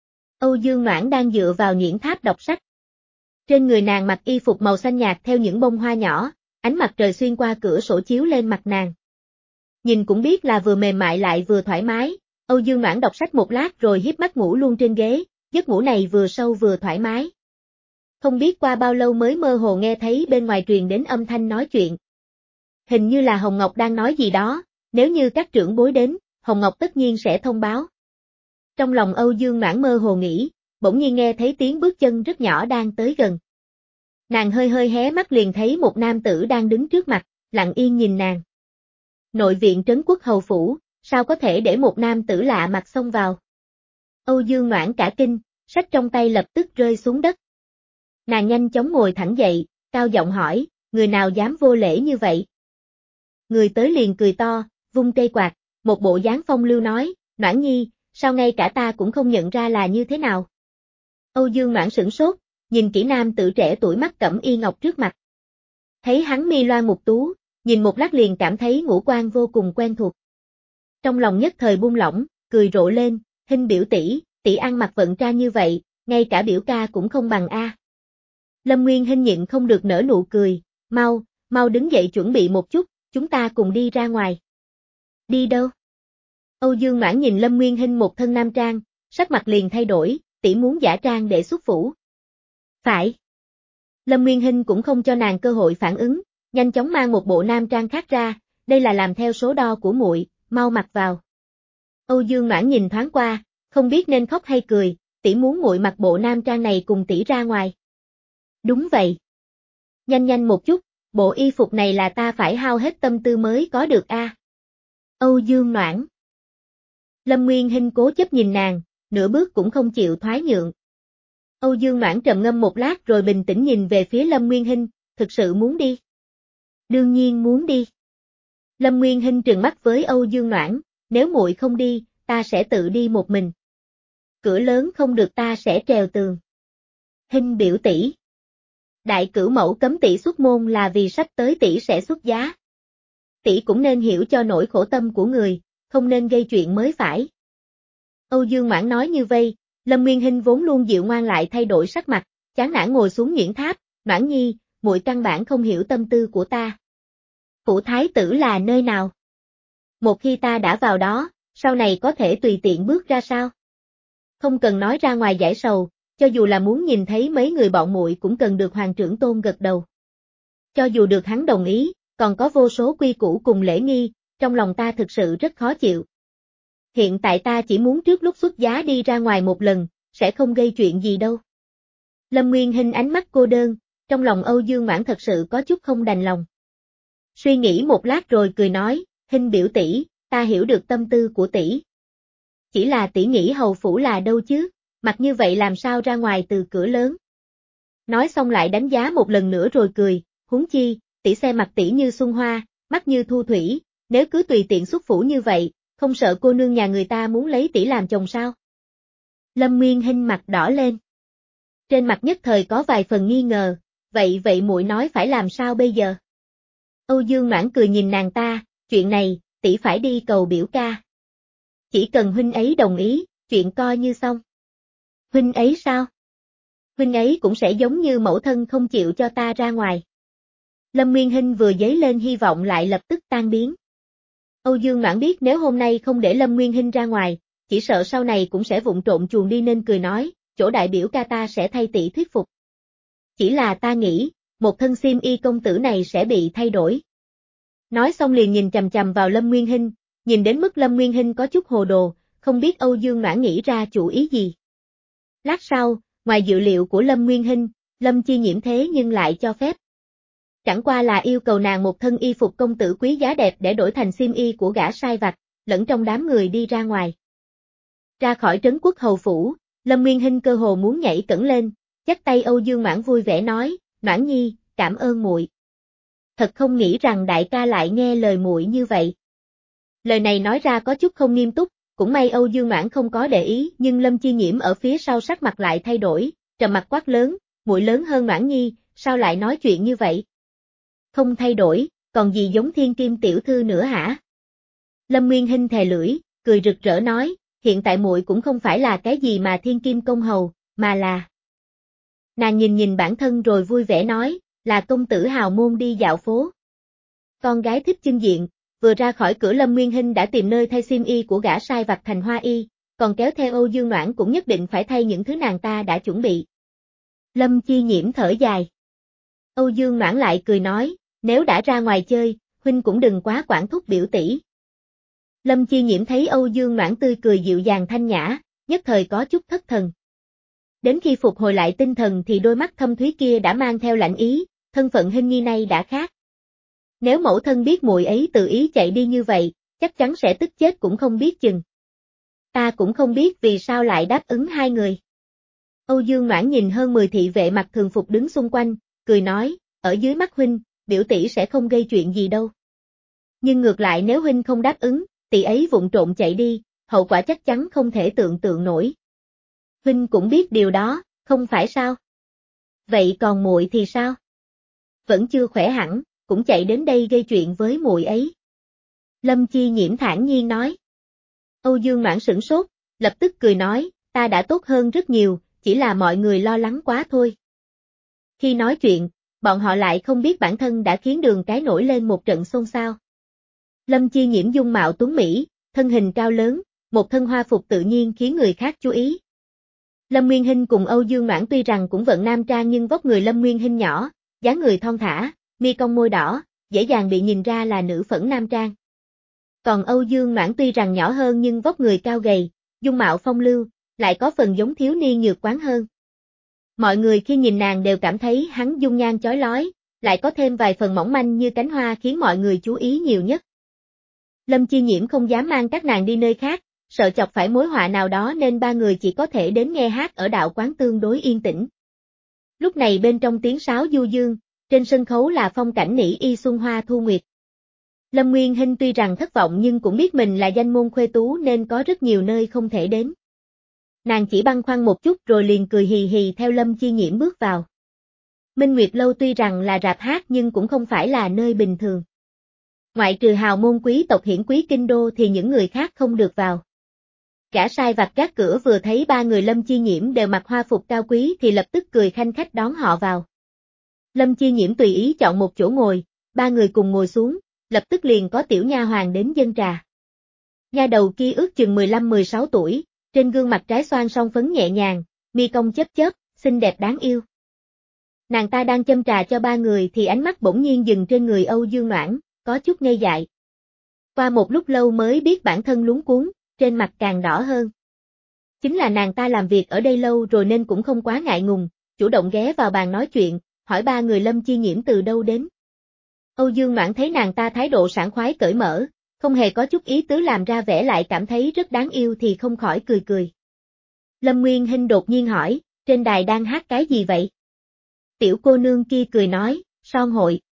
Âu Dương Noãn đang dựa vào nhuyễn tháp đọc sách. Trên người nàng mặc y phục màu xanh nhạt theo những bông hoa nhỏ, ánh mặt trời xuyên qua cửa sổ chiếu lên mặt nàng. Nhìn cũng biết là vừa mềm mại lại vừa thoải mái, Âu Dương Noãn đọc sách một lát rồi híp mắt ngủ luôn trên ghế, giấc ngủ này vừa sâu vừa thoải mái. Không biết qua bao lâu mới mơ hồ nghe thấy bên ngoài truyền đến âm thanh nói chuyện. Hình như là Hồng Ngọc đang nói gì đó, nếu như các trưởng bối đến, Hồng Ngọc tất nhiên sẽ thông báo. Trong lòng Âu Dương Noãn mơ hồ nghĩ, bỗng nhiên nghe thấy tiếng bước chân rất nhỏ đang tới gần. Nàng hơi hơi hé mắt liền thấy một nam tử đang đứng trước mặt, lặng yên nhìn nàng. Nội viện Trấn Quốc Hầu Phủ, sao có thể để một nam tử lạ mặt xông vào? Âu Dương Noãn cả kinh, sách trong tay lập tức rơi xuống đất. Nàng nhanh chóng ngồi thẳng dậy, cao giọng hỏi, người nào dám vô lễ như vậy? Người tới liền cười to, vung cây quạt, một bộ dáng phong lưu nói, Noãn nhi, sao ngay cả ta cũng không nhận ra là như thế nào? Âu Dương Noãn sửng sốt, nhìn kỹ nam tử trẻ tuổi mắt cẩm y ngọc trước mặt. Thấy hắn mi loan mục tú, nhìn một lát liền cảm thấy ngũ quan vô cùng quen thuộc. Trong lòng nhất thời buông lỏng, cười rộ lên, Hinh biểu tỷ, tỷ ăn mặc vận trang như vậy, ngay cả biểu ca cũng không bằng a. Lâm Nguyên Hinh nhịn không được nở nụ cười, mau, mau đứng dậy chuẩn bị một chút, chúng ta cùng đi ra ngoài. Đi đâu? Âu Dương Noãn nhìn Lâm Nguyên Hinh một thân nam trang, sắc mặt liền thay đổi, tỷ muốn giả trang để xuất phủ. Phải. Lâm Nguyên Hinh cũng không cho nàng cơ hội phản ứng, nhanh chóng mang một bộ nam trang khác ra, đây là làm theo số đo của muội, mau mặc vào. Âu Dương Noãn nhìn thoáng qua, không biết nên khóc hay cười, tỷ muốn muội mặc bộ nam trang này cùng tỷ ra ngoài. Đúng vậy. Nhanh nhanh một chút, bộ y phục này là ta phải hao hết tâm tư mới có được a. À. Âu Dương Noãn. Lâm Nguyên Hinh cố chấp nhìn nàng, nửa bước cũng không chịu thoái nhượng. Âu Dương Noãn trầm ngâm một lát rồi bình tĩnh nhìn về phía Lâm Nguyên Hinh, thực sự muốn đi. Đương nhiên muốn đi. Lâm Nguyên Hinh trừng mắt với Âu Dương Noãn, nếu muội không đi, ta sẽ tự đi một mình. Cửa lớn không được ta sẽ trèo tường. Hinh biểu tỷ. Đại cửu mẫu cấm tỷ xuất môn là vì sắp tới tỷ sẽ xuất giá. Tỷ cũng nên hiểu cho nỗi khổ tâm của người, không nên gây chuyện mới phải. Âu Dương Noãn nói như vây, Lâm Nguyên Hinh vốn luôn dịu ngoan lại thay đổi sắc mặt, chán nản ngồi xuống nhuyễn tháp, Noãn nhi, muội căn bản không hiểu tâm tư của ta. Phủ thái tử là nơi nào? Một khi ta đã vào đó, sau này có thể tùy tiện bước ra sao? Không cần nói ra ngoài giải sầu, cho dù là muốn nhìn thấy mấy người bọn muội cũng cần được hoàng trưởng tôn gật đầu. Cho dù được hắn đồng ý, còn có vô số quy củ cùng lễ nghi, trong lòng ta thực sự rất khó chịu. Hiện tại ta chỉ muốn trước lúc xuất giá đi ra ngoài một lần, sẽ không gây chuyện gì đâu. Lâm Nguyên Hinh ánh mắt cô đơn, trong lòng Âu Dương Noãn thật sự có chút không đành lòng. Suy nghĩ một lát rồi cười nói, Hinh biểu tỷ, ta hiểu được tâm tư của tỷ. Chỉ là tỷ nghĩ hầu phủ là đâu chứ, mặc như vậy làm sao ra ngoài từ cửa lớn. Nói xong lại đánh giá một lần nữa rồi cười, huống chi, tỷ xem mặt tỷ như xuân hoa, mắt như thu thủy, nếu cứ tùy tiện xuất phủ như vậy, không sợ cô nương nhà người ta muốn lấy tỷ làm chồng sao? Lâm Nguyên Hinh mặt đỏ lên. Trên mặt nhất thời có vài phần nghi ngờ, vậy vậy muội nói phải làm sao bây giờ? Âu Dương Noãn cười nhìn nàng ta, chuyện này, tỷ phải đi cầu biểu ca. Chỉ cần huynh ấy đồng ý, chuyện coi như xong. Huynh ấy sao? Huynh ấy cũng sẽ giống như mẫu thân không chịu cho ta ra ngoài. Lâm Nguyên Hinh vừa dấy lên hy vọng lại lập tức tan biến. Âu Dương Noãn biết nếu hôm nay không để Lâm Nguyên Hinh ra ngoài, chỉ sợ sau này cũng sẽ vụng trộn chuồn đi nên cười nói, chỗ đại biểu ca ta sẽ thay tỷ thuyết phục. Chỉ là ta nghĩ, một thân xiêm y công tử này sẽ bị thay đổi. Nói xong liền nhìn chằm chằm vào Lâm Nguyên Hinh, nhìn đến mức Lâm Nguyên Hinh có chút hồ đồ, không biết Âu Dương Noãn nghĩ ra chủ ý gì. Lát sau, ngoài dự liệu của Lâm Nguyên Hinh, Lâm Chi Nhiễm thế nhưng lại cho phép. Chẳng qua là yêu cầu nàng một thân y phục công tử quý giá đẹp để đổi thành xiêm y của gã sai vặt, lẫn trong đám người đi ra ngoài. Ra khỏi Trấn Quốc Hầu Phủ, Lâm Nguyên Hinh cơ hồ muốn nhảy cẫng lên, Dắt tay Âu Dương Noãn vui vẻ nói, Noãn Nhi, cảm ơn muội. Thật không nghĩ rằng đại ca lại nghe lời muội như vậy. Lời này nói ra có chút không nghiêm túc, cũng may Âu Dương Noãn không có để ý, nhưng Lâm Chi Nhiễm ở phía sau sắc mặt lại thay đổi, trầm mặt quát lớn, muội lớn hơn Noãn Nhi, sao lại nói chuyện như vậy? Không thay đổi, còn gì giống thiên kim tiểu thư nữa hả? Lâm Nguyên Hinh thè lưỡi, cười rực rỡ nói, hiện tại muội cũng không phải là cái gì mà thiên kim công hầu, mà là... Nàng nhìn nhìn bản thân rồi vui vẻ nói, là công tử hào môn đi dạo phố. Con gái thích chưng diện, vừa ra khỏi cửa Lâm Nguyên Hinh đã tìm nơi thay xiêm y của gã sai vặt thành hoa y, còn kéo theo Âu Dương Noãn cũng nhất định phải thay những thứ nàng ta đã chuẩn bị. Lâm Chi Nhiễm thở dài. Âu Dương Noãn lại cười nói, nếu đã ra ngoài chơi, huynh cũng đừng quá quản thúc biểu tỷ. Lâm Chi Nhiễm thấy Âu Dương Noãn tươi cười dịu dàng thanh nhã, nhất thời có chút thất thần. Đến khi phục hồi lại tinh thần thì đôi mắt thâm thúy kia đã mang theo lạnh ý, thân phận Hinh Nhi nay đã khác. Nếu mẫu thân biết muội ấy tự ý chạy đi như vậy, chắc chắn sẽ tức chết cũng không biết chừng. Ta cũng không biết vì sao lại đáp ứng hai người. Âu Dương Noãn nhìn hơn mười thị vệ mặc thường phục đứng xung quanh, cười nói, ở dưới mắt huynh, biểu tỷ sẽ không gây chuyện gì đâu. Nhưng ngược lại nếu huynh không đáp ứng, tỷ ấy vụng trộn chạy đi, hậu quả chắc chắn không thể tưởng tượng nổi. Huynh cũng biết điều đó, không phải sao? Vậy còn muội thì sao? Vẫn chưa khỏe hẳn, cũng chạy đến đây gây chuyện với muội ấy. Lâm Chi Nhiễm thản nhiên nói. Âu Dương Noãn sửng sốt, lập tức cười nói, ta đã tốt hơn rất nhiều, chỉ là mọi người lo lắng quá thôi. Khi nói chuyện, bọn họ lại không biết bản thân đã khiến đường cái nổi lên một trận xôn xao. Lâm Chi Nhiễm dung mạo tuấn mỹ, thân hình cao lớn, một thân hoa phục tự nhiên khiến người khác chú ý. Lâm Nguyên Hinh cùng Âu Dương Noãn tuy rằng cũng vận nam trang nhưng vóc người Lâm Nguyên Hinh nhỏ, dáng người thon thả, mi cong môi đỏ, dễ dàng bị nhìn ra là nữ phẫn nam trang. Còn Âu Dương Noãn tuy rằng nhỏ hơn nhưng vóc người cao gầy, dung mạo phong lưu, lại có phần giống thiếu niên nhược quán hơn. Mọi người khi nhìn nàng đều cảm thấy hắn dung nhan chói lói, lại có thêm vài phần mỏng manh như cánh hoa khiến mọi người chú ý nhiều nhất. Lâm Chi Nhiễm không dám mang các nàng đi nơi khác, sợ chọc phải mối họa nào đó nên ba người chỉ có thể đến nghe hát ở đạo quán tương đối yên tĩnh. Lúc này bên trong tiếng sáo du dương, trên sân khấu là phong cảnh nỉ y xuân hoa thu nguyệt. Lâm Nguyên Hinh tuy rằng thất vọng nhưng cũng biết mình là danh môn khuê tú nên có rất nhiều nơi không thể đến. Nàng chỉ băn khoăn một chút rồi liền cười hì hì theo Lâm Chi Nhiễm bước vào. Minh Nguyệt Lâu tuy rằng là rạp hát nhưng cũng không phải là nơi bình thường. Ngoại trừ hào môn quý tộc hiển quý kinh đô thì những người khác không được vào. Gã sai vặt gác cửa vừa thấy ba người Lâm Chi Nhiễm đều mặc hoa phục cao quý thì lập tức cười khanh khách đón họ vào. Lâm Chi Nhiễm tùy ý chọn một chỗ ngồi, ba người cùng ngồi xuống, lập tức liền có tiểu nha hoàn đến dâng trà. Nha đầu kia ước chừng mười lăm mười sáu tuổi, trên gương mặt trái xoan son phấn nhẹ nhàng, mi cong chớp chớp, xinh đẹp đáng yêu. Nàng ta đang châm trà cho ba người thì ánh mắt bỗng nhiên dừng trên người Âu Dương Noãn, có chút ngây dại. Qua một lúc lâu mới biết bản thân luống cuống, trên mặt càng đỏ hơn. Chính là nàng ta làm việc ở đây lâu rồi nên cũng không quá ngại ngùng, chủ động ghé vào bàn nói chuyện, hỏi ba người Lâm Chi Nhiễm từ đâu đến. Âu Dương Noãn thấy nàng ta thái độ sảng khoái cởi mở, không hề có chút ý tứ làm ra vẻ lại cảm thấy rất đáng yêu thì không khỏi cười cười. Lâm Nguyên Hinh đột nhiên hỏi, trên đài đang hát cái gì vậy? Tiểu cô nương kia cười nói, son hội.